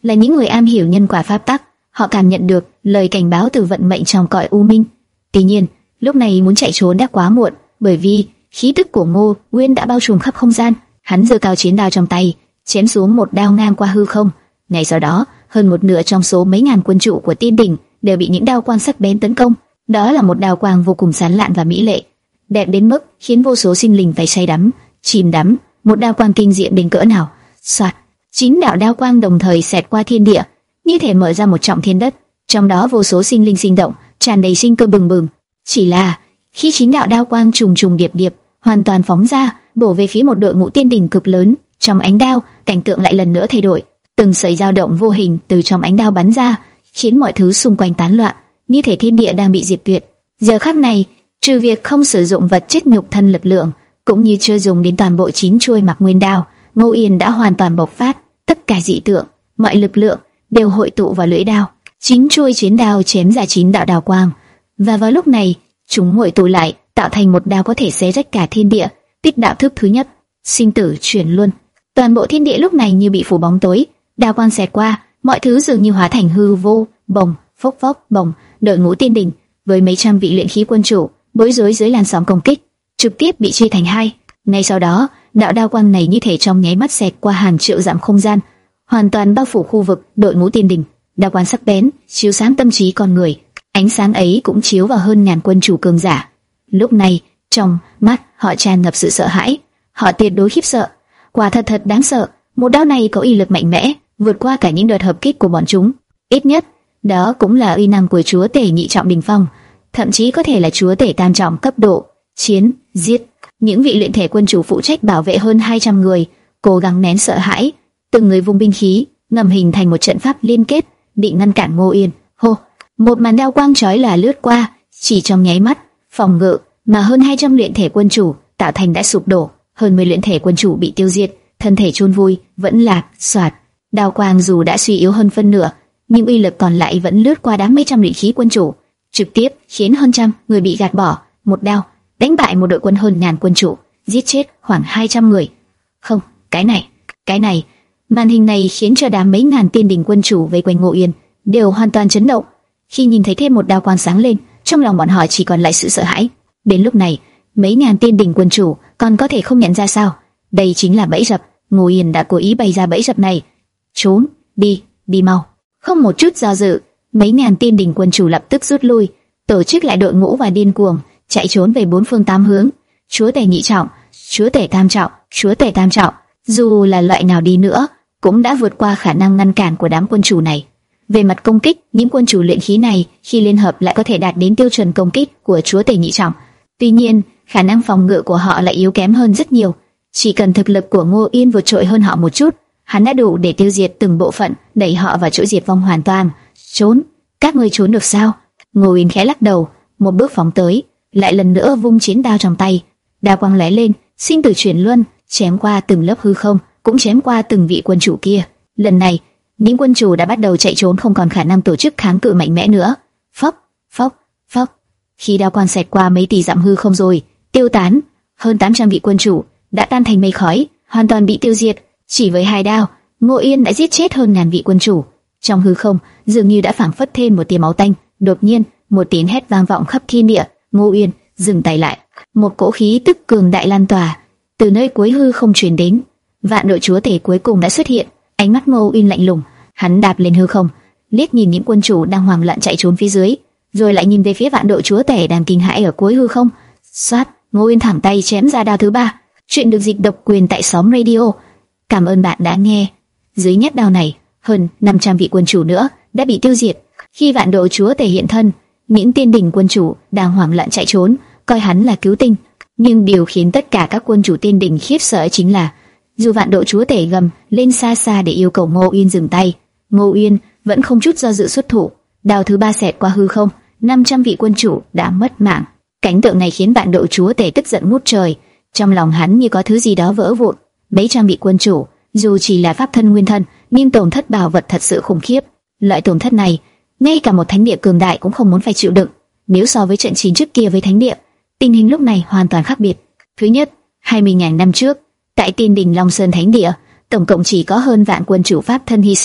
là những người am hiểu nhân quả pháp tắc, họ cảm nhận được lời cảnh báo từ vận mệnh trong cõi u minh. Tuy nhiên, lúc này muốn chạy trốn đã quá muộn, bởi vì khí tức của Ngô Uyên đã bao trùm khắp không gian. Hắn giơ cao chiến đao trong tay, chém xuống một đao ngang qua hư không. Ngay sau đó, hơn một nửa trong số mấy ngàn quân trụ của Tiên Đình đều bị những đao quang sắc bén tấn công. Đó là một đao quang vô cùng sáng lạn và mỹ lệ, đẹp đến mức khiến vô số sinh linh phải say đắm, chìm đắm. Một đao quang kinh diệm đến cỡ nào! Soạt, chín đạo đao quang đồng thời xẹt qua thiên địa, như thể mở ra một trọng thiên đất. Trong đó vô số sinh linh sinh động, tràn đầy sinh cơ bừng bừng. Chỉ là khi chín đạo đao quang trùng trùng điệp điệp hoàn toàn phóng ra, bổ về phía một đội ngũ Tiên Đình cực lớn, trong ánh đao, cảnh tượng lại lần nữa thay đổi. Từng sợi dao động vô hình từ trong ánh đao bắn ra, khiến mọi thứ xung quanh tán loạn, như thể thiên địa đang bị diệt tuyệt. Giờ khắc này, trừ việc không sử dụng vật chất nhục thân lực lượng, cũng như chưa dùng đến toàn bộ chín chuôi Mặc Nguyên đao, Ngô Yên đã hoàn toàn bộc phát tất cả dị tượng, mọi lực lượng đều hội tụ vào lưỡi đao. Chín chuôi chiến đao chém ra chín đạo đao quang, và vào lúc này, chúng hội tụ lại, tạo thành một đao có thể xé rách cả thiên địa. Tích đạo thức thứ nhất, sinh tử chuyển luân. Toàn bộ thiên địa lúc này như bị phủ bóng tối, đao quang xẹt qua, mọi thứ dường như hóa thành hư vô. Bồng, phốc phốc, bồng. Đội ngũ Tiên Đình với mấy trăm vị luyện khí quân chủ bối rối dưới làn sóng công kích, trực tiếp bị chia thành hai. Ngay sau đó, đạo đao quang này như thể trong nháy mắt xẹt qua hàng triệu dặm không gian, hoàn toàn bao phủ khu vực đội ngũ Tiên Đình. Đao quang sắc bén chiếu sáng tâm trí con người, ánh sáng ấy cũng chiếu vào hơn ngàn quân chủ cường giả. Lúc này, trong mắt họ tràn ngập sự sợ hãi, họ tuyệt đối khiếp sợ. Quả thật thật đáng sợ, một đao này có uy lực mạnh mẽ, vượt qua cả những đợt hợp kích của bọn chúng. Ít nhất, đó cũng là uy năng của chúa tể nhị trọng đỉnh phong, thậm chí có thể là chúa tể tam trọng cấp độ. Chiến, giết. Những vị luyện thể quân chủ phụ trách bảo vệ hơn hai trăm người, cố gắng nén sợ hãi, từng người vung binh khí, ngầm hình thành một trận pháp liên kết, định ngăn cản Ngô Yên. Hô, một màn đao quang chói lòa lướt qua, chỉ trong nháy mắt, phòng ngự mà hơn hai trăm luyện thể quân chủ tạo thành đã sụp đổ, hơn mười luyện thể quân chủ bị tiêu diệt, thân thể chôn vùi. Vẫn là xoạt, đao quang dù đã suy yếu hơn phân nửa, nhưng uy lực còn lại vẫn lướt qua đám mấy trăm luyện khí quân chủ, trực tiếp khiến hơn trăm người bị gạt bỏ. Một đao đánh bại một đội quân hơn ngàn quân chủ, giết chết khoảng hai trăm người. Không, cái này, cái này, màn hình này khiến cho đám mấy ngàn Tiên Đình quân chủ vây quanh Ngô Yên đều hoàn toàn chấn động. Khi nhìn thấy thêm một đao quang sáng lên, trong lòng bọn họ chỉ còn lại sự sợ hãi. Đến lúc này, mấy ngàn Tiên Đình quân chủ còn có thể không nhận ra sao? Đây chính là bẫy dập. Ngô Yên đã cố ý bày ra bẫy dập này. Trốn, đi, đi mau. Không một chút do dự, mấy ngàn Tiên Đình quân chủ lập tức rút lui, tổ chức lại đội ngũ và điên cuồng chạy trốn về bốn phương tám hướng. Chúa tể nhị trọng, chúa tể tam trọng, chúa tể tam trọng, dù là loại nào đi nữa, cũng đã vượt qua khả năng ngăn cản của đám quân chủ này. Về mặt công kích, những quân chủ luyện khí này khi liên hợp lại có thể đạt đến tiêu chuẩn công kích của chúa tể nhị trọng. Tuy nhiên, khả năng phòng ngự của họ lại yếu kém hơn rất nhiều. Chỉ cần thực lực của Ngô Yên vượt trội hơn họ một chút, hắn đã đủ để tiêu diệt từng bộ phận, đẩy họ vào chỗ diệt vong hoàn toàn. Trốn, các ngươi trốn được sao? Ngô Yên khẽ lắc đầu, một bước phóng tới, lại lần nữa vung chiến đao trong tay. Đao quang lóe lên, sinh tử chuyển luân, chém qua từng lớp hư không, cũng chém qua từng vị quân chủ kia. Lần này, những quân chủ đã bắt đầu chạy trốn, không còn khả năng tổ chức kháng cự mạnh mẽ nữa. Phốc, phốc, phốc. Khi đao quang xẹt qua mấy tỷ dặm hư không rồi tiêu tán, hơn tám trăm vị quân chủ đã tan thành mây khói, hoàn toàn bị tiêu diệt. Chỉ với hai đao, Ngô Yên đã giết chết hơn ngàn vị quân chủ. Trong hư không, dường như đã phảng phất thêm một tia máu tanh. Đột nhiên, một tiếng hét vang vọng khắp thiên địa. Ngô Yên dừng tay lại, một cỗ khí tức cường đại lan tỏa từ nơi cuối hư không truyền đến. Vạn đội chúa tể cuối cùng đã xuất hiện. Ánh mắt Ngô Yên lạnh lùng, hắn đạp lên hư không, liếc nhìn những quân chủ đang hoảng loạn chạy trốn phía dưới, rồi lại nhìn về phía vạn đội chúa tể đang kinh hãi ở cuối hư không. Xoát, Ngô Yên thẳng tay chém ra đao thứ ba. Chuyện được dịch độc quyền tại Xóm Radio. Cảm ơn bạn đã nghe. Dưới nhát đao này, hơn năm trăm vị quân chủ nữa đã bị tiêu diệt. Khi vạn đội chúa tể hiện thân, những Tiên Đình quân chủ đang hoảng loạn chạy trốn, coi hắn là cứu tinh. Nhưng điều khiến tất cả các quân chủ Tiên Đình khiếp sợ chính là, dù vạn đội chúa tể gầm lên xa xa để yêu cầu Ngô Yên dừng tay, Ngô Yên vẫn không chút do dự xuất thủ. Đao thứ ba xẹt qua hư không, năm trăm vị quân chủ đã mất mạng. Cảnh tượng này khiến vạn đội chúa tể tức giận ngút trời, trong lòng hắn như có thứ gì đó vỡ vụn. Mấy trăm vị quân chủ, dù chỉ là pháp thân nguyên thân, nhưng tổn thất bảo vật thật sự khủng khiếp. Loại tổn thất này, ngay cả một thánh địa cường đại cũng không muốn phải chịu đựng. Nếu so với trận chiến trước kia với thánh địa, tình hình lúc này hoàn toàn khác biệt. Thứ nhất, hai mươi nghìn năm trước, tại Tiên Đình Long Sơn Thánh Địa, tổng cộng chỉ có hơn vạn quân chủ pháp thân hy sinh,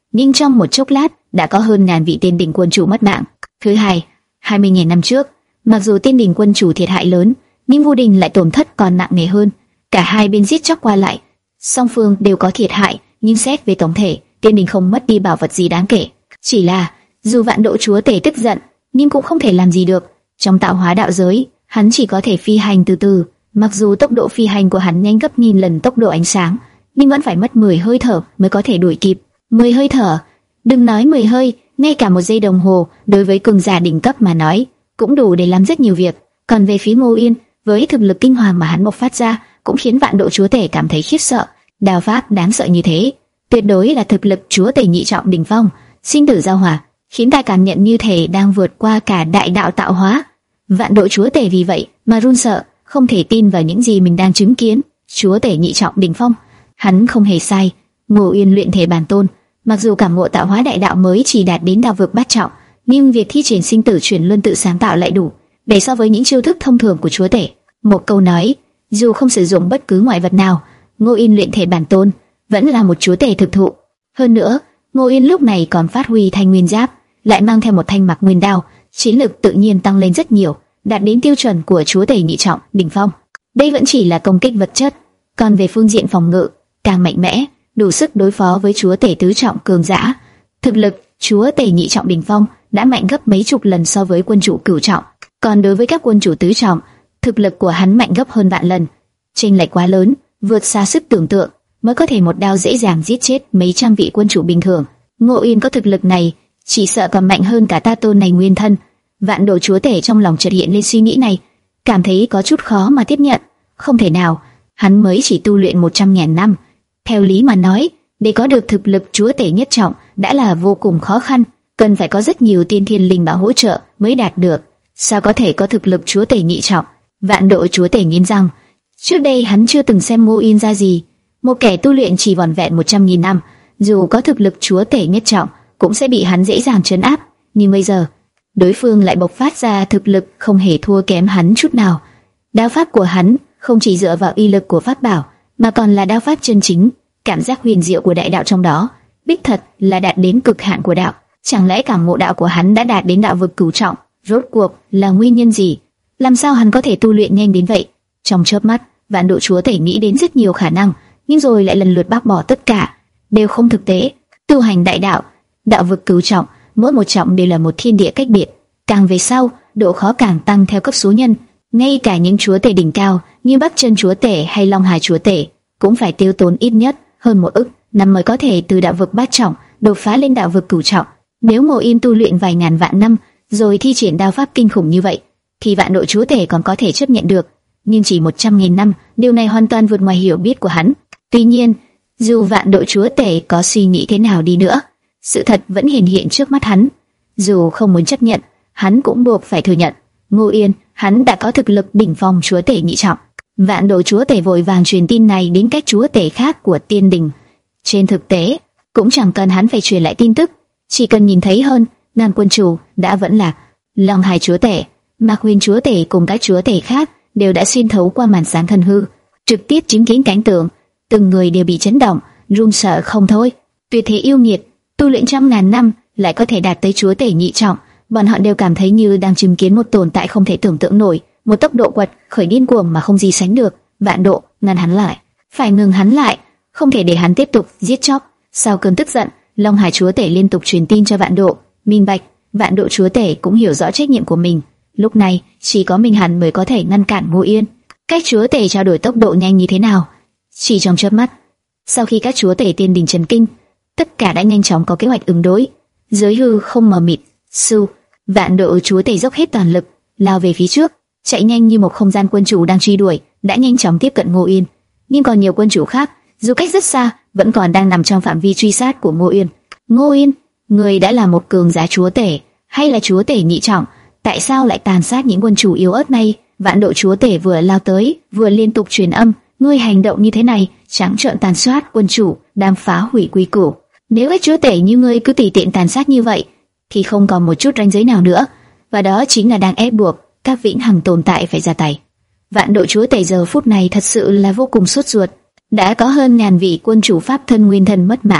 nhưng trong một chốc lát đã có hơn ngàn vị tiên đình quân chủ mất mạng. Thứ hai, hai mươi nghìn năm trước, mặc dù tiên đình quân chủ thiệt hại lớn, nhưng Vu Đình lại tổn thất còn nặng nề hơn. Cả hai bên giết chóc qua lại, song phương đều có thiệt hại, nhưng xét về tổng thể, tiên đình không mất đi bảo vật gì đáng kể. Chỉ là dù Vạn Độ Chúa Tể tức giận, nhưng cũng không thể làm gì được. Trong tạo hóa đạo giới, hắn chỉ có thể phi hành từ từ. Mặc dù tốc độ phi hành của hắn nhanh gấp nghìn lần tốc độ ánh sáng, nhưng vẫn phải mất mười hơi thở mới có thể đuổi kịp. mười hơi thở, đừng nói mười hơi, ngay cả một giây đồng hồ đối với cường giả đỉnh cấp mà nói cũng đủ để làm rất nhiều việc. Còn về phía Ngô Yên, với thực lực kinh hoàng mà hắn bộc phát ra, cũng khiến Vạn Độ Chúa Tể cảm thấy khiếp sợ. Đao pháp đáng sợ như thế, tuyệt đối là thực lực Chúa Tể nhị trọng đỉnh phong, sinh tử giao hòa, khiến ta cảm nhận như thể đang vượt qua cả đại đạo tạo hóa. Vạn Độ Chúa Tể vì vậy mà run sợ, không thể tin vào những gì mình đang chứng kiến. Chúa Tể nhị trọng đỉnh phong, hắn không hề sai. Ngô Yên luyện thể bản tôn, mặc dù cảm ngộ tạo hóa đại đạo mới chỉ đạt đến đạo vực bát trọng, nhưng việc thi triển sinh tử chuyển luân tự sáng tạo lại đủ để so với những chiêu thức thông thường của Chúa Tể. Một câu nói, dù không sử dụng bất cứ ngoại vật nào, Ngô Yên luyện thể bản tôn vẫn là một Chúa Tể thực thụ. Hơn nữa, Ngô Yên lúc này còn phát huy thanh nguyên giáp, lại mang theo một thanh mặc nguyên đao, chiến lực tự nhiên tăng lên rất nhiều, đạt đến tiêu chuẩn của Chúa Tể nhị trọng đỉnh phong. Đây vẫn chỉ là công kích vật chất, còn về phương diện phòng ngự, càng mạnh mẽ, đủ sức đối phó với Chúa Tể tứ trọng cường giả. Thực lực Chúa Tể nhị trọng đỉnh phong đã mạnh gấp mấy chục lần so với quân chủ cửu trọng, còn đối với các quân chủ tứ trọng, thực lực của hắn mạnh gấp hơn vạn lần. Chênh lệch quá lớn, vượt xa sức tưởng tượng, mới có thể một đao dễ dàng giết chết mấy trăm vị quân chủ bình thường. Ngô Yên có thực lực này, chỉ sợ còn mạnh hơn cả ta tôn này nguyên thân. Vạn Độ Chúa Tể trong lòng chợt hiện lên suy nghĩ này, cảm thấy có chút khó mà tiếp nhận. Không thể nào, hắn mới chỉ tu luyện một trăm ngàn năm. Theo lý mà nói, để có được thực lực Chúa Tể nhất trọng đã là vô cùng khó khăn, cần phải có rất nhiều tiên thiên linh bảo hỗ trợ mới đạt được. Sao có thể có thực lực Chúa Tể nhị trọng? Vạn Độ Chúa Tể nghiến răng. Trước đây hắn chưa từng xem Ngô Yên ra gì, một kẻ tu luyện chỉ vỏn vẹn một trăm nghìn năm, dù có thực lực Chúa Tể nhất trọng cũng sẽ bị hắn dễ dàng trấn áp. Nhưng bây giờ, đối phương lại bộc phát ra thực lực không hề thua kém hắn chút nào. Đao pháp của hắn không chỉ dựa vào uy lực của pháp bảo, mà còn là đao pháp chân chính. Cảm giác huyền diệu của đại đạo trong đó, đích thật là đạt đến cực hạn của đạo. Chẳng lẽ cảm ngộ đạo của hắn đã đạt đến đạo vực cửu trọng? Rốt cuộc là nguyên nhân gì? Làm sao hắn có thể tu luyện nhanh đến vậy? Trong chớp mắt, Vạn Độ Chúa Tể nghĩ đến rất nhiều khả năng, nhưng rồi lại lần lượt bác bỏ tất cả, đều không thực tế. Tu hành đại đạo, đạo vực cửu trọng, mỗi một trọng đều là một thiên địa cách biệt. Càng về sau, độ khó càng tăng theo cấp số nhân. Ngay cả những chúa tể đỉnh cao như Bắc Chân Chúa Tể hay Long Hải Chúa Tể cũng phải tiêu tốn ít nhất hơn một ức năm mới có thể từ đạo vực bát trọng đột phá lên đạo vực cửu trọng. Nếu Ngô Yên tu luyện vài ngàn vạn năm rồi thi triển đao pháp kinh khủng như vậy, thì Vạn Độ Chúa Tể còn có thể chấp nhận được. Nhưng chỉ một trăm nghìn năm, điều này hoàn toàn vượt ngoài hiểu biết của hắn. Tuy nhiên, dù Vạn Độ Chúa Tể có suy nghĩ thế nào đi nữa, sự thật vẫn hiển hiện trước mắt hắn. Dù không muốn chấp nhận, hắn cũng buộc phải thừa nhận, Ngô Yên, hắn đã có thực lực đỉnh phong Chúa Tể nhị trọng. Vạn Độ Chúa Tể vội vàng truyền tin này đến các chúa tể khác của tiên đình. Trên thực tế, cũng chẳng cần hắn phải truyền lại tin tức, chỉ cần nhìn thấy hơn ngàn quân chủ đã vẫn lạc, Long Hải Chúa Tể, Mạc Huyền Chúa Tể cùng các chúa tể khác đều đã xuyên thấu qua màn sáng thần hư, trực tiếp chứng kiến cảnh tượng, từng người đều bị chấn động, run sợ không thôi. Tuyệt thế yêu nghiệt, tu luyện trăm ngàn năm lại có thể đạt tới chúa tể nhị trọng, bọn họ đều cảm thấy như đang chứng kiến một tồn tại không thể tưởng tượng nổi, một tốc độ quật khởi điên cuồng mà không gì sánh được. Vạn Độ ngăn hắn lại, phải ngừng hắn lại, không thể để hắn tiếp tục giết chóc. Sau cơn tức giận, Long Hải Chúa Tể liên tục truyền tin cho Vạn Độ, minh bạch. Vạn Độ Chúa Tể cũng hiểu rõ trách nhiệm của mình, lúc này chỉ có mình hắn mới có thể ngăn cản Ngô Yên. Các chúa tể trao đổi tốc độ nhanh như thế nào? Chỉ trong chớp mắt, sau khi các chúa tể tiên đình chấn kinh, tất cả đã nhanh chóng có kế hoạch ứng đối. Giới hư không mờ mịt, su, Vạn Độ Chúa Tể dốc hết toàn lực, lao về phía trước, chạy nhanh như một không gian quân chủ đang truy đuổi, đã nhanh chóng tiếp cận Ngô Yên. Nhưng còn nhiều quân chủ khác, dù cách rất xa, vẫn còn đang nằm trong phạm vi truy sát của Ngô Yên. Ngô Yên, người đã là một cường giả chúa tể, hay là chúa tể nhị trọng, tại sao lại tàn sát những quân chủ yếu ớt này? Vạn Độ Chúa Tể vừa lao tới, vừa liên tục truyền âm, ngươi hành động như thế này, trắng trợn tàn sát quân chủ, đang phá hủy quy củ. Nếu các chúa tể như ngươi cứ tùy tiện tàn sát như vậy, thì không còn một chút ranh giới nào nữa, và đó chính là đang ép buộc các vĩnh hằng tồn tại phải ra tay. Vạn Độ Chúa Tể giờ phút này thật sự là vô cùng sốt ruột. Đã có hơn ngàn vị quân chủ pháp thân nguyên thần mất mạng,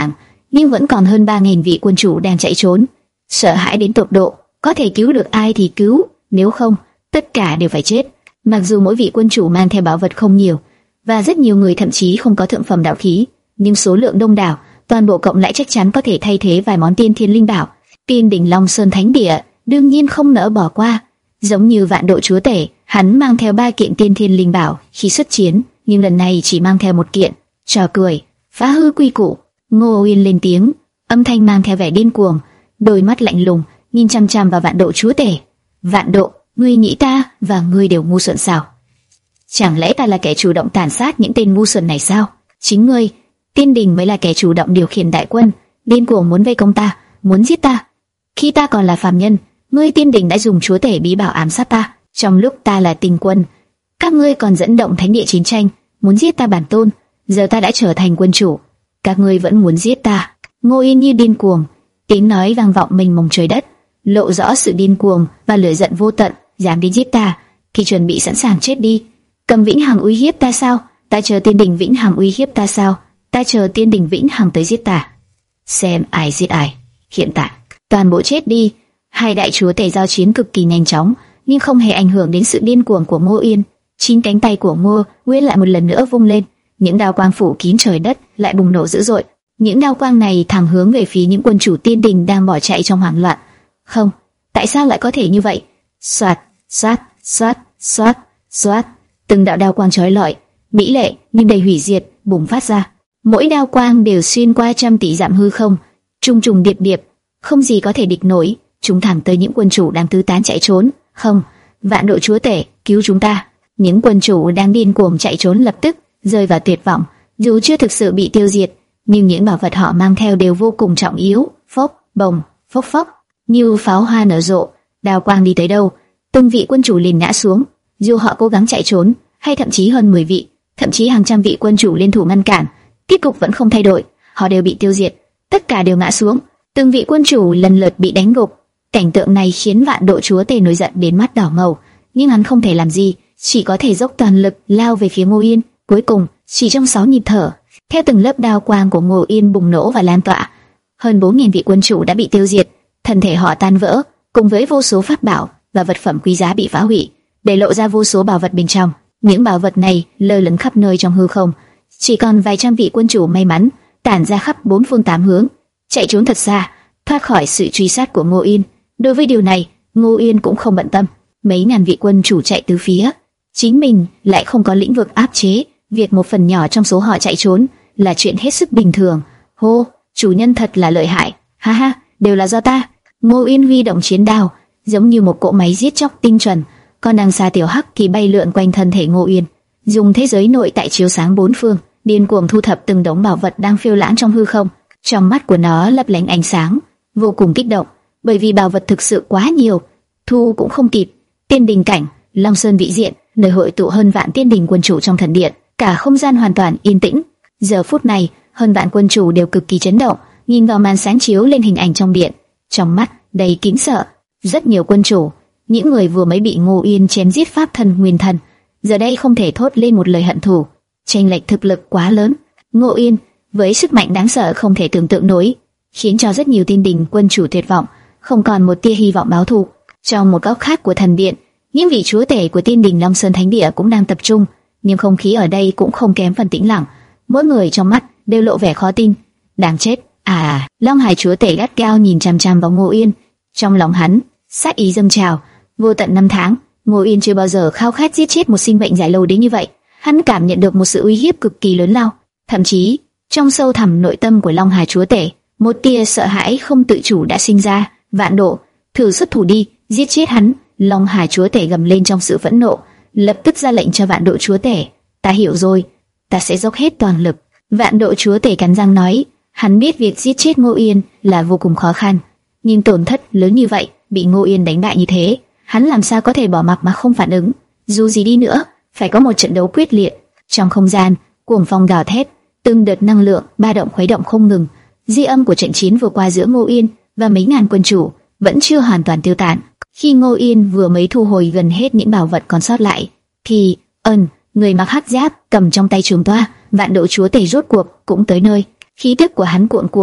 nhưng vẫn còn hơn ba nghìn vị quân chủ đang chạy trốn. Sợ hãi đến tột độ, có thể cứu được ai thì cứu, nếu không, tất cả đều phải chết. Mặc dù mỗi vị quân chủ mang theo bảo vật không nhiều, và rất nhiều người thậm chí không có thượng phẩm đạo khí, nhưng số lượng đông đảo, toàn bộ cộng lại chắc chắn có thể thay thế vài món tiên thiên linh bảo. Tiên đỉnh Long Sơn Thánh Địa đương nhiên không nỡ bỏ qua. Giống như Vạn Độ Chúa Tể, hắn mang theo ba kiện tiên thiên linh bảo khi xuất chiến, nhưng lần này chỉ mang theo một kiện. Trò cười, phá hư quy củ. Ngô Uyên lên tiếng, âm thanh mang theo vẻ điên cuồng, đôi mắt lạnh lùng nhìn chăm chăm vào Vạn Độ Chúa Tể. Vạn Độ, ngươi nghĩ ta và ngươi đều ngu xuẩn sao? Chẳng lẽ ta là kẻ chủ động tàn sát những tên ngu xuẩn này sao? Chính ngươi, Tiên Đình mới là kẻ chủ động điều khiển đại quân, điên cuồng muốn vây công ta, muốn giết ta. Khi ta còn là phàm nhân, ngươi Tiên Đình đã dùng chúa tể bí bảo ám sát ta. Trong lúc ta là tinh quân, các ngươi còn dẫn động thánh địa chiến tranh, muốn giết ta bản tôn. Giờ ta đã trở thành quân chủ, các ngươi vẫn muốn giết ta. Ngô Yên như điên cuồng, tiếng nói vang vọng mênh mông trời đất, lộ rõ sự điên cuồng và lửa giận vô tận. Dám đến giết ta thì chuẩn bị sẵn sàng chết đi. Cầm Vĩnh Hằng uy hiếp ta sao? Ta chờ Tiên Đình Vĩnh Hằng uy hiếp ta sao? Ta chờ Tiên Đình Vĩnh Hằng tới giết ta. Xem ai giết ai. Hiện tại toàn bộ chết đi. Hai đại chúa tể giao chiến cực kỳ nhanh chóng, nhưng không hề ảnh hưởng đến sự điên cuồng của Ngô Yên. Chín cánh tay của Ngô Uyên lại một lần nữa vung lên, những đao quang phủ kín trời đất lại bùng nổ dữ dội. Những đao quang này thẳng hướng về phía những quân chủ Tiên Đình đang bỏ chạy trong hoảng loạn. Không, tại sao lại có thể như vậy? Xoạt, xoát, xoát, xoát, xoát, từng đạo đao quang chói lọi, mỹ lệ nhưng đầy hủy diệt bùng phát ra. Mỗi đao quang đều xuyên qua trăm tỷ dặm hư không, trùng trùng điệp điệp, không gì có thể địch nổi, chúng thẳng tới những quân chủ đang tứ tán chạy trốn. Không, Vạn Độ Chúa Tể, cứu chúng ta! Những quân chủ đang điên cuồng chạy trốn lập tức rơi vào tuyệt vọng. Dù chưa thực sự bị tiêu diệt, nhưng những bảo vật họ mang theo đều vô cùng trọng yếu. Phốc, bồng, phốc phốc, như pháo hoa nở rộ, đao quang đi tới đâu, từng vị quân chủ liền ngã xuống. Dù họ cố gắng chạy trốn, hay thậm chí hơn mười vị, thậm chí hàng trăm vị quân chủ liên thủ ngăn cản, kết cục vẫn không thay đổi, họ đều bị tiêu diệt, tất cả đều ngã xuống. Từng vị quân chủ lần lượt bị đánh gục. Cảnh tượng này khiến Vạn Độ Chúa Tể nổi giận đến mắt đỏ ngầu, nhưng hắn không thể làm gì, chỉ có thể dốc toàn lực lao về phía Ngô Yên. Cuối cùng, chỉ trong sáu nhịp thở, theo từng lớp đao quang của Ngô Yên bùng nổ và lan tỏa, hơn bốn nghìn vị quân chủ đã bị tiêu diệt, thân thể họ tan vỡ, cùng với vô số pháp bảo và vật phẩm quý giá bị phá hủy, để lộ ra vô số bảo vật bên trong. Những bảo vật này lơ lửng khắp nơi trong hư không, chỉ còn vài trăm vị quân chủ may mắn tản ra khắp bốn phương tám hướng, chạy trốn thật xa, thoát khỏi sự truy sát của Ngô Yên. Đối với điều này, Ngô Yên cũng không bận tâm. Mấy ngàn vị quân chủ chạy tứ phía, chính mình lại không có lĩnh vực áp chế, việc một phần nhỏ trong số họ chạy trốn là chuyện hết sức bình thường. Hô, chủ nhân thật là lợi hại, ha ha, đều là do ta. Ngô Yên huy động chiến đao, giống như một cỗ máy giết chóc tinh chuẩn. Con đằng xà tiểu hắc thì bay lượn quanh thân thể Ngô Yên, dùng thế giới nội tại chiếu sáng bốn phương, điên cuồng thu thập từng đống bảo vật đang phiêu lãng trong hư không. Trong mắt của nó lấp lánh ánh sáng, vô cùng kích động, bởi vì bảo vật thực sự quá nhiều, thu cũng không kịp. Tiên đình cảnh, Long Sơn vị diện, nơi hội tụ hơn vạn tiên đình quân chủ trong thần điện, cả không gian hoàn toàn yên tĩnh. Giờ phút này, hơn vạn quân chủ đều cực kỳ chấn động, nhìn vào màn sáng chiếu lên hình ảnh trong điện, trong mắt đầy kính sợ. Rất nhiều quân chủ, những người vừa mới bị Ngô Yên chém giết pháp thân nguyên thần, giờ đây không thể thốt lên một lời hận thù. Chênh lệch thực lực quá lớn. Ngô Yên với sức mạnh đáng sợ không thể tưởng tượng nổi, khiến cho rất nhiều tiên đình quân chủ tuyệt vọng, không còn một tia hy vọng báo thù. Trong một góc khác của thần điện, những vị chúa tể của tiên đình Long Sơn Thánh Địa cũng đang tập trung, nhưng không khí ở đây cũng không kém phần tĩnh lặng. Mỗi người trong mắt đều lộ vẻ khó tin. Đáng chết! À, Long Hải chúa tể gắt gao nhìn chằm chằm vào Ngô Yên, trong lòng hắn sát ý dâng trào. Vô tận năm tháng, Ngô Yên chưa bao giờ khao khát giết chết một sinh mệnh dài lâu đến như vậy. Hắn cảm nhận được một sự uy hiếp cực kỳ lớn lao, thậm chí trong sâu thẳm nội tâm của Long Hải chúa tể, một tia sợ hãi không tự chủ đã sinh ra. Vạn Độ, thử xuất thủ đi, giết chết hắn! Long Hải chúa tể gầm lên trong sự phẫn nộ, lập tức ra lệnh cho Vạn Độ chúa tể. Ta hiểu rồi, ta sẽ dốc hết toàn lực. Vạn Độ chúa tể cắn răng nói, hắn biết việc giết chết Ngô Yên là vô cùng khó khăn, nhưng tổn thất lớn như vậy, bị Ngô Yên đánh bại như thế, hắn làm sao có thể bỏ mặc mà không phản ứng? Dù gì đi nữa, phải có một trận đấu quyết liệt. Trong không gian, cuồng phong gào thét, từng đợt năng lượng ba động khuấy động không ngừng. Di âm của trận chiến vừa qua giữa Ngô Yên và mấy ngàn quân chủ vẫn chưa hoàn toàn tiêu tán. Khi Ngô Yên vừa mới thu hồi gần hết những bảo vật còn sót lại, thì ân người mặc hắc giáp cầm trong tay trường toa, Vạn Độ chúa tể rốt cuộc cũng tới nơi. Khí tức của hắn cuộn cuộn,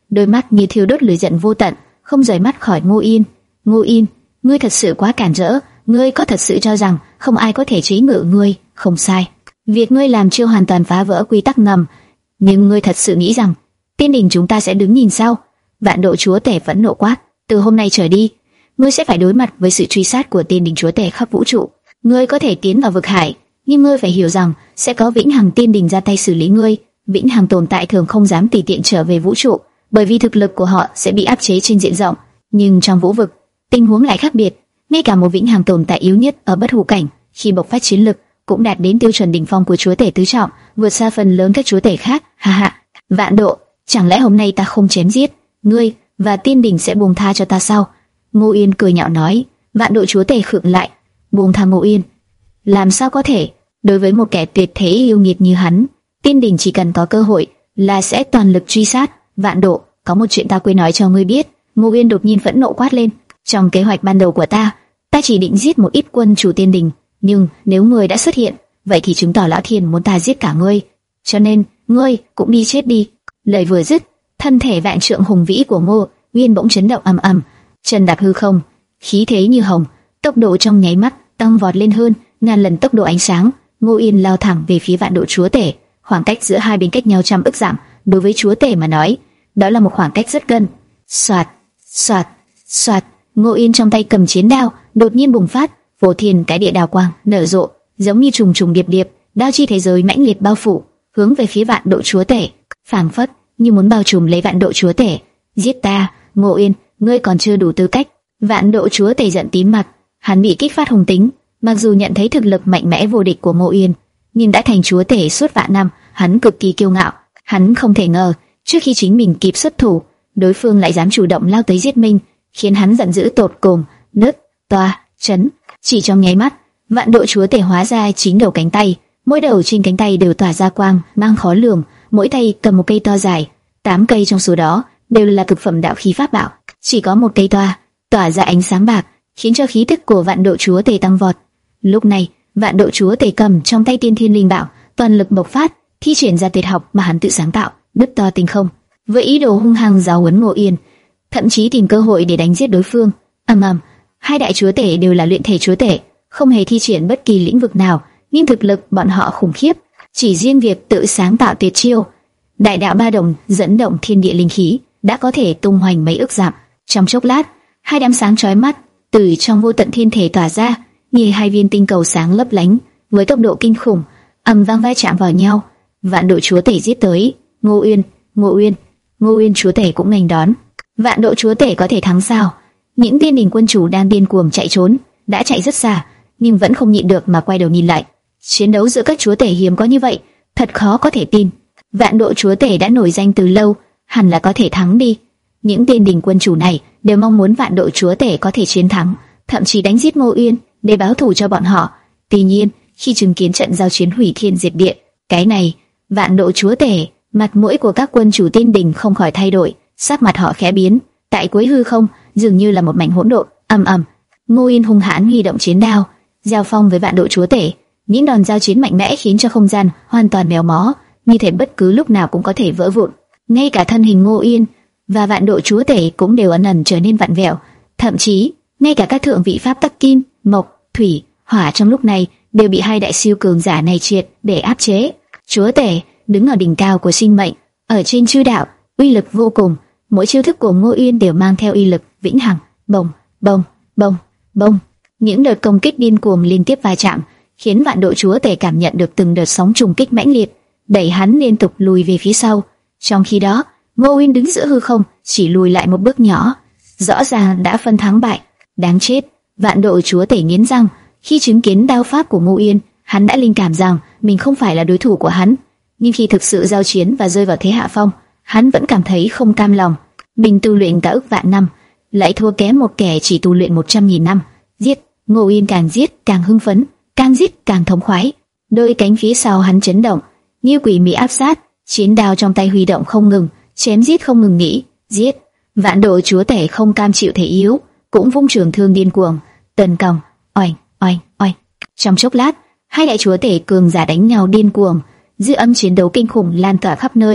đôi mắt như thiêu đốt lửa giận vô tận, không rời mắt khỏi Ngô Yên. Ngô Yên, ngươi thật sự quá cản rỡ, ngươi có thật sự cho rằng không ai có thể chế ngự ngươi? Không sai, việc ngươi làm chưa hoàn toàn phá vỡ quy tắc ngầm, nhưng ngươi thật sự nghĩ rằng Tiên đình chúng ta sẽ đứng nhìn sao? Vạn Độ Chúa Tể phẫn nộ quát, từ hôm nay trở đi, ngươi sẽ phải đối mặt với sự truy sát của Tiên đình Chúa Tể khắp vũ trụ. Ngươi có thể tiến vào vực hải, nhưng ngươi phải hiểu rằng sẽ có Vĩnh Hằng Tiên đình ra tay xử lý ngươi. Vĩnh Hằng tồn tại thường không dám tùy tiện trở về vũ trụ, bởi vì thực lực của họ sẽ bị áp chế trên diện rộng. Nhưng trong vũ vực, tình huống lại khác biệt. Ngay cả một Vĩnh Hằng tồn tại yếu nhất ở bất hủ cảnh, khi bộc phát chiến lực, cũng đạt đến tiêu chuẩn đỉnh phong của Chúa Tể tứ trọng, vượt xa phần lớn các chúa tể khác. Ha ha, Vạn Độ, chẳng lẽ hôm nay ta không chém giết ngươi và Tiên đình sẽ buông tha cho ta sao? Ngô Yên cười nhạo nói. Vạn Độ Chúa Tể khựng lại, buông tha Ngô Yên? Làm sao có thể? Đối với một kẻ tuyệt thế yêu nghiệt như hắn, Tiên đình chỉ cần có cơ hội là sẽ toàn lực truy sát. Vạn Độ, có một chuyện ta quên nói cho ngươi biết. Ngô Yên đột nhiên phẫn nộ quát lên. Trong kế hoạch ban đầu của ta, ta chỉ định giết một ít quân chủ Tiên đình, nhưng nếu ngươi đã xuất hiện, vậy thì chứng tỏ Lão Thiên muốn ta giết cả ngươi. Cho nên, ngươi cũng đi chết đi. Lời vừa dứt, thân thể vạn trượng hùng vĩ của Ngô Yên bỗng chấn động ầm ầm, chân đạp hư không, khí thế như hồng, tốc độ trong nháy mắt tăng vọt lên hơn ngàn lần tốc độ ánh sáng. Ngô Yên lao thẳng về phía Vạn Độ Chúa Tể. Khoảng cách giữa hai bên cách nhau trăm ức dặm, đối với Chúa Tể mà nói, đó là một khoảng cách rất gần. Soạt, soạt, soạt. Ngô Yên trong tay cầm chiến đao, đột nhiên bùng phát, phô thiên cái địa đào quang nở rộ, giống như trùng trùng điệp điệp, đao chi thế giới mãnh liệt bao phủ, hướng về phía Vạn Độ Chúa Tể, phảng phất như muốn bao trùm lấy Vạn Độ Chúa Tể. Giết ta, Ngô Yên, ngươi còn chưa đủ tư cách. Vạn Độ Chúa Tể giận tím mặt, hắn bị kích phát hung tính. Mặc dù nhận thấy thực lực mạnh mẽ vô địch của Ngô Yên, nhưng đã thành chúa tể suốt vạn năm, hắn cực kỳ kiêu ngạo. Hắn không thể ngờ, trước khi chính mình kịp xuất thủ, đối phương lại dám chủ động lao tới giết mình, khiến hắn giận dữ tột cùng, nứt toa chấn. Chỉ trong nháy mắt, Vạn Độ Chúa Tể hóa ra chín đầu cánh tay, mỗi đầu trên cánh tay đều tỏa ra quang mang khó lường, mỗi tay cầm một cây to dài, tám cây trong số đó đều là cực phẩm đạo khí pháp bảo, chỉ có một cây toa tỏa ra ánh sáng bạc, khiến cho khí tức của Vạn Độ Chúa Tể tăng vọt. Lúc này, Vạn Độ Chúa Tể cầm trong tay Tiên Thiên Linh Bảo, toàn lực bộc phát, thi triển ra tuyệt học mà hắn tự sáng tạo, đứt to tinh không, với ý đồ hung hăng giáo huấn Ngô Yên, thậm chí tìm cơ hội để đánh giết đối phương. Ầm ầm, hai đại chúa tể đều là luyện thể chúa tể, không hề thi triển bất kỳ lĩnh vực nào, nhưng thực lực bọn họ khủng khiếp. Chỉ riêng việc tự sáng tạo tuyệt chiêu Đại Đạo Ba Đồng dẫn động thiên địa linh khí đã có thể tung hoành mấy ức dặm. Trong chốc lát, hai đám sáng chói mắt từ trong vô tận thiên thể tỏa ra, như hai viên tinh cầu sáng lấp lánh, với tốc độ kinh khủng, ầm vang va chạm vào nhau. Vạn Độ Chúa Tể giết tới. Ngô Uyên, Ngô Uyên, Ngô Uyên Chúa Tể cũng nghênh đón. Vạn Độ Chúa Tể có thể thắng sao? Những tiên đình quân chủ đang điên cuồng chạy trốn, đã chạy rất xa, nhưng vẫn không nhịn được mà quay đầu nhìn lại. Chiến đấu giữa các chúa tể hiếm có như vậy, thật khó có thể tin. Vạn Độ Chúa Tể đã nổi danh từ lâu, hẳn là có thể thắng đi. Những tiên đình quân chủ này đều mong muốn Vạn Độ Chúa Tể có thể chiến thắng, thậm chí đánh giết Ngô Uyên để báo thù cho bọn họ. Tuy nhiên, khi chứng kiến trận giao chiến hủy thiên diệt địa, cái này, Vạn Độ Chúa Tể, mặt mũi của các quân chủ tiên đình không khỏi thay đổi, sắc mặt họ khẽ biến. Tại cuối hư không, dường như là một mảnh hỗn độn. Ầm ầm, Ngô Uyên hung hãn huy động chiến đao, giao phong với Vạn Độ Chúa Tể. Những đòn giao chiến mạnh mẽ khiến cho không gian hoàn toàn méo mó, như thể bất cứ lúc nào cũng có thể vỡ vụn. Ngay cả thân hình Ngô Uyên và Vạn Độ Chúa Tể cũng đều ẩn ẩn trở nên vặn vẹo, thậm chí ngay cả các thượng vị pháp tắc kim, mộc, thủy, hỏa trong lúc này đều bị hai đại siêu cường giả này triệt để áp chế. Chúa Tể đứng ở đỉnh cao của sinh mệnh, ở trên chư đạo, uy lực vô cùng. Mỗi chiêu thức của Ngô Uyên đều mang theo uy lực vĩnh hằng. Bồng, bồng, bồng, bồng. Những đợt công kích điên cuồng liên tiếp va chạm, khiến Vạn Độ Chúa Tể cảm nhận được từng đợt sóng trùng kích mãnh liệt, đẩy hắn liên tục lùi về phía sau. Trong khi đó, Ngô Uyên đứng giữa hư không, chỉ lùi lại một bước nhỏ, rõ ràng đã phân thắng bại. Đáng chết! Vạn Độ Chúa Tể nghiến răng, khi chứng kiến đao pháp của Ngô Uyên, hắn đã linh cảm rằng mình không phải là đối thủ của hắn. Nhưng khi thực sự giao chiến và rơi vào thế hạ phong, hắn vẫn cảm thấy không cam lòng. Mình tu luyện cả ức vạn năm, lại thua kém một kẻ chỉ tu luyện một trăm nghìn năm. Giết! Ngô Uyên càng giết càng hưng phấn, càng giết càng thống khoái. Đôi cánh phía sau hắn chấn động, như quỷ mị áp sát, chiến đao trong tay huy động không ngừng, chém giết không ngừng nghỉ. Giết! Vạn Độ Chúa Tể không cam chịu thể yếu, cũng vung trường thương điên cuồng, tấn công. Oanh, oanh, oanh. Trong chốc lát, hai đại chúa tể cường giả đánh nhau điên cuồng, dư âm chiến đấu kinh khủng lan tỏa khắp nơi,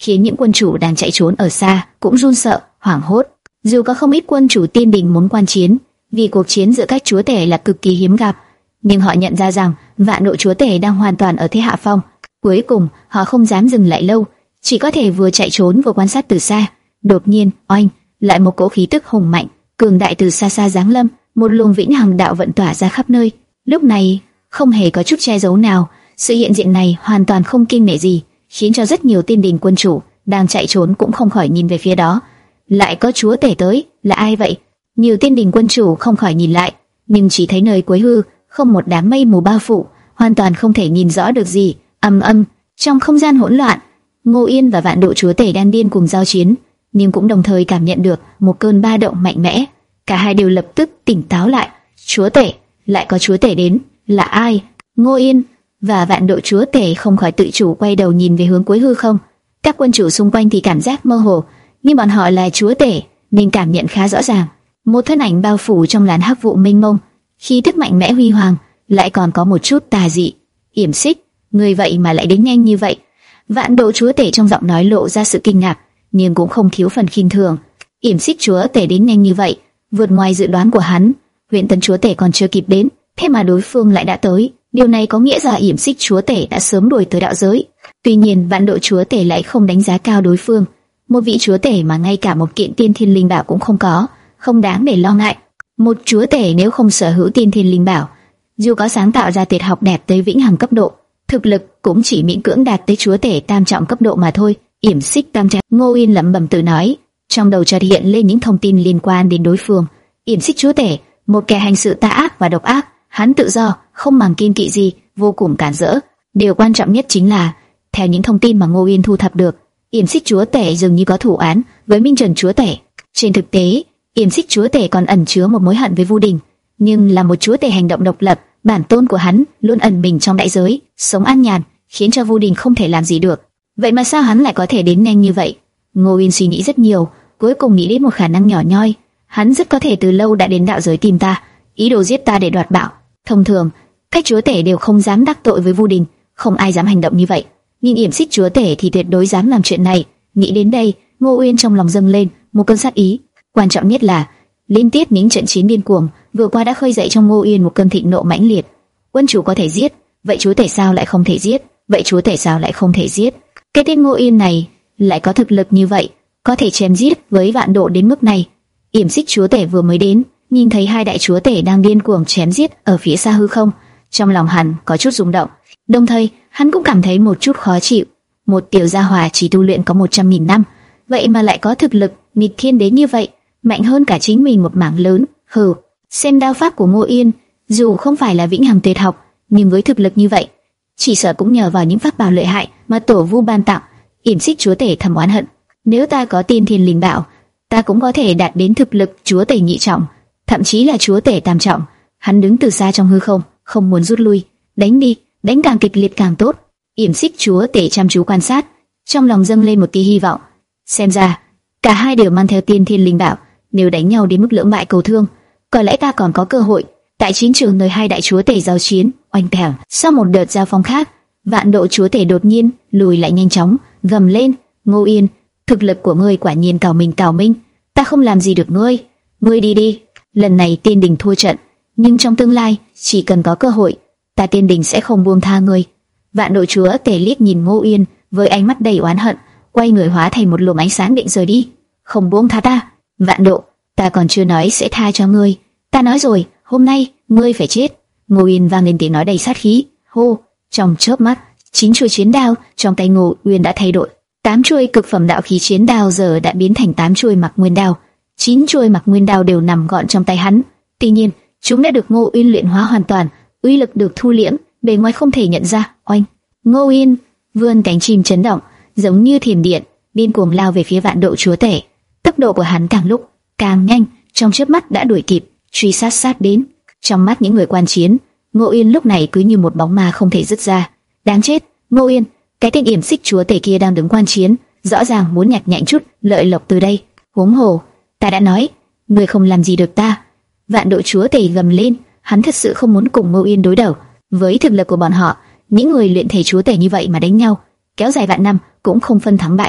khiến những quân chủ đang chạy trốn ở xa cũng run sợ, hoảng hốt. Dù có không ít quân chủ tiên đình muốn quan chiến, vì cuộc chiến giữa các chúa tể là cực kỳ hiếm gặp, nhưng họ nhận ra rằng Vạn Độ chúa tể đang hoàn toàn ở thế hạ phong. Cuối cùng, họ không dám dừng lại lâu, chỉ có thể vừa chạy trốn vừa quan sát từ xa. Đột nhiên, oanh, lại một cỗ khí tức hùng mạnh, cường đại từ xa xa giáng lâm, một luồng vĩnh hằng đạo vận tỏa ra khắp nơi. Lúc này, không hề có chút che giấu nào, sự hiện diện này hoàn toàn không kinh nể gì, khiến cho rất nhiều tiên đình quân chủ đang chạy trốn cũng không khỏi nhìn về phía đó. Lại có chúa tể tới, là ai vậy? Nhiều tiên đình quân chủ không khỏi nhìn lại, nhưng chỉ thấy nơi cuối hư không một đám mây mù bao phủ, hoàn toàn không thể nhìn rõ được gì. Ầm ầm, trong không gian hỗn loạn, Ngô Yên và Vạn Độ chúa tể đang điên cùng giao chiến, nhưng cũng đồng thời cảm nhận được một cơn ba động mạnh mẽ. Cả hai đều lập tức tỉnh táo lại. Chúa tể, lại có chúa tể đến, là ai? Ngô Yên và Vạn Độ chúa tể không khỏi tự chủ quay đầu nhìn về hướng cuối hư không. Các quân chủ xung quanh thì cảm giác mơ hồ, nhưng bọn họ là chúa tể nên cảm nhận khá rõ ràng. Một thân ảnh bao phủ trong làn hắc vụ mênh mông, khí tức mạnh mẽ huy hoàng, lại còn có một chút tà dị. Yểm Xích, người vậy mà lại đến nhanh như vậy? Vạn Độ chúa tể trong giọng nói lộ ra sự kinh ngạc, nhưng cũng không thiếu phần khinh thường. Yểm Xích chúa tể đến nhanh như vậy, vượt ngoài dự đoán của hắn. Huyền Tấn chúa tể còn chưa kịp đến, thế mà đối phương lại đã tới. Điều này có nghĩa là Yểm Xích chúa tể đã sớm đuổi tới đạo giới. Tuy nhiên, Vạn Độ chúa tể lại không đánh giá cao đối phương. Một vị chúa tể mà ngay cả một kiện tiên thiên linh bảo cũng không có, không đáng để lo ngại. Một chúa tể nếu không sở hữu tiên thiên linh bảo, dù có sáng tạo ra tuyệt học đẹp tới vĩnh hằng cấp độ, thực lực cũng chỉ miễn cưỡng đạt tới chúa tể tam trọng cấp độ mà thôi. Yểm Xích tam trọng. Ngô Yên lẩm bẩm tự nói, trong đầu chợt hiện lên những thông tin liên quan đến đối phương. Yểm Xích chúa tể, một kẻ hành sự tà ác và độc ác, hắn tự do, không màng kiêng kỵ gì, vô cùng cản rỡ. Điều quan trọng nhất chính là, theo những thông tin mà Ngô Yên thu thập được, Yểm Xích chúa tể dường như có thủ án với Minh Trần chúa tể. Trên thực tế, Yểm Xích chúa tể còn ẩn chứa một mối hận với Vu Đình, nhưng là một chúa tể hành động độc lập, bản tôn của hắn luôn ẩn mình trong đại giới, sống an nhàn, khiến cho Vu Đình không thể làm gì được. Vậy mà sao hắn lại có thể đến nhanh như vậy? Ngô Yên suy nghĩ rất nhiều, cuối cùng nghĩ đến một khả năng nhỏ nhoi. Hắn rất có thể từ lâu đã đến đạo giới tìm ta, ý đồ giết ta để đoạt bảo. Thông thường, các chúa tể đều không dám đắc tội với Vu Đình, không ai dám hành động như vậy. Nhưng Yểm Xích chúa tể thì tuyệt đối dám làm chuyện này. Nghĩ đến đây, Ngô Uyên trong lòng dâng lên một cơn sát ý. Quan trọng nhất là liên tiếp những trận chiến điên cuồng vừa qua đã khơi dậy trong Ngô Uyên một cơn thịnh nộ mãnh liệt. Quân chủ có thể giết, vậy chúa tể sao lại không thể giết? Vậy chúa tể sao lại không thể giết? Cái tên Ngô Uyên này lại có thực lực như vậy, có thể chém giết với Vạn Độ đến mức này. Yểm Xích chúa tể vừa mới đến, nhìn thấy hai đại chúa tể đang điên cuồng chém giết ở phía xa hư không, trong lòng hắn có chút rung động. Đồng thời, hắn cũng cảm thấy một chút khó chịu. Một tiểu gia hỏa chỉ tu luyện có một trăm nghìn năm, vậy mà lại có thực lực nghịch thiên đến như vậy, mạnh hơn cả chính mình một mảng lớn. Hừ, xem đao pháp của Ngô Yên, dù không phải là vĩnh hằng tuyệt học, nhưng với thực lực như vậy, chỉ sợ cũng nhờ vào những pháp bảo lợi hại mà tổ vu ban tặng. Yểm Xích chúa tể thầm oán hận, nếu ta có tiên thiên linh bảo, ta cũng có thể đạt đến thực lực chúa tể nhị trọng, thậm chí là chúa tể tam trọng. Hắn đứng từ xa trong hư không, không muốn rút lui. Đánh đi, đánh càng kịch liệt càng tốt. Yểm Xích chúa tể chăm chú quan sát, trong lòng dâng lên một tia hy vọng. Xem ra cả hai đều mang theo tiên thiên linh bảo, nếu đánh nhau đến mức lưỡng bại cầu thương, có lẽ ta còn có cơ hội. Tại chiến trường nơi hai đại chúa tể giao chiến, oanh tèo, sau một đợt giao phong khác, Vạn Độ chúa tể đột nhiên lùi lại nhanh chóng, gầm lên: Ngô Yên, thực lực của ngươi quả nhiên cao minh cao minh, ta không làm gì được ngươi, ngươi đi đi. Lần này tiên đình thua trận, nhưng trong tương lai chỉ cần có cơ hội, ta tiên đình sẽ không buông tha ngươi. Vạn Độ chúa tể liếc nhìn Ngô Yên với ánh mắt đầy oán hận, quay người hóa thành một luồng ánh sáng định rời đi. Không buông tha ta? Vạn Độ, ta còn chưa nói sẽ tha cho ngươi, ta nói rồi, hôm nay ngươi phải chết. Ngô Yên vang lên tiếng nói đầy sát khí. Hô, trong chớp mắt, chín chuôi chiến đao trong tay Ngô Uyên đã thay đổi. Tám chuôi cực phẩm đạo khí chiến đao giờ đã biến thành tám chuôi Mặc Nguyên đao. Chín chuôi Mặc Nguyên đao đều nằm gọn trong tay hắn. Tuy nhiên, chúng đã được Ngô Uyên luyện hóa hoàn toàn, uy lực được thu liễm, bề ngoài không thể nhận ra. Oanh! Ngô Uyên vươn cánh chim chấn động, giống như thiểm điện, điên cuồng lao về phía Vạn Độ chúa tể. Tốc độ của hắn càng lúc càng nhanh, trong chớp mắt đã đuổi kịp, truy sát sát đến. Trong mắt những người quan chiến, Ngô Uyên lúc này cứ như một bóng ma không thể dứt ra. Đáng chết, Ngô Uyên, cái tên Yểm Xích chúa tể kia đang đứng quan chiến, rõ ràng muốn nhặt nhạnh chút lợi lộc từ đây. Huống hồ, ta đã nói, ngươi không làm gì được ta. Vạn Độ chúa tể gầm lên, hắn thật sự không muốn cùng Ngô Uyên đối đầu. Với thực lực của bọn họ, những người luyện thể chúa tể như vậy mà đánh nhau, kéo dài vạn năm cũng không phân thắng bại.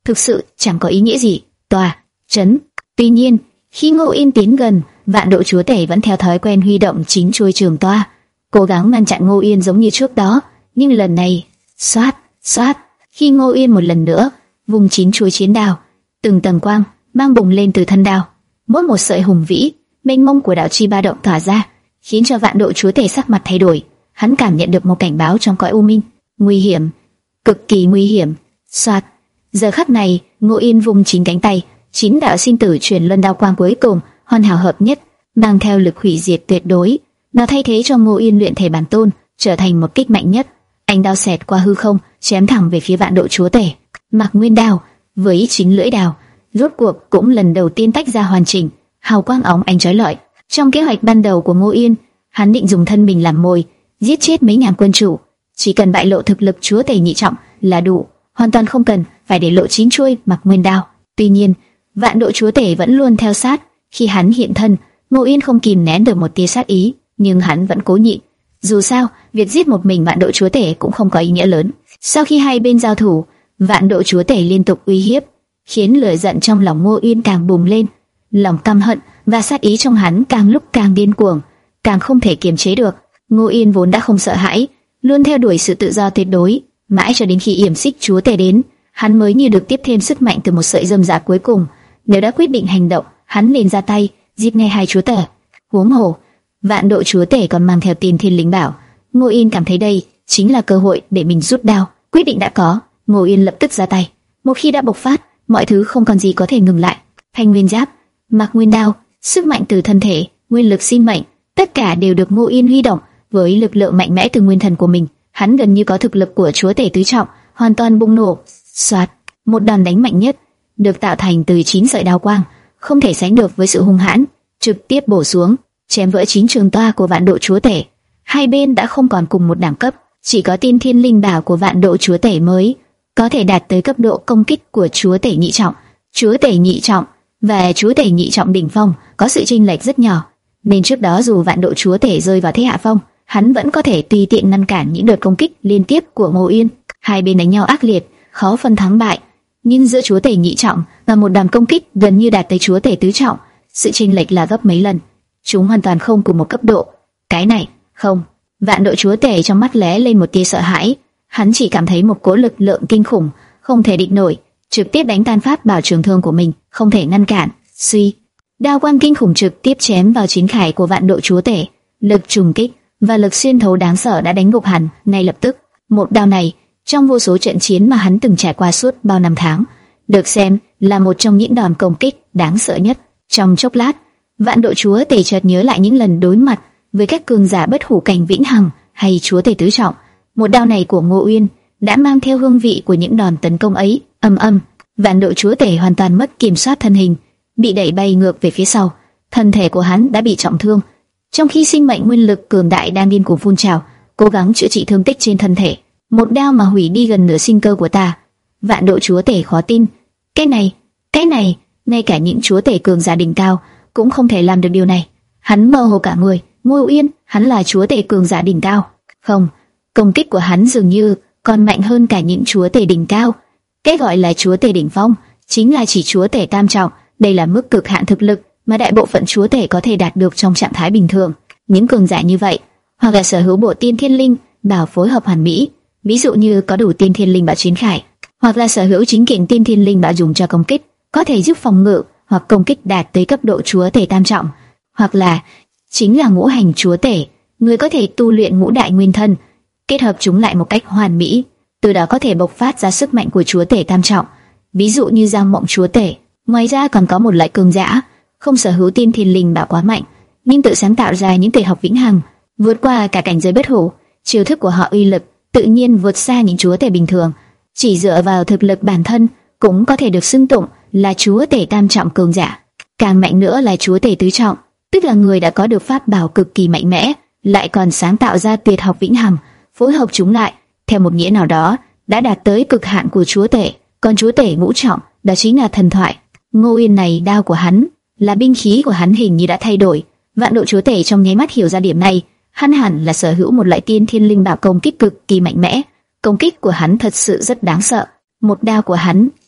thực sự chẳng có ý nghĩa gì. Tòa chấn. Tuy nhiên, khi Ngô Yên tiến gần, Vạn Độ Chúa Tể vẫn theo thói quen huy động chính chuôi trường toa, cố gắng ngăn chặn Ngô Yên giống như trước đó. Nhưng lần này, xoát, xoát, khi Ngô Yên một lần nữa vùng chính chuôi chiến đao, từng tầng quang mang bùng lên từ thân đao, mỗi một sợi hùng vĩ, mênh mông của đạo chi ba động tỏa ra, khiến cho Vạn Độ Chúa Tể sắc mặt thay đổi. Hắn cảm nhận được một cảnh báo trong cõi u minh, nguy hiểm, cực kỳ nguy hiểm. Xoát. Giờ khắc này, Ngô Yên vùng chín cánh tay, chín đạo sinh tử truyền luân đao quang cuối cùng hoàn hảo hợp nhất, mang theo lực hủy diệt tuyệt đối, nó thay thế cho Ngô Yên luyện thể bản tôn, trở thành một kích mạnh nhất. Ánh đao xẹt qua hư không, chém thẳng về phía Vạn Độ Chúa Tể. Mạc Nguyên đao với chính lưỡi đao, rốt cuộc cũng lần đầu tiên tách ra hoàn chỉnh, hào quang óng ánh chói lọi. Trong kế hoạch ban đầu của Ngô Yên, hắn định dùng thân mình làm mồi, giết chết mấy ngàn quân chủ, chỉ cần bại lộ thực lực Chúa Tể nhị trọng là đủ, hoàn toàn không cần phải để lộ chín chuôi Mạc Nguyên đao. Tuy nhiên, Vạn Độ Chúa Tể vẫn luôn theo sát, khi hắn hiện thân, Ngô Yên không kìm nén được một tia sát ý, nhưng hắn vẫn cố nhịn. Dù sao, việc giết một mình Vạn Độ Chúa Tể cũng không có ý nghĩa lớn. Sau khi hai bên giao thủ, Vạn Độ Chúa Tể liên tục uy hiếp, khiến lửa giận trong lòng Ngô Yên càng bùng lên, lòng căm hận và sát ý trong hắn càng lúc càng điên cuồng, càng không thể kiềm chế được. Ngô Yên vốn đã không sợ hãi, luôn theo đuổi sự tự do tuyệt đối, mãi cho đến khi yểm xích Chúa Tể đến, hắn mới như được tiếp thêm sức mạnh từ một sợi dâm dạ cuối cùng. Nếu đã quyết định hành động, hắn liền ra tay giết ngay hai chúa tể. Huống hồ, Vạn Độ Chúa Tể còn mang theo Tiên Thiên Linh Bảo. Ngô Yên cảm thấy đây chính là cơ hội để mình rút đao. Quyết định đã có, Ngô Yên lập tức ra tay. Một khi đã bộc phát, mọi thứ không còn gì có thể ngừng lại. Thanh Nguyên Giáp, Mạc Nguyên đao, sức mạnh từ thân thể, nguyên lực sinh mệnh, tất cả đều được Ngô Yên huy động. Với lực lượng mạnh mẽ từ nguyên thần của mình, hắn gần như có thực lực của Chúa Tể tứ trọng, hoàn toàn bùng nổ. Soạt, một đòn đánh mạnh nhất, được tạo thành từ chín sợi đao quang, không thể sánh được với sự hung hãn, trực tiếp bổ xuống, chém vỡ chín trường toa của Vạn Độ Chúa Tể. Hai bên đã không còn cùng một đẳng cấp, chỉ có Tiên Thiên Linh Bảo của Vạn Độ Chúa Tể mới có thể đạt tới cấp độ công kích của Chúa Tể nhị trọng. Chúa Tể nhị trọng và Chúa Tể nhị trọng đỉnh phong có sự chênh lệch rất nhỏ, nên trước đó dù Vạn Độ Chúa Tể rơi vào thế hạ phong, hắn vẫn có thể tùy tiện ngăn cản những đợt công kích liên tiếp của Ngô Yên. Hai bên đánh nhau ác liệt, khó phân thắng bại, nhưng giữa Chúa Tể nhị trọng và một đòn công kích gần như đạt tới Chúa Tể tứ trọng, sự chênh lệch là gấp mấy lần. Chúng hoàn toàn không cùng một cấp độ. Cái này, không. Vạn Độ Chúa Tể trong mắt lóe lên một tia sợ hãi, hắn chỉ cảm thấy một cỗ lực lượng kinh khủng, không thể địch nổi, trực tiếp đánh tan pháp bảo trường thương của mình, không thể ngăn cản. Suy, đao quang kinh khủng trực tiếp chém vào chiến khải của Vạn Độ Chúa Tể, lực trùng kích và lực xuyên thấu đáng sợ đã đánh gục hắn ngay lập tức. Một đao này, trong vô số trận chiến mà hắn từng trải qua suốt bao năm tháng, được xem là một trong những đòn công kích đáng sợ nhất. Trong chốc lát, Vạn Độ Chúa Tể chợt nhớ lại những lần đối mặt với các cường giả bất hủ cảnh vĩnh hằng hay Chúa Tể tứ trọng. Một đao này của Ngô Uyên đã mang theo hương vị của những đòn tấn công ấy. Âm âm, Vạn Độ Chúa Tể hoàn toàn mất kiểm soát thân hình, bị đẩy bay ngược về phía sau. Thân thể của hắn đã bị trọng thương, trong khi sinh mệnh nguyên lực cường đại đang điên cuồng phun trào, cố gắng chữa trị thương tích trên thân thể. Một đao mà hủy đi gần nửa sinh cơ của ta. Vạn Độ Chúa Tể khó tin. Cái này, cái này, ngay cả những chúa tể cường giả đỉnh cao cũng không thể làm được điều này. Hắn mơ hồ cả người. Ngô Uyên, hắn là chúa tể cường giả đỉnh cao? Không, công kích của hắn dường như còn mạnh hơn cả những chúa tể đỉnh cao. Cái gọi là chúa tể đỉnh phong chính là chỉ chúa tể tam trọng. Đây là mức cực hạn thực lực mà đại bộ phận chúa tể có thể đạt được trong trạng thái bình thường. Những cường giả như vậy, hoặc là sở hữu bộ Tiên Thiên Linh Bảo phối hợp hoàn mỹ, ví dụ như có đủ Tiên Thiên Linh Bảo chiến khải, hoặc là sở hữu chính kiện Tiên Thiên Linh Bảo dùng cho công kích, có thể giúp phòng ngự hoặc công kích đạt tới cấp độ chúa tể tam trọng, hoặc là chính là ngũ hành chúa tể, người có thể tu luyện ngũ đại nguyên thân, kết hợp chúng lại một cách hoàn mỹ, từ đó có thể bộc phát ra sức mạnh của chúa tể tam trọng, ví dụ như Giang Mộng chúa tể. Ngoài ra còn có một loại cường giả không sở hữu Tiên Thiên Linh Bảo quá mạnh, nhưng tự sáng tạo ra những tuyệt học vĩnh hằng, vượt qua cả cảnh giới bất hủ. Chiêu thức của họ uy lực tự nhiên vượt xa những chúa tể bình thường, chỉ dựa vào thực lực bản thân cũng có thể được xưng tụng là chúa tể tam trọng cường giả. Càng mạnh nữa là chúa tể tứ trọng, tức là người đã có được pháp bảo cực kỳ mạnh mẽ, lại còn sáng tạo ra tuyệt học vĩnh hằng, phối hợp chúng lại, theo một nghĩa nào đó đã đạt tới cực hạn của chúa tể. Còn chúa tể ngũ trọng, đó chính là thần thoại. Ngô Uyên này, đao của hắn là binh khí của hắn hình như đã thay đổi. Vạn Độ Chúa Tể trong nháy mắt hiểu ra điểm này, hắn hẳn là sở hữu một loại Tiên Thiên Linh Bảo công kích cực kỳ mạnh mẽ. Công kích của hắn thật sự rất đáng sợ. Một đao của hắn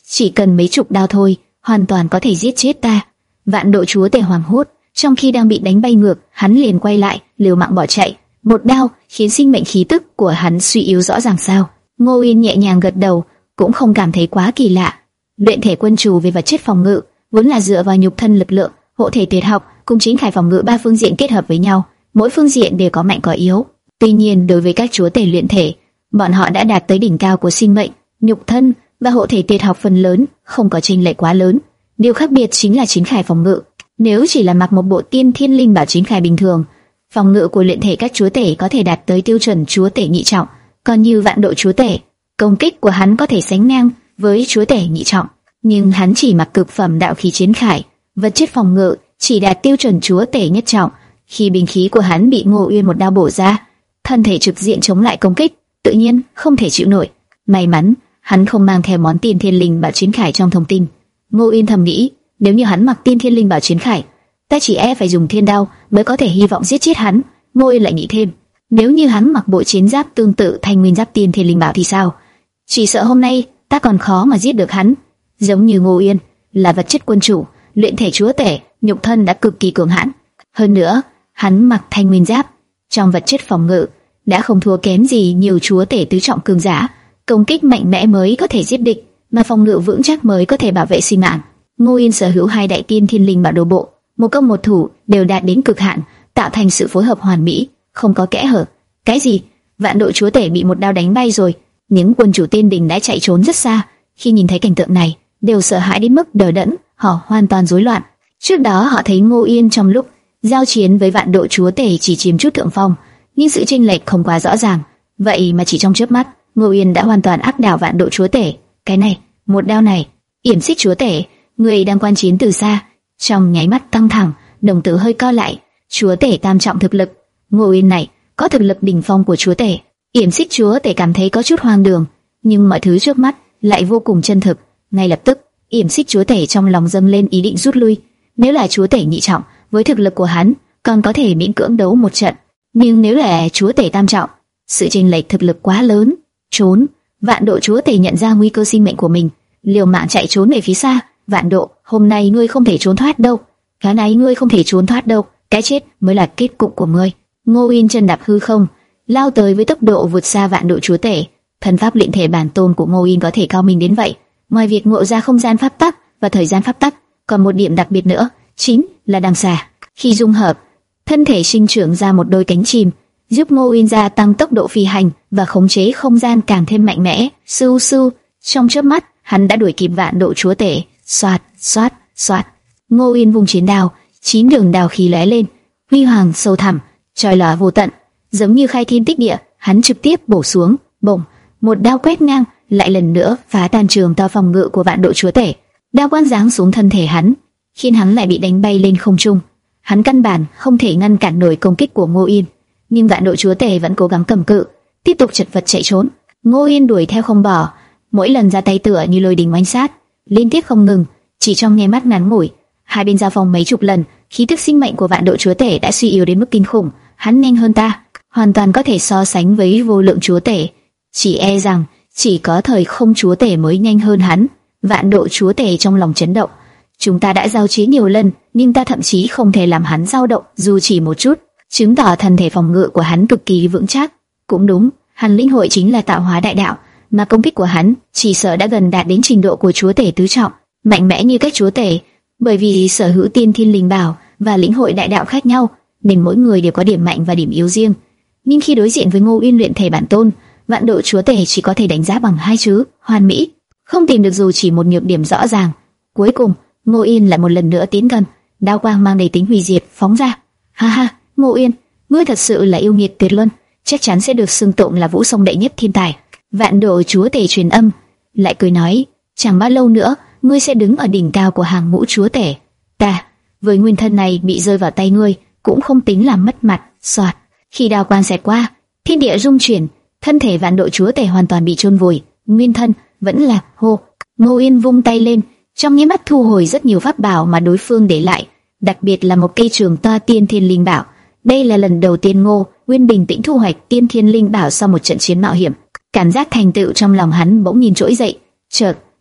chỉ cần mấy chục đao thôi, hoàn toàn có thể giết chết ta. Vạn Độ Chúa Tể hoảng hốt, trong khi đang bị đánh bay ngược, hắn liền quay lại, liều mạng bỏ chạy. Một đao khiến sinh mệnh khí tức của hắn suy yếu rõ ràng sao? Ngô Uyên nhẹ nhàng gật đầu, cũng không cảm thấy quá kỳ lạ. Luyện thể quân chủ về vật chất phòng ngự vốn là dựa vào nhục thân lực lượng, hộ thể tuyệt học cùng chính khải phòng ngự ba phương diện kết hợp với nhau, mỗi phương diện đều có mạnh có yếu. Tuy nhiên, đối với các chúa tể luyện thể, bọn họ đã đạt tới đỉnh cao của sinh mệnh, nhục thân và hộ thể tuyệt học phần lớn không có chênh lệch quá lớn. Điều khác biệt chính là chính khải phòng ngự. Nếu chỉ là mặc một bộ Tiên Thiên Linh Bảo chính khải bình thường, phòng ngự của luyện thể các chúa tể có thể đạt tới tiêu chuẩn chúa tể nhị trọng, còn như Vạn Độ Chúa Tể, công kích của hắn có thể sánh ngang với chúa tể nhị trọng, nhưng hắn chỉ mặc cực phẩm đạo khí chiến khải, vật chất phòng ngự chỉ đạt tiêu chuẩn chúa tể nhất trọng. Khi binh khí của hắn bị Ngô Uyên một đao bổ ra, thân thể trực diện chống lại công kích, tự nhiên không thể chịu nổi. May mắn hắn không mang theo món Tiên Thiên Linh Bảo chiến khải trong thông tin. Ngô Uyên thầm nghĩ, nếu như hắn mặc Tiên Thiên Linh Bảo chiến khải, ta chỉ e phải dùng thiên đao mới có thể hy vọng giết chết hắn. Ngô Uyên lại nghĩ thêm, nếu như hắn mặc bộ chiến giáp tương tự Thanh Nguyên Giáp Tiên Thiên Linh Bảo thì sao? Chỉ sợ hôm nay ta còn khó mà giết được hắn. Giống như Ngô Uyên là vật chất quân chủ, luyện thể chúa tể, nhục thân đã cực kỳ cường hãn. Hơn nữa, hắn mặc Thanh Nguyên Giáp, trong vật chất phòng ngự đã không thua kém gì nhiều chúa tể tứ trọng cường giả. Công kích mạnh mẽ mới có thể giết địch, mà phòng ngự vững chắc mới có thể bảo vệ sinh mạng. Ngô Uyên sở hữu hai đại Tiên Thiên Linh Bảo đồ bộ, một công một thủ đều đạt đến cực hạn, tạo thành sự phối hợp hoàn mỹ, không có kẽ hở. Cái gì? Vạn Độ Chúa Tể bị một đao đánh bay rồi? Những quân chủ tiên đình đã chạy trốn rất xa, khi nhìn thấy cảnh tượng này, đều sợ hãi đến mức đờ đẫn, họ hoàn toàn rối loạn. Trước đó họ thấy Ngô Uyên trong lúc giao chiến với Vạn Độ Chúa Tể chỉ chiếm chút thượng phong, nhưng sự chênh lệch không quá rõ ràng. Vậy mà chỉ trong chớp mắt, Ngô Uyên đã hoàn toàn áp đảo Vạn Độ Chúa Tể. Cái này, một đao này, yểm xích chúa tể, người đang quan chiến từ xa, trong nháy mắt căng thẳng, đồng tử hơi co lại. Chúa tể tam trọng thực lực, Ngô Uyên này có thực lực đỉnh phong của chúa tể. Yểm xích chúa tể cảm thấy có chút hoang đường, nhưng mọi thứ trước mắt lại vô cùng chân thực. Ngay lập tức, yểm xích chúa tể trong lòng dâng lên ý định rút lui. Nếu là chúa tể nhị trọng, với thực lực của hắn, còn có thể miễn cưỡng đấu một trận, nhưng nếu là chúa tể tam trọng, sự chênh lệch thực lực quá lớn. Trốn! Vạn Độ Chúa Tể nhận ra nguy cơ sinh mệnh của mình, liều mạng chạy trốn về phía xa. Vạn Độ, hôm nay ngươi không thể trốn thoát đâu. Cái này ngươi không thể trốn thoát đâu. Cái chết mới là kết cục của ngươi. Ngô Uyên chân đạp hư không, lao tới với tốc độ vượt xa Vạn Độ Chúa Tể. Thần pháp luyện thể bản tôn của Ngô Uyên có thể cao minh đến vậy. Ngoài việc ngộ ra không gian pháp tắc và thời gian pháp tắc, còn một điểm đặc biệt nữa, chính là đằng xà. Khi dung hợp, thân thể sinh trưởng ra một đôi cánh chim, giúp Ngô Uyên gia tăng tốc độ phi hành và khống chế không gian càng thêm mạnh mẽ. Sưu sưu, trong chớp mắt, hắn đã đuổi kịp Vạn Độ Chúa Tể. Xoạt, xoạt, xoạt. Ngô Uyên vung chiến đao, chín đường đao khí lóe lên, huy hoàng sâu thẳm, chói lòa vô tận, giống như khai thiên tích địa. Hắn trực tiếp bổ xuống, bổng, một đao quét ngang, lại lần nữa phá tan trường to phòng ngự của Vạn Độ Chúa Tể. Đao quang giáng xuống thân thể hắn, khiến hắn lại bị đánh bay lên không trung. Hắn căn bản không thể ngăn cản nổi công kích của Ngô Uyên, nhưng Vạn Độ Chúa Tể vẫn cố gắng cầm cự, tiếp tục chật vật chạy trốn. Ngô Uyên đuổi theo không bỏ, mỗi lần ra tay tựa như lôi đình oanh sát, liên tiếp không ngừng. Chỉ trong nháy mắt ngắn ngủi, hai bên giao phong mấy chục lần, khí tức sinh mệnh của Vạn Độ Chúa Tể đã suy yếu đến mức kinh khủng. Hắn nhanh hơn ta, hoàn toàn có thể so sánh với vô lượng chúa tể. Chỉ e rằng chỉ có thời không chúa tể mới nhanh hơn hắn. Vạn Độ Chúa Tể trong lòng chấn động. Chúng ta đã giao chiến nhiều lần, nhưng ta thậm chí không thể làm hắn dao động dù chỉ một chút, chứng tỏ thân thể phòng ngự của hắn cực kỳ vững chắc. Cũng đúng, hắn lĩnh hội chính là tạo hóa đại đạo, mà công kích của hắn chỉ sợ đã gần đạt đến trình độ của chúa tể tứ trọng, mạnh mẽ như các chúa tể. Bởi vì sở hữu tiên thiên linh bảo và lĩnh hội đại đạo khác nhau, nên mỗi người đều có điểm mạnh và điểm yếu riêng. Nhưng khi đối diện với Ngô Uyên luyện thể bản tôn, Vạn Độ Chúa Tể chỉ có thể đánh giá bằng hai chữ hoàn mỹ, không tìm được dù chỉ một nhược điểm rõ ràng. Cuối cùng, Ngô Uyên lại một lần nữa tiến gần, đao quang mang đầy tính hủy diệt phóng ra. Ha ha, Ngô Uyên, ngươi thật sự là yêu nghiệt tuyệt luân, chắc chắn sẽ được xưng tụng là vũ song đệ nhất thiên tài. Vạn Độ Chúa Tể truyền âm, lại cười nói, chẳng bao lâu nữa, ngươi sẽ đứng ở đỉnh cao của hàng ngũ chúa tể. Ta, với nguyên thân này bị rơi vào tay ngươi, cũng không tính là mất mặt. Soạt, khi đao quang xẹt qua, thiên địa rung chuyển, thân thể Vạn Độ Chúa Tể hoàn toàn bị chôn vùi, nguyên thân vẫn là hô. Ngô Uyên vung tay lên, trong nháy mắt thu hồi rất nhiều pháp bảo mà đối phương để lại, đặc biệt là một cây trường to tiên thiên linh bảo. Đây là lần đầu tiên Ngô Uyên bình tĩnh thu hoạch tiên thiên linh bảo sau một trận chiến mạo hiểm. Cảm giác thành tựu trong lòng hắn bỗng nhiên trỗi dậy. Chợt,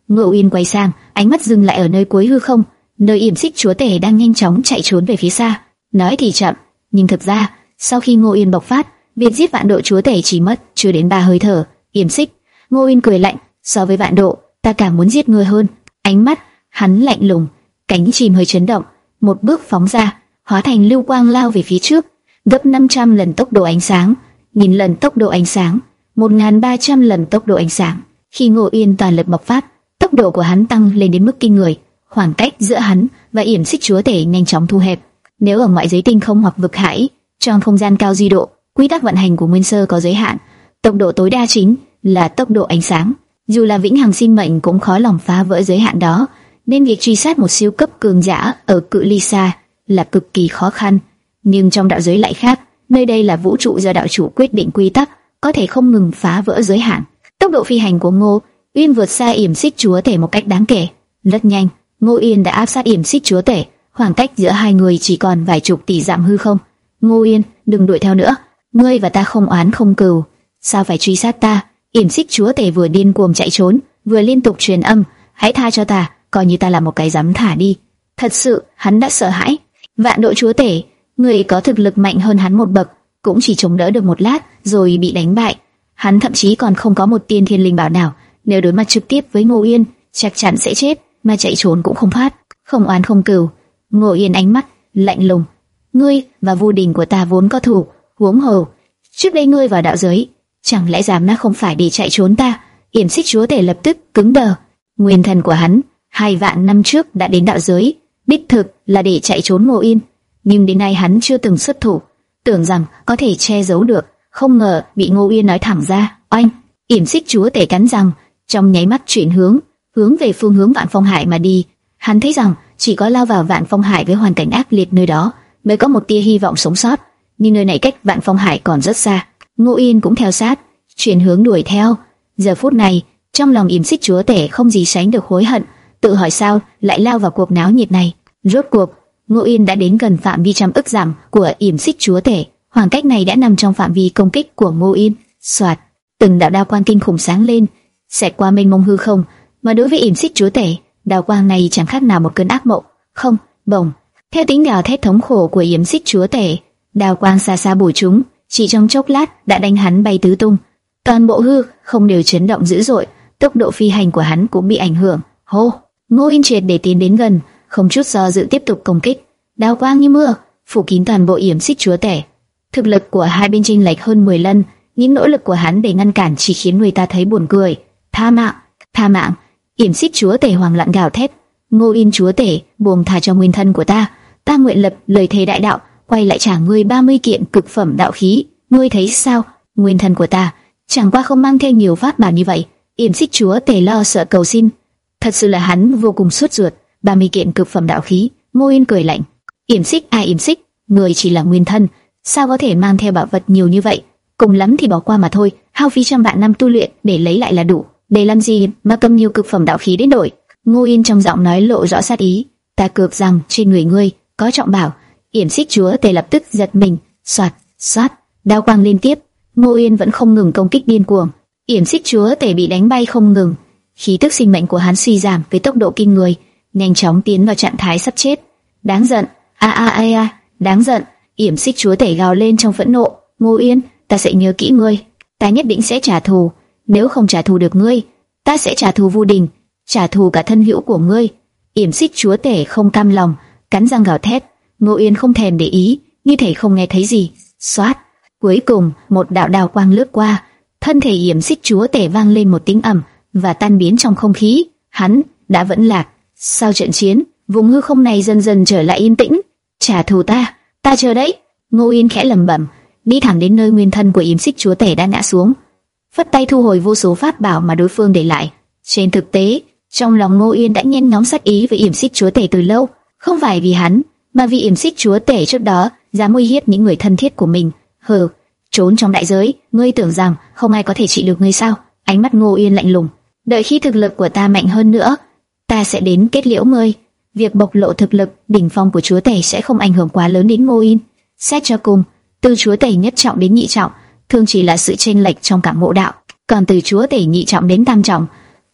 Ngô Uyên quay sang, ánh mắt dừng lại ở nơi cuối hư không, nơi yểm xích chúa tể đang nhanh chóng chạy trốn về phía xa. Nói thì chậm, nhưng thực ra sau khi Ngô Uyên bộc phát, việc giết vạn độ chúa tể chỉ mất chưa đến ba hơi thở. Yểm xích, Ngô Uyên cười lạnh, so với vạn độ, ta càng muốn giết ngươi hơn. Ánh mắt hắn lạnh lùng, cánh chim hơi chấn động, một bước phóng ra, hóa thành lưu quang lao về phía trước, gấp năm trăm lần tốc độ ánh sáng, nghìn lần tốc độ ánh sáng, một nghìn ba trăm lần tốc độ ánh sáng. Khi Ngô Uyên toàn lực bộc phát, tốc độ của hắn tăng lên đến mức kinh người, khoảng cách giữa hắn và yểm xích chúa tể nhanh chóng thu hẹp. Nếu ở ngoại giới tinh không hoặc vực hải, trong không gian cao duy độ, quy tắc vận hành của nguyên sơ có giới hạn, tốc độ tối đa chính là tốc độ ánh sáng. Dù là vĩnh hằng sinh mệnh cũng khó lòng phá vỡ giới hạn đó, nên việc truy sát một siêu cấp cường giả ở cự ly xa là cực kỳ khó khăn. Nhưng trong đạo giới lại khác, nơi đây là vũ trụ do đạo chủ quyết định quy tắc, có thể không ngừng phá vỡ giới hạn. Tốc độ phi hành của Ngô Uyên vượt xa yểm xích chúa tể một cách đáng kể. Rất nhanh, Ngô Uyên đã áp sát yểm xích chúa tể, khoảng cách giữa hai người chỉ còn vài chục tỷ dặm hư không. Ngô Uyên, đừng đuổi theo nữa, ngươi và ta không oán không cừu, sao phải truy sát ta? Yểm xích chúa tể vừa điên cuồng chạy trốn, vừa liên tục truyền âm, hãy tha cho ta, coi như ta là một cái dám thả đi. Thật sự, hắn đã sợ hãi. Vạn độ chúa tể, người có thực lực mạnh hơn hắn một bậc, cũng chỉ chống đỡ được một lát rồi bị đánh bại. Hắn thậm chí còn không có một tiên thiên linh bảo nào, nếu đối mặt trực tiếp với Ngô Uyên, chắc chắn sẽ chết, mà chạy trốn cũng không thoát. Không oán không cừu. Ngô Uyên ánh mắt lạnh lùng. Ngươi và Vu Đình của ta vốn có thù, huống hồ trước đây ngươi vào đạo giới, chẳng lẽ dám na không phải để chạy trốn ta? Yểm xích chúa tể lập tức cứng đờ. Nguyên thần của hắn hai vạn năm trước đã đến đạo giới, đích thực là để chạy trốn Ngô Uyên, nhưng đến nay hắn chưa từng xuất thủ, tưởng rằng có thể che giấu được, không ngờ bị Ngô Uyên nói thẳng ra. Oanh! Yểm xích chúa tể cắn răng, trong nháy mắt chuyển hướng, hướng về phương hướng Vạn Phong Hải mà đi. Hắn thấy rằng chỉ có lao vào Vạn Phong Hải với hoàn cảnh ác liệt nơi đó mới có một tia hy vọng sống sót, nhưng nơi này cách Vạn Phong Hải còn rất xa. Ngô Uyên cũng theo sát, chuyển hướng đuổi theo. Giờ phút này, trong lòng yểm xích chúa tể không gì sánh được hối hận, tự hỏi sao lại lao vào cuộc náo nhiệt này. Rốt cuộc, Ngô Uyên đã đến gần phạm vi trăm ức dặm của yểm xích chúa tể, khoảng cách này đã nằm trong phạm vi công kích của Ngô Uyên. Soạt, từng đạo đao quang kinh khủng sáng lên, xẹt qua mênh mông hư không, mà đối với yểm xích chúa tể, đao quang này chẳng khác nào một cơn ác mộng. Không, bổng. Theo tiếng gào thét thống khổ của yểm xích chúa tể, đao quang xa xa bổ trúng, chỉ trong chốc lát đã đánh hắn bay tứ tung. Toàn bộ hư không đều chấn động dữ dội, tốc độ phi hành của hắn cũng bị ảnh hưởng. Hô! Ngô Uyên triệt để tiến đến gần, không chút do dự tiếp tục công kích. Đao quang như mưa phủ kín toàn bộ yểm xích chúa tể. Thực lực của hai bên chênh lệch hơn mười lần, những nỗ lực của hắn để ngăn cản chỉ khiến người ta thấy buồn cười. Tha mạng, tha mạng! Yểm xích chúa tể hoảng loạn gào thét. Ngô Uyên chúa tể, buông tha cho nguyên thân của ta, ta nguyện lập lời thề đại đạo, quay lại trả ngươi ba mươi kiện cực phẩm đạo khí. Ngươi thấy sao? Nguyên thân của ta chẳng qua không mang theo nhiều pháp bảo như vậy. Yểm xích chúa tể lo sợ cầu xin, thật sự là hắn vô cùng sốt ruột. ba mươi kiện cực phẩm đạo khí. Ngô Uyên cười lạnh. Yểm xích ai yểm xích, người chỉ là nguyên thân, sao có thể mang theo bảo vật nhiều như vậy? Cùng lắm thì bỏ qua mà thôi, hao phí trăm vạn năm tu luyện để lấy lại là đủ. Để làm gì mà cầm nhiều cực phẩm đạo khí đến đổi? Ngô Uyên trong giọng nói lộ rõ sát ý. Ta cược rằng trên người ngươi có trọng bảo. Yểm xích chúa tể lập tức giật mình, xoạt xoát, đao quang liên tiếp. Ngô Uyên vẫn không ngừng công kích điên cuồng. Yểm xích chúa tể bị đánh bay không ngừng, khí tức sinh mệnh của hắn suy giảm với tốc độ kinh người, nhanh chóng tiến vào trạng thái sắp chết. Đáng giận, a a a a, đáng giận! Yểm xích chúa tể gào lên trong phẫn nộ. Ngô Uyên, ta sẽ nhớ kỹ ngươi, ta nhất định sẽ trả thù. Nếu không trả thù được ngươi, ta sẽ trả thù Vu Đình, trả thù cả thân hữu của ngươi. Yểm xích chúa tể không cam lòng, cắn răng gào thét. Ngô Uyên không thèm để ý, như thể không nghe thấy gì. Xoát! Cuối cùng, một đạo đao quang lướt qua, thân thể yểm xích chúa tể vang lên một tiếng ầm và tan biến trong không khí. Hắn đã vẫn lạc. Sau trận chiến, vùng hư không này dần dần trở lại yên tĩnh. Trả thù ta, ta chờ đấy. Ngô Uyên khẽ lẩm bẩm, đi thẳng đến nơi nguyên thân của yểm xích chúa tể đã ngã xuống, phất tay thu hồi vô số pháp bảo mà đối phương để lại. Trên thực tế, trong lòng Ngô Uyên đã nhen nhóm sát ý với yểm xích chúa tể từ lâu, không phải vì hắn, mà vì yểm xích chúa tể trước đó dám uy hiếp những người thân thiết của mình. Hừ, trốn trong đại giới, ngươi tưởng rằng không ai có thể trị được ngươi sao? Ánh mắt Ngô Uyên lạnh lùng. Đợi khi thực lực của ta mạnh hơn nữa, ta sẽ đến kết liễu ngươi. Việc bộc lộ thực lực đỉnh phong của chúa tể sẽ không ảnh hưởng quá lớn đến Ngô Uyên. Xét cho cùng, từ chúa tể nhất trọng đến nhị trọng, thường chỉ là sự chênh lệch trong cảm ngộ đạo, còn từ chúa tể nhị trọng đến tam trọng,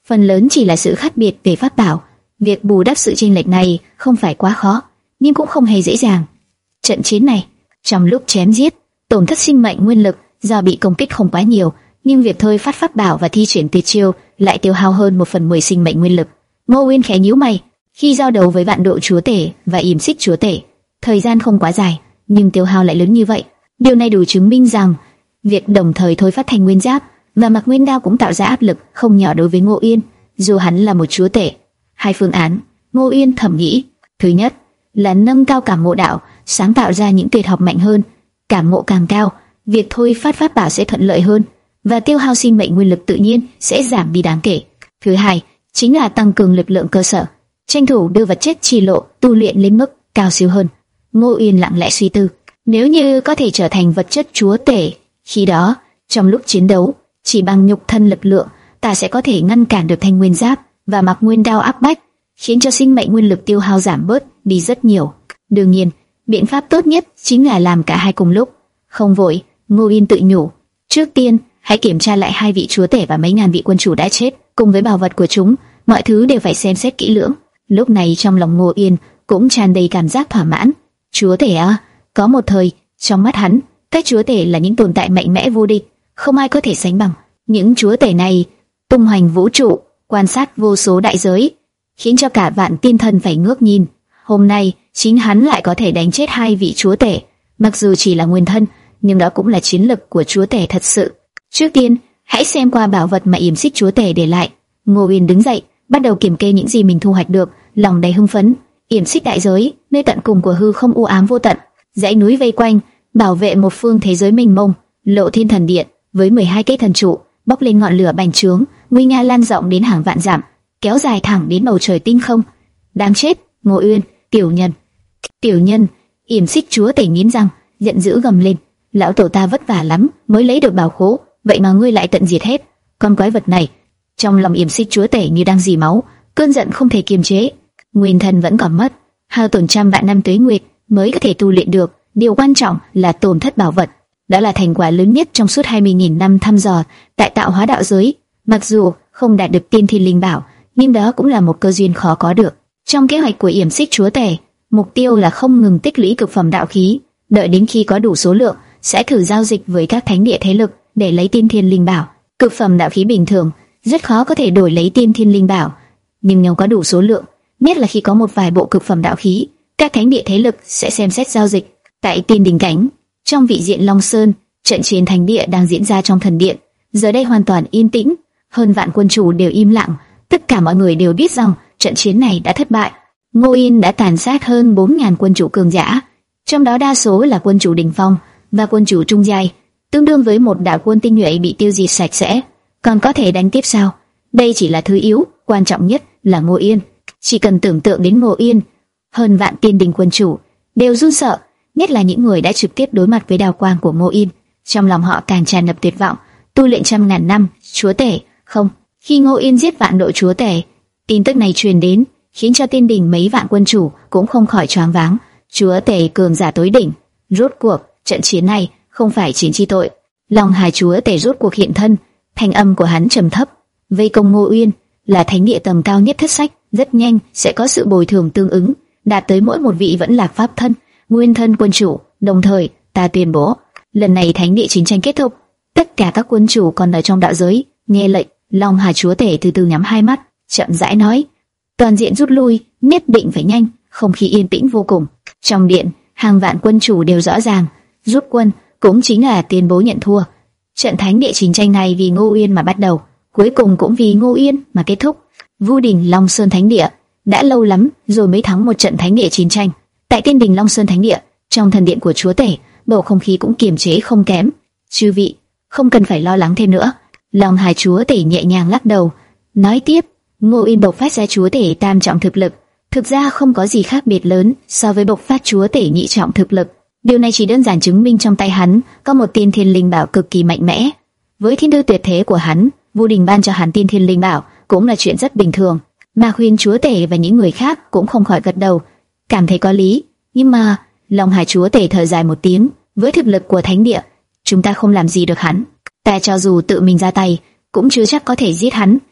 phần lớn chỉ là sự khác biệt về pháp bảo. Việc bù đắp sự chênh lệch này không phải quá khó, nhưng cũng không hề dễ dàng. Trận chiến này, trong lúc chém giết, tổn thất sinh mệnh nguyên lực do bị công kích không quá nhiều, nhưng việc thôi phát pháp bảo và thi triển tuyệt chiêu lại tiêu hao hơn một phần mười sinh mệnh nguyên lực. Ngô Uyên khẽ nhíu mày, khi giao đấu với vạn độ chúa tể và yểm xích chúa tể, thời gian không quá dài, nhưng tiêu hao lại lớn như vậy. Điều này đủ chứng minh rằng việc đồng thời thôi phát thành nguyên giáp và mặc nguyên đao cũng tạo ra áp lực không nhỏ đối với Ngô Uyên, dù hắn là một chúa tể. Hai phương án, Ngô Uyên thầm nghĩ. Thứ nhất là nâng cao cảm ngộ đạo, sáng tạo ra những tuyệt học mạnh hơn. Cảm ngộ càng cao, việc thôi phát pháp bảo sẽ thuận lợi hơn và tiêu hao sinh mệnh nguyên lực tự nhiên sẽ giảm đi đáng kể. Thứ hai chính là tăng cường lực lượng cơ sở, tranh thủ đưa vật chất chi lộ tu luyện lên mức cao siêu hơn. Ngô Uyên lặng lẽ suy tư, nếu như có thể trở thành vật chất chúa tể, khi đó trong lúc chiến đấu, chỉ bằng nhục thân lực lượng, ta sẽ có thể ngăn cản được thanh nguyên giáp và mặc nguyên đao áp bách, khiến cho sinh mệnh nguyên lực tiêu hao giảm bớt đi rất nhiều. Đương nhiên, biện pháp tốt nhất chính là làm cả hai cùng lúc. Không vội, Ngô Uyên tự nhủ, trước tiên hãy kiểm tra lại hai vị chúa tể và mấy ngàn vị quân chủ đã chết, cùng với bảo vật của chúng, mọi thứ đều phải xem xét kỹ lưỡng. Lúc này trong lòng Ngô Uyên cũng tràn đầy cảm giác thỏa mãn. Chúa tể à? Có một thời, trong mắt hắn, các chúa tể là những tồn tại mạnh mẽ vô địch, không ai có thể sánh bằng. Những chúa tể này tung hoành vũ trụ, quan sát vô số đại giới, khiến cho cả vạn tiên thần phải ngước nhìn. Hôm nay, chính hắn lại có thể đánh chết hai vị chúa tể, mặc dù chỉ là nguyên thân, nhưng đó cũng là chiến lực của chúa tể thật sự. Trước tiên, hãy xem qua bảo vật mà yểm xích chúa tể để lại. Ngô Uyên đứng dậy, bắt đầu kiểm kê những gì mình thu hoạch được, lòng đầy hưng phấn. Yểm xích đại giới, nơi tận cùng của hư không u ám vô tận, dãy núi vây quanh, bảo vệ một phương thế giới mênh mông. Lộ Thiên Thần Điện với mười hai cây thần trụ, bốc lên ngọn lửa bành trướng, nguy nga lan rộng đến hàng vạn dặm, kéo dài thẳng đến bầu trời tinh không. Đáng chết, Ngô Uyên, tiểu nhân, tiểu nhân! Yểm xích chúa tể nghiến răng, giận dữ gầm lên. Lão tổ ta vất vả lắm mới lấy được bảo khố, vậy mà ngươi lại tận diệt hết con quái vật này. Trong lòng yểm xích chúa tể như đang dì máu, cơn giận không thể kiềm chế. Nguyên thần vẫn còn mất, hao tổn trăm vạn năm tuế nguyệt mới có thể tu luyện được. Điều quan trọng là tổn thất bảo vật, đó là thành quả lớn nhất trong suốt hai mươi nghìn năm thăm dò tại tạo hóa đạo giới. Mặc dù không đạt được tiên thiên linh bảo, nhưng đó cũng là một cơ duyên khó có được. Trong kế hoạch của yểm xích chúa tể, mục tiêu là không ngừng tích lũy cực phẩm đạo khí, đợi đến khi có đủ số lượng, sẽ thử giao dịch với các thánh địa thế lực để lấy tiên thiên linh bảo. Cực phẩm đạo khí bình thường rất khó có thể đổi lấy tiên thiên linh bảo, nhưng nếu có đủ số lượng, nhất là khi có một vài bộ cực phẩm đạo khí, các thánh địa thế lực sẽ xem xét giao dịch. Tại Tiên Đình Cảnh, trong vị diện Long Sơn, trận chiến thánh địa đang diễn ra trong thần điện. Giờ đây hoàn toàn yên tĩnh, hơn vạn quân chủ đều im lặng. Tất cả mọi người đều biết rằng trận chiến này đã thất bại. Ngô Yên đã tàn sát hơn bốn nghìn quân chủ cường giả, trong đó đa số là quân chủ đỉnh phong và quân chủ trung giai, tương đương với một đạo quân tinh nhuệ bị tiêu diệt sạch sẽ. Còn có thể đánh tiếp sao? Đây chỉ là thứ yếu, quan trọng nhất là Ngô Yên. Chỉ cần tưởng tượng đến Ngô Yên, hơn vạn tiên đình quân chủ đều run sợ, nhất là những người đã trực tiếp đối mặt với đao quang của Ngô Yên. Trong lòng họ càng tràn ngập tuyệt vọng. Tu luyện trăm ngàn năm, chúa tể, không. Khi Ngô Yên giết vạn độ chúa tể, tin tức này truyền đến, khiến cho tiên đình mấy vạn quân chủ cũng không khỏi choáng váng. Chúa tể cường giả tối đỉnh, rốt cuộc trận chiến này không phải chiến chi tội. Long Hải chúa tể rốt cuộc hiện thân, thanh âm của hắn trầm thấp. Vây công Ngô Uyên là thánh địa tầm cao nhất thất sách, rất nhanh sẽ có sự bồi thường tương ứng, đạt tới mỗi một vị vẫn là pháp thân, nguyên thân quân chủ. Đồng thời, ta tuyên bố, lần này thánh địa chiến tranh kết thúc. Tất cả các quân chủ còn ở trong đạo giới nghe lệnh. Long Hà chúa tể từ từ nhắm hai mắt, chậm rãi nói: toàn diện rút lui, nhất định phải nhanh. Không khí yên tĩnh vô cùng. Trong điện, hàng vạn quân chủ đều rõ ràng, rút quân cũng chính là tuyên bố nhận thua. Trận thánh địa chiến tranh này vì Ngô Uyên mà bắt đầu, cuối cùng cũng vì Ngô Uyên mà kết thúc. Vu Đình Long Sơn Thánh Địa đã lâu lắm rồi mới thắng một trận thánh địa chiến tranh. Tại Tiên Đình Long Sơn Thánh Địa, trong thần điện của chúa tể, bầu không khí cũng kiềm chế không kém. Chư vị, không cần phải lo lắng thêm nữa. Long Hải chúa tể nhẹ nhàng lắc đầu, nói tiếp: Ngô Uyên bộc phát ra chúa tể tam trọng thực lực, thực ra không có gì khác biệt lớn so với bộc phát chúa tể nhị trọng thực lực. Điều này chỉ đơn giản chứng minh trong tay hắn có một tiên thiên linh bảo cực kỳ mạnh mẽ. Với thiên tư tuyệt thế của hắn, Vu Đình ban cho hắn tiên thiên linh bảo cũng là chuyện rất bình thường. Mà Khuyên chúa tể và những người khác cũng không khỏi gật đầu, cảm thấy có lý. Nhưng mà Long Hải chúa tể thở dài một tiếng, với thực lực của thánh địa, chúng ta không làm gì được hắn. Ta cho dù tự mình ra tay, cũng chưa chắc có thể giết hắn.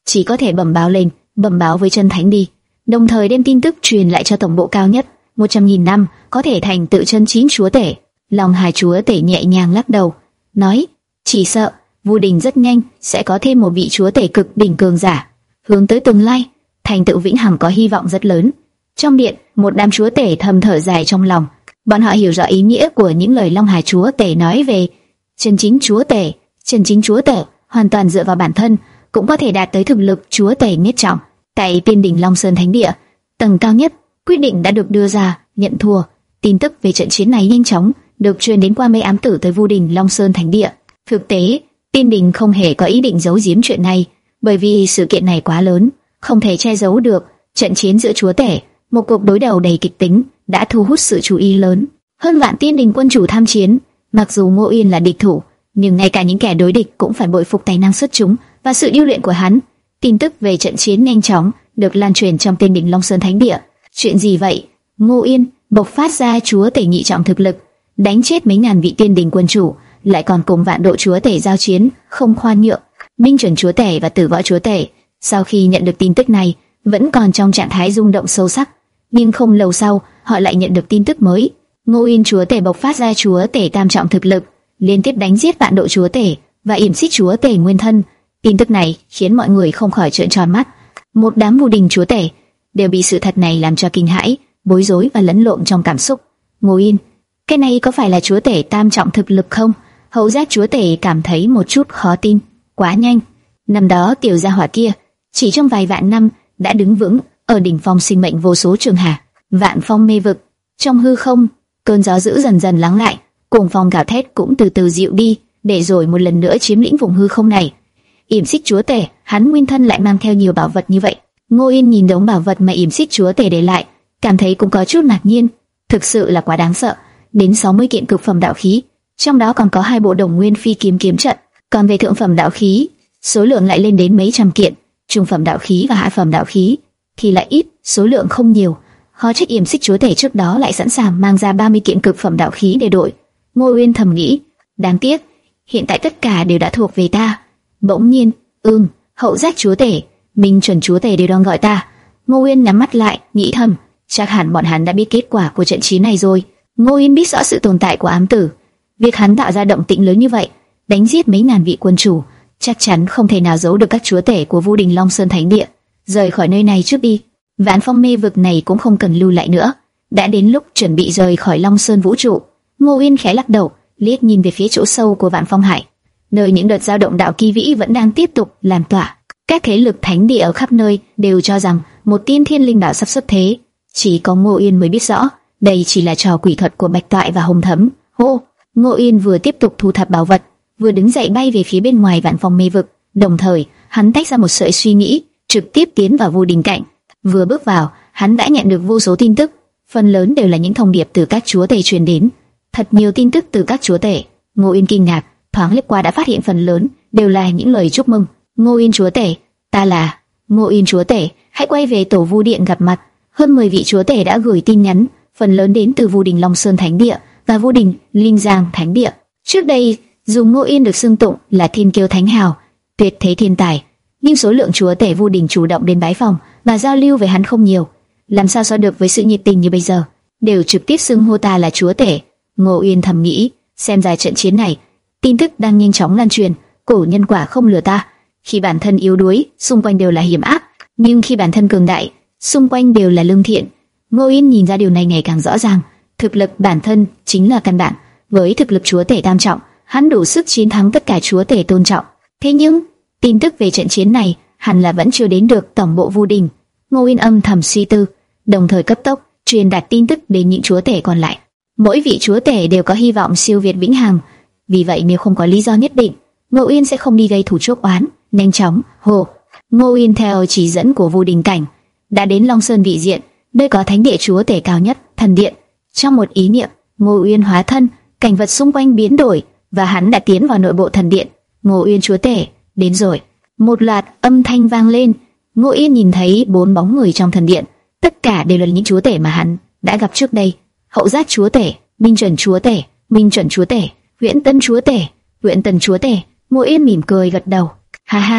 chỉ có thể bẩm báo lên, bẩm báo với chân thánh đi, đồng thời đem tin tức truyền lại cho tổng bộ cao nhất. Một trăm nghìn năm có thể thành tựu chân chính chúa tể. Long Hải chúa tể nhẹ nhàng lắc đầu, nói: chỉ sợ Vu Đình rất nhanh sẽ có thêm một vị chúa tể cực đỉnh cường giả, hướng tới tương lai thành tựu vĩnh hằng có hy vọng rất lớn. Trong điện, một đám chúa tể thầm thở dài trong lòng. Bọn họ hiểu rõ ý nghĩa của những lời Long Hải chúa tể nói về chân chính chúa tể. Chân chính chúa tể hoàn toàn dựa vào bản thân cũng có thể đạt tới thực lực chúa tể nhất trọng. Tại Tiên đỉnh Long Sơn Thánh Địa, tầng cao nhất, quyết định đã được đưa ra, nhận thua. Tin tức về trận chiến này nhanh chóng được truyền đến qua mấy ám tử tới Vu Đình Long Sơn Thánh Địa. Thực tế, Tiên đình không hề có ý định giấu giếm chuyện này, bởi vì sự kiện này quá lớn, không thể che giấu được. Trận chiến giữa chúa tể, một cuộc đối đầu đầy kịch tính, đã thu hút sự chú ý lớn. Hơn vạn Tiên đình quân chủ tham chiến, mặc dù Ngô Yên là địch thủ, nhưng ngay cả những kẻ đối địch cũng phải bội phục tài năng xuất chúng và sự điêu luyện của hắn. Tin tức về trận chiến nhanh chóng được lan truyền trong Tiên đỉnh Long Sơn Thánh Địa. Chuyện gì vậy? Ngô Yên bộc phát ra chúa tể nhị trọng thực lực, đánh chết mấy ngàn vị tiên đình quân chủ, lại còn cùng vạn độ chúa tể giao chiến, không khoan nhượng. Minh chuẩn chúa tể và tử võ chúa tể sau khi nhận được tin tức này vẫn còn trong trạng thái rung động sâu sắc, nhưng không lâu sau họ lại nhận được tin tức mới. Ngô Yên chúa tể bộc phát ra chúa tể tam trọng thực lực, liên tiếp đánh giết vạn độ chúa tể và yểm xích chúa tể nguyên thân. Tin tức này khiến mọi người không khỏi trợn tròn mắt. Một đám Vu Đình chúa tể đều bị sự thật này làm cho kinh hãi, bối rối và lẫn lộn trong cảm xúc. Ngô Yên, cái này có phải là chúa tể tam trọng thực lực không? Hậu giác chúa tể cảm thấy một chút khó tin. Quá nhanh, năm đó tiểu gia hỏa kia chỉ trong vài vạn năm đã đứng vững ở đỉnh phong sinh mệnh vô số trường hà, vạn phong mê vực. Trong hư không, cơn gió dữ dần dần lắng lại, cuồng phong gào thét cũng từ từ dịu đi, để rồi một lần nữa chiếm lĩnh vùng hư không này. Yểm xích chúa tể, hắn nguyên thân lại mang theo nhiều bảo vật như vậy. Ngô Yên nhìn đống bảo vật mà yểm xích chúa tể để lại, cảm thấy cũng có chút ngạc nhiên. Thực sự là quá đáng sợ, đến sáu mươi kiện cực phẩm đạo khí, trong đó còn có hai bộ đồng nguyên phi kiếm kiếm trận. Còn về thượng phẩm đạo khí, số lượng lại lên đến mấy trăm kiện. Trung phẩm đạo khí và hạ phẩm đạo khí thì lại ít, số lượng không nhiều. Khó trách yểm xích chúa tể trước đó lại sẵn sàng mang ra ba mươi kiện cực phẩm đạo khí để đổi. Ngô Uyên thầm nghĩ, đáng tiếc, hiện tại tất cả đều đã thuộc về ta. Bỗng nhiên, ừm, hậu giác chúa tể, minh chuẩn chúa tể đều đang gọi ta. Ngô Uyên nhắm mắt lại, nghĩ thầm, chắc hẳn bọn hắn đã biết kết quả của trận chiến này rồi. Ngô Uyên biết rõ sự tồn tại của ám tử, việc hắn tạo ra động tĩnh lớn như vậy, đánh giết mấy ngàn vị quân chủ, chắc chắn không thể nào giấu được các chúa tể của Vu Đình Long Sơn Thánh Địa. Rời khỏi nơi này trước đi, vạn phong mê vực này cũng không cần lưu lại nữa. Đã đến lúc chuẩn bị rời khỏi Long Sơn vũ trụ. Ngô Uyên khẽ lắc đầu, liếc nhìn về phía chỗ sâu của Vạn Phong Hải, nơi những đợt dao động đạo kỳ vĩ vẫn đang tiếp tục lan tỏa. Các thế lực thánh địa ở khắp nơi đều cho rằng một tiên thiên linh bảo sắp xuất thế. Chỉ có Ngô Uyên mới biết rõ, đây chỉ là trò quỷ thuật của Bạch Toại và Hồng Thấm. Hô! Ngô Uyên vừa tiếp tục thu thập bảo vật, vừa đứng dậy bay về phía bên ngoài Vạn Phong mê vực. Đồng thời, hắn tách ra một sợi suy nghĩ, trực tiếp tiến vào Vu Đình cảnh. Vừa bước vào, hắn đã nhận được vô số tin tức, phần lớn đều là những thông điệp từ các chúa tể truyền đến. Thật nhiều tin tức từ các chúa tể. Ngô Uyên kinh ngạc, thoáng liếc qua đã phát hiện phần lớn đều là những lời chúc mừng. Ngô Uyên chúa tể, ta là Ngô Uyên chúa tể, hãy quay về Tổ Vu Điện gặp mặt. Hơn mười vị chúa tể đã gửi tin nhắn, phần lớn đến từ Vu Đình Long Sơn Thánh Địa và Vu Đình Linh Giang Thánh Địa. Trước đây, dù Ngô Uyên được xưng tụng là thiên kiêu thánh hào, tuyệt thế thiên tài, nhưng số lượng chúa tể Vu Đình chủ động đến bái phòng và giao lưu với hắn không nhiều. Làm sao so được với sự nhiệt tình như bây giờ, đều trực tiếp xưng hô ta là chúa tể. Ngô Uyên thầm nghĩ, xem ra trận chiến này, tin tức đang nhanh chóng lan truyền. Cổ nhân quả không lừa ta, khi bản thân yếu đuối, xung quanh đều là hiểm ác, nhưng khi bản thân cường đại, xung quanh đều là lương thiện. Ngô Uyên nhìn ra điều này ngày càng rõ ràng. Thực lực bản thân chính là căn bản. Với thực lực chúa tể tam trọng, hắn đủ sức chiến thắng tất cả chúa tể tôn trọng. Thế nhưng, tin tức về trận chiến này hẳn là vẫn chưa đến được tổng bộ Vu Đình. Ngô Uyên âm thầm suy tư, đồng thời cấp tốc truyền đạt tin tức đến những chúa tể còn lại. Mỗi vị chúa tể đều có hy vọng siêu việt vĩnh hằng, vì vậy nếu không có lý do nhất định, Ngô Uyên sẽ không đi gây thù chuốc oán. Nhanh chóng, hồ. Ngô Uyên theo chỉ dẫn của Vu Đình cảnh đã đến Long Sơn vị diện, nơi có thánh địa chúa tể cao nhất, Thần Điện. Trong một ý niệm, Ngô Uyên hóa thân, cảnh vật xung quanh biến đổi và hắn đã tiến vào nội bộ Thần Điện. Ngô Uyên chúa tể đến rồi. Một loạt âm thanh vang lên. Ngô Uyên nhìn thấy bốn bóng người trong Thần Điện, tất cả đều là những chúa tể mà hắn đã gặp trước đây. Hậu giác chúa tể, Minh chuẩn chúa tể, Minh chuẩn chúa tể, Huyễn Tân chúa tể, Huyễn Tân chúa tể. Ngô Uyên mỉm cười gật đầu. Ha ha,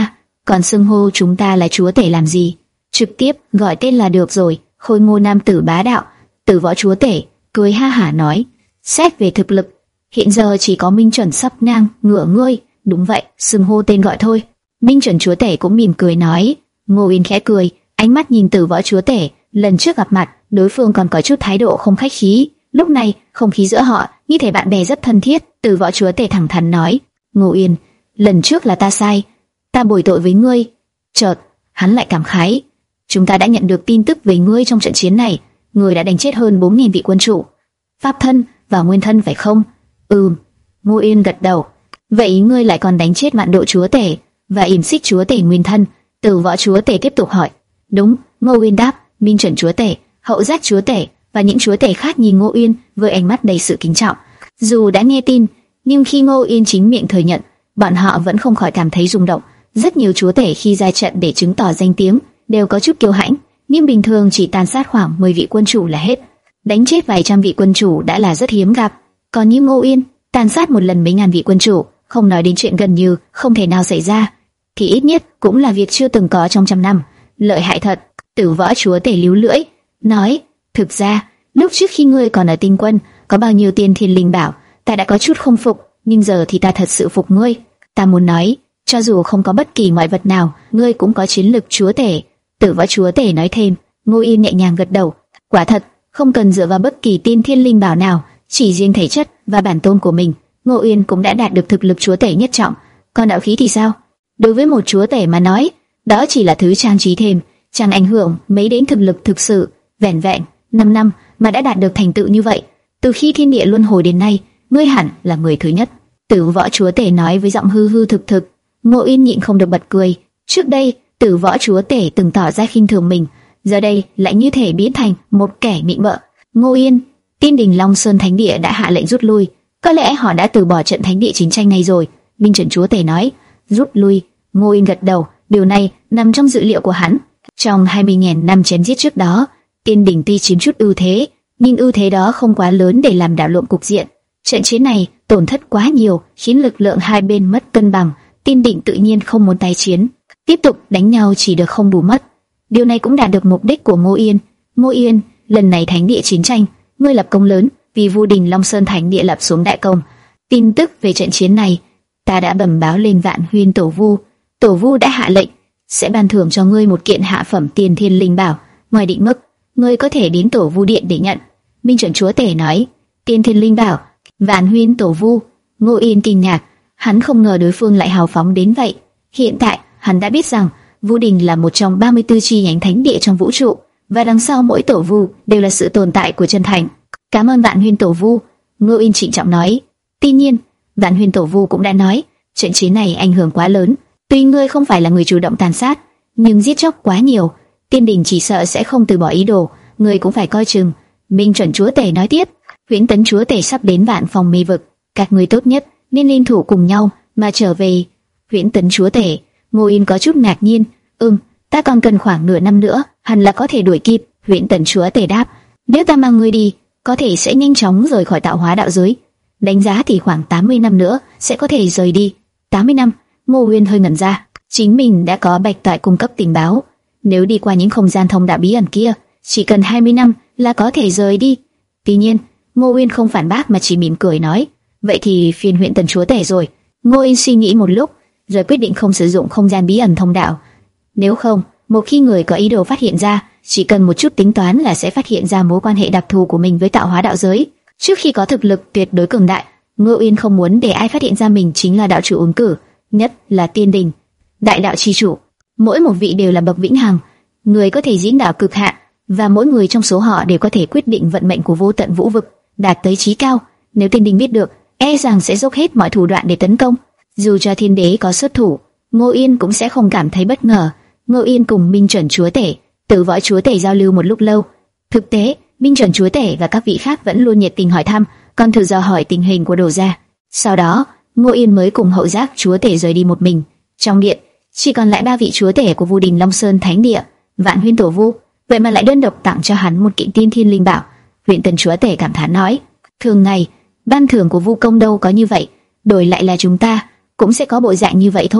còn xưng hô chúng ta là chúa tể làm gì? Trực tiếp gọi tên là được rồi. Khôi ngô nam tử bá đạo, Tử Võ chúa tể cười ha hả nói, xét về thực lực, hiện giờ chỉ có Minh Chuẩn sắp ngang ngửa ngươi. Đúng vậy, xưng hô tên gọi thôi. Minh Chuẩn chúa tể cũng mỉm cười nói. Ngô Uyên khẽ cười, ánh mắt nhìn Tử Võ chúa tể. Lần trước gặp mặt, đối phương còn có chút thái độ không khách khí, lúc này không khí giữa họ như thể bạn bè rất thân thiết. Tử Võ chúa tể thẳng thắn nói, Ngô Uyên, lần trước là ta sai, ta bồi tội với ngươi. Chợt hắn lại cảm khái, chúng ta đã nhận được tin tức về ngươi trong trận chiến này, ngươi đã đánh chết hơn bốn nghìn vị quân chủ, pháp thân và nguyên thân phải không? Ừm. Ngô Uyên gật đầu. Vậy ngươi lại còn đánh chết Mạn Độ chúa tể và Yểm Xích chúa tể nguyên thân? Tử Võ chúa tể tiếp tục hỏi. Đúng. Ngô Uyên đáp. Minh Chuẩn chúa tể, Hậu Giác chúa tể và những chúa tể khác nhìn Ngô Uyên với ánh mắt đầy sự kính trọng. Dù đã nghe tin, nhưng khi Ngô Uyên chính miệng thừa nhận, bọn họ vẫn không khỏi cảm thấy rung động. Rất nhiều chúa tể khi ra trận để chứng tỏ danh tiếng đều có chút kiêu hãnh, nhưng bình thường chỉ tàn sát khoảng mười vị quân chủ là hết. Đánh chết vài trăm vị quân chủ đã là rất hiếm gặp, còn như Ngô Uyên tàn sát một lần mấy ngàn vị quân chủ, không nói đến chuyện gần như không thể nào xảy ra, thì ít nhất cũng là việc chưa từng có trong trăm năm. Lợi hại thật. Tử Võ chúa tể líu lưỡi nói, thực ra lúc trước khi ngươi còn ở Tinh quân, có bao nhiêu tiên thiên linh bảo, ta đã có chút không phục, nhưng giờ thì ta thật sự phục ngươi. Ta muốn nói, cho dù không có bất kỳ ngoại vật nào, ngươi cũng có chiến lực chúa tể. Tử Võ chúa tể nói thêm. Ngô Yên nhẹ nhàng gật đầu. Quả thật, không cần dựa vào bất kỳ tiên thiên linh bảo nào, chỉ riêng thể chất và bản tôn của mình, Ngô Yên cũng đã đạt được thực lực chúa tể nhất trọng. Còn đạo khí thì sao? Đối với một chúa tể mà nói, đó chỉ là thứ trang trí thêm, chẳng ảnh hưởng mấy đến thực lực thực sự. Vẻn vẹn năm năm mà đã đạt được thành tựu như vậy, từ khi thiên địa luân hồi đến nay, ngươi hẳn là người thứ nhất. Tử Võ chúa tể nói với giọng hư hư thực thực. Ngô Yên nhịn không được bật cười. Trước đây, Tử Võ chúa tể từng tỏ ra khinh thường mình, giờ đây lại như thể biến thành một kẻ mịn mợ. Ngô Yên, Tiên Đình Long Sơn Thánh Địa đã hạ lệnh rút lui, có lẽ họ đã từ bỏ trận thánh địa chiến tranh này rồi. Minh Chuẩn chúa tể nói. Rút lui? Ngô Yên gật đầu. Điều này nằm trong dự liệu của hắn. Trong hai mươi nghìn năm chém giết trước đó, Tiên Đình tuy chiếm chút ưu thế, nhưng ưu thế đó không quá lớn để làm đảo lộn cục diện. Trận chiến này tổn thất quá nhiều, khiến lực lượng hai bên mất cân bằng. Tiên Đình tự nhiên không muốn tái chiến, tiếp tục đánh nhau chỉ được không bù mất. Điều này cũng đạt được mục đích của Ngô Yên. Ngô Yên, lần này thánh địa chiến tranh, ngươi lập công lớn, vì Vu Đình Long Sơn Thánh Địa lập xuống đại công. Tin tức về trận chiến này, ta đã bẩm báo lên Vạn Huyên Tổ Vu. Tổ Vu đã hạ lệnh sẽ ban thưởng cho ngươi một kiện hạ phẩm tiền thiên linh bảo, ngoài định mức, ngươi có thể đến Tổ Vu điện để nhận. Minh Chuẩn chúa tể nói. Tiên thiên linh bảo? Vạn Huyên Tổ Vu? Ngô Yên kinh ngạc, hắn không ngờ đối phương lại hào phóng đến vậy. Hiện tại hắn đã biết rằng Vu Đình là một trong ba mươi tư chi nhánh thánh địa trong vũ trụ, và đằng sau mỗi tổ vu đều là sự tồn tại của chân thành. Cảm ơn Vạn Huyên Tổ Vu. Ngô Yên trịnh trọng nói. Tuy nhiên, Vạn Huyên Tổ Vu cũng đã nói, trận chiến này ảnh hưởng quá lớn. Tuy ngươi không phải là người chủ động tàn sát, nhưng giết chóc quá nhiều, Tiên Đình chỉ sợ sẽ không từ bỏ ý đồ, ngươi cũng phải coi chừng. Minh Chuẩn chúa tể nói tiếp. Huyễn Tấn chúa tể sắp đến Vạn Phòng Mê Vực, các ngươi tốt nhất nên liên thủ cùng nhau mà trở về. Huyễn Tấn chúa tể? Ngô Yên có chút ngạc nhiên. Ừm, ta còn cần khoảng nửa năm nữa, hẳn là có thể đuổi kịp. Huyễn Tấn chúa tể đáp. Nếu ta mang ngươi đi, có thể sẽ nhanh chóng rời khỏi tạo hóa đạo giới. Đánh giá thì khoảng tám mươi năm nữa sẽ có thể rời đi. tám mươi năm? Ngô Uyên hơi ngẩn ra. Chính mình đã có Bạch Toại cung cấp tình báo, nếu đi qua những không gian thông đạo bí ẩn kia, chỉ cần hai mươi năm là có thể rời đi. Tuy nhiên, Ngô Uyên không phản bác mà chỉ mỉm cười nói, vậy thì phiền Huyễn Tấn chúa tể rồi. Ngô Uyên suy nghĩ một lúc, rồi quyết định không sử dụng không gian bí ẩn thông đạo. Nếu không, một khi người có ý đồ phát hiện ra, chỉ cần một chút tính toán là sẽ phát hiện ra mối quan hệ đặc thù của mình với tạo hóa đạo giới. Trước khi có thực lực tuyệt đối cường đại, Ngô Uyên không muốn để ai phát hiện ra mình chính là đạo chủ ứng cử, nhất là Tiên Đình đại đạo chi chủ. Mỗi một vị đều là bậc vĩnh hằng, người có thể diễn đạo cực hạn, và mỗi người trong số họ đều có thể quyết định vận mệnh của vô tận vũ vực, đạt tới chí cao. Nếu Tiên Đình biết được, e rằng sẽ dốc hết mọi thủ đoạn để tấn công. Dù cho thiên đế có xuất thủ, Ngô Yên cũng sẽ không cảm thấy bất ngờ. Ngô Yên cùng Minh Chuẩn chúa tể, Tử Võ chúa tể giao lưu một lúc lâu. Thực tế, Minh Chuẩn chúa tể và các vị khác vẫn luôn nhiệt tình hỏi thăm, còn thử dò hỏi tình hình của Đồ gia. Sau đó, Ngô Yên mới cùng Hậu Giác chúa tể rời đi một mình. Trong điện chỉ còn lại ba vị chúa tể của Vu Đình Long Sơn Thánh Địa. Vạn Huyên Tổ Vu vậy mà lại đơn độc tặng cho hắn một kiện tiên thiên linh bảo. Huyễn Tấn chúa tể cảm thán nói, thường ngày ban thưởng của Vu công đâu có như vậy, đổi lại là chúng ta cũng sẽ có bộ dạng như vậy thôi.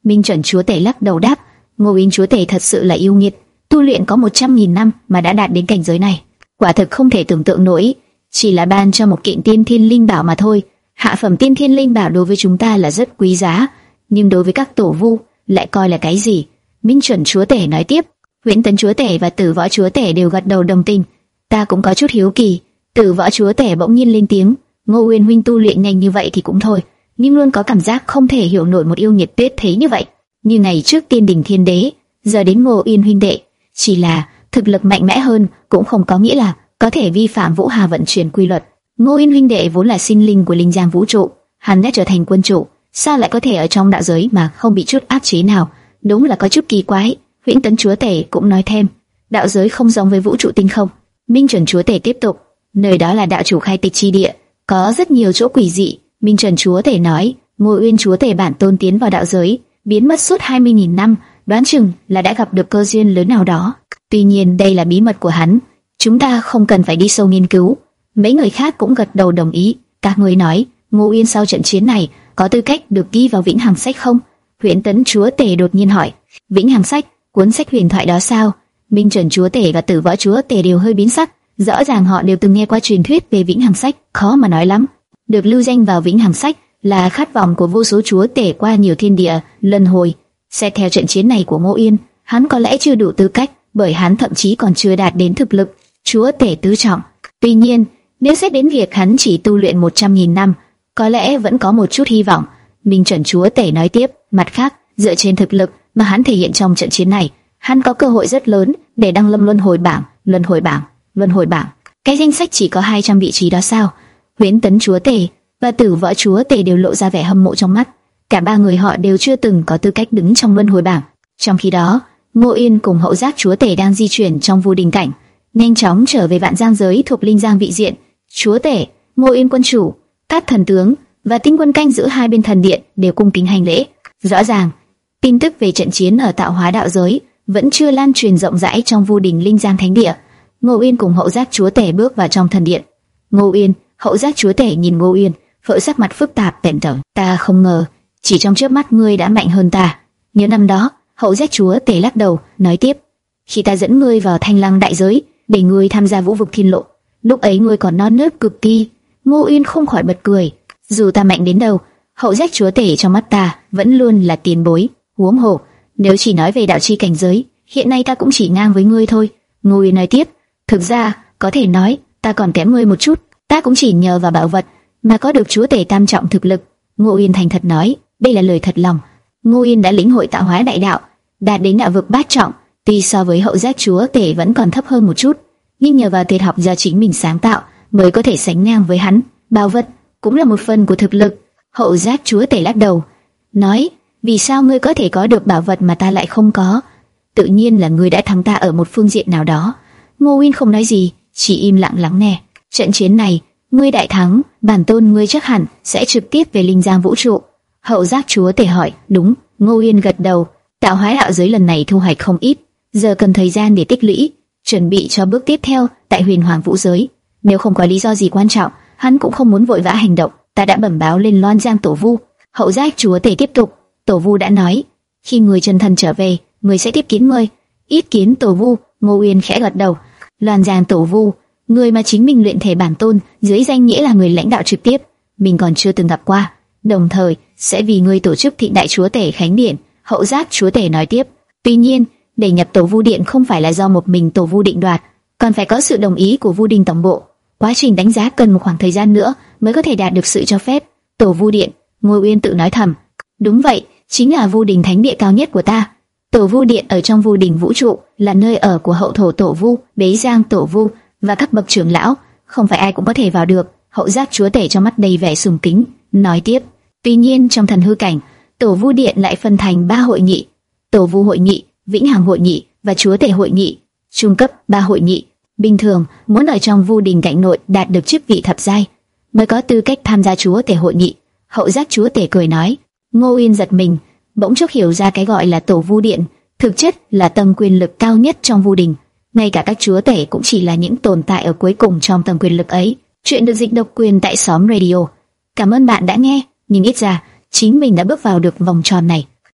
Minh Chuẩn chúa tể lắc đầu đáp, Ngô Uyên chúa tể thật sự là yêu nghiệt, tu luyện có một trăm nghìn năm mà đã đạt đến cảnh giới này, quả thực không thể tưởng tượng nổi. Chỉ là ban cho một kiện tiên thiên linh bảo mà thôi. Hạ phẩm tiên thiên linh bảo đối với chúng ta là rất quý giá, nhưng đối với các tổ vu lại coi là cái gì? Minh Chuẩn chúa tể nói tiếp. Huyễn Tấn chúa tể và Tử Võ chúa tể đều gật đầu đồng tình. Ta cũng có chút hiếu kỳ. Tử Võ chúa tể bỗng nhiên lên tiếng, Ngô Uyên huynh tu luyện nhanh như vậy thì cũng thôi, nhưng luôn có cảm giác không thể hiểu nổi một yêu nghiệt tuyệt thế như vậy. Như ngày trước tiên đình thiên đế, giờ đến Ngô Uyên huynh đệ, chỉ là thực lực mạnh mẽ hơn cũng không có nghĩa là có thể vi phạm Vũ Hà vận chuyển quy luật. Ngô Uyên huynh đệ vốn là sinh linh của linh giang vũ trụ, hắn đã trở thành quân chủ, sao lại có thể ở trong đạo giới mà không bị chút áp chế nào? Đúng là có chút kỳ quái. Huyễn Tấn chúa tể cũng nói thêm, đạo giới không giống với vũ trụ tinh không. Minh Chuẩn chúa tể tiếp tục, nơi đó là đạo chủ khai tịch chi địa, có rất nhiều chỗ quỷ dị. Minh Chuẩn chúa tể nói, Ngô Uyên chúa tể bản tôn tiến vào đạo giới, biến mất suốt hai mươi nghìn năm, đoán chừng là đã gặp được cơ duyên lớn nào đó. Tuy nhiên đây là bí mật của hắn, chúng ta không cần phải đi sâu nghiên cứu. Mấy người khác cũng gật đầu đồng ý. Các người nói, Ngô Uyên sau trận chiến này có tư cách được ghi vào Vĩnh Hằng sách không? Huyễn Tấn chúa tể đột nhiên hỏi. Vĩnh Hằng sách, cuốn sách huyền thoại đó sao? Minh Chuẩn chúa tể và Tử Võ chúa tể đều hơi biến sắc. Rõ ràng họ đều từng nghe qua truyền thuyết về Vĩnh Hằng sách, khó mà nói lắm. Được lưu danh vào Vĩnh Hằng sách là khát vọng của vô số chúa tể qua nhiều thiên địa luân hồi. Xét theo trận chiến này của Ngô Uyên, hắn có lẽ chưa đủ tư cách, bởi hắn thậm chí còn chưa đạt đến thực lực chúa tể tứ trọng. Tuy nhiên, nếu xét đến việc hắn chỉ tu luyện một trăm nghìn năm, có lẽ vẫn có một chút hy vọng. Minh Chuẩn chúa tể nói tiếp, mặt khác, dựa trên thực lực mà hắn thể hiện trong trận chiến này, hắn có cơ hội rất lớn để đăng lâm luân hồi bảng. Luân hồi bảng, luân hồi bảng. Cái danh sách chỉ có hai trăm vị trí đó sao? Huyễn Tấn chúa tể và Tử Võ chúa tể đều lộ ra vẻ hâm mộ trong mắt. Cả ba người họ đều chưa từng có tư cách đứng trong luân hồi bảng. Trong khi đó, Ngô Uyên cùng Hậu Giác chúa tể đang di chuyển trong vô đình cảnh, nhanh chóng trở về Vạn Giang giới thuộc Linh Giang vị diện. Chúa tể, Ngô Uyên quân chủ, các thần tướng và tinh quân canh giữ hai bên thần điện đều cung kính hành lễ. Rõ ràng, tin tức về trận chiến ở Tạo Hóa đạo giới vẫn chưa lan truyền rộng rãi trong vô đình Linh Giang thánh địa. Ngô Uyên cùng Hậu Giác chúa tể bước vào trong thần điện. Ngô Uyên, Hậu Giác chúa tể nhìn Ngô Uyên, vợ sắc mặt phức tạp bèn tởn. Ta không ngờ, chỉ trong chớp mắt ngươi đã mạnh hơn ta. Nhớ năm đó, Hậu Giác chúa tể lắc đầu, nói tiếp, khi ta dẫn ngươi vào Thanh Lăng đại giới để ngươi tham gia Vũ vực thiên lộ, lúc ấy ngươi còn non nớt cực kỳ. Ngô Uyên không khỏi bật cười. Dù ta mạnh đến đâu, Hậu Giác chúa tể trong mắt ta vẫn luôn là tiền bối. Huống hồ, nếu chỉ nói về đạo chi cảnh giới, hiện nay ta cũng chỉ ngang với ngươi thôi. Ngô Uyên nói tiếp, thực ra có thể nói ta còn kém ngươi một chút. Ta cũng chỉ nhờ vào bảo vật mà có được chúa tể tam trọng thực lực. Ngô Uyên thành thật nói, đây là lời thật lòng. Ngô Uyên đã lĩnh hội Tạo Hóa đại đạo, đạt đến đạo vực bát trọng. Tuy so với Hậu Giác chúa tể vẫn còn thấp hơn một chút, nhưng nhờ vào tuyệt học do chính mình sáng tạo mới có thể sánh ngang với hắn. Bảo vật cũng là một phần của thực lực. Hậu Giác chúa tể lắc đầu, nói, vì sao ngươi có thể có được bảo vật mà ta lại không có? Tự nhiên là ngươi đã thắng ta ở một phương diện nào đó. Ngô Uyên không nói gì, chỉ im lặng lắng nghe. Trận chiến này, ngươi đại thắng, bản tôn ngươi chắc hẳn sẽ trực tiếp về Linh Giang vũ trụ. Hậu Giác chúa tể hỏi, đúng. Ngô Uyên gật đầu. Tạo Hóa đạo giới lần này thu hoạch không ít, giờ cần thời gian để tích lũy, chuẩn bị cho bước tiếp theo tại Huyền Hoàng vũ giới. Nếu không có lý do gì quan trọng, hắn cũng không muốn vội vã hành động. Ta đã bẩm báo lên Loan Giang tổ vu. Hậu Giác chúa tể tiếp tục, tổ vu đã nói, khi người chân thân trở về, người sẽ tiếp kiến ngươi. Ít kiến tổ vu. Ngô Uyên khẽ gật đầu. Loan Giang tổ vu, người mà chính mình luyện thể bản tôn dưới danh nghĩa là người lãnh đạo trực tiếp, mình còn chưa từng gặp qua, đồng thời sẽ vì ngươi tổ chức Thịnh đại chúa tể khánh điện. Hậu Giác chúa tể nói tiếp, tuy nhiên để nhập tổ vu điện không phải là do một mình tổ vu định đoạt, còn phải có sự đồng ý của vu đình tổng bộ. Quá trình đánh giá cần một khoảng thời gian nữa mới có thể đạt được sự cho phép. Tổ vu điện. Ngô Uyên tự nói thầm, đúng vậy, chính là vu đình thánh địa cao nhất của ta. Tổ vu điện ở trong vu đình vũ trụ là nơi ở của hậu thổ tổ vu, bế giang tổ vu và các bậc trưởng lão, không phải ai cũng có thể vào được. Hậu Giác chúa tể trong mắt đầy vẻ sùng kính, nói tiếp, tuy nhiên trong thần hư cảnh, tổ vu điện lại phân thành ba hội nghị: tổ vu hội nghị, vĩnh hằng hội nghị và chúa tể hội nghị. Trung cấp ba hội nghị. Bình thường muốn ở trong vu đình cảnh nội đạt được chức vị thập giai mới có tư cách tham gia chúa tể hội nghị. Hậu Giác chúa tể cười nói. Ngô Uyên giật mình, bỗng chốc hiểu ra cái gọi là tổ vu điện thực chất là tầng quyền lực cao nhất trong vu đình. Ngay cả các chúa tể cũng chỉ là những tồn tại ở cuối cùng trong tầng quyền lực ấy. Chuyện được dịch độc quyền tại xóm radio. Cảm ơn bạn đã nghe, nhưng ít ra chính mình đã bước vào được vòng tròn này.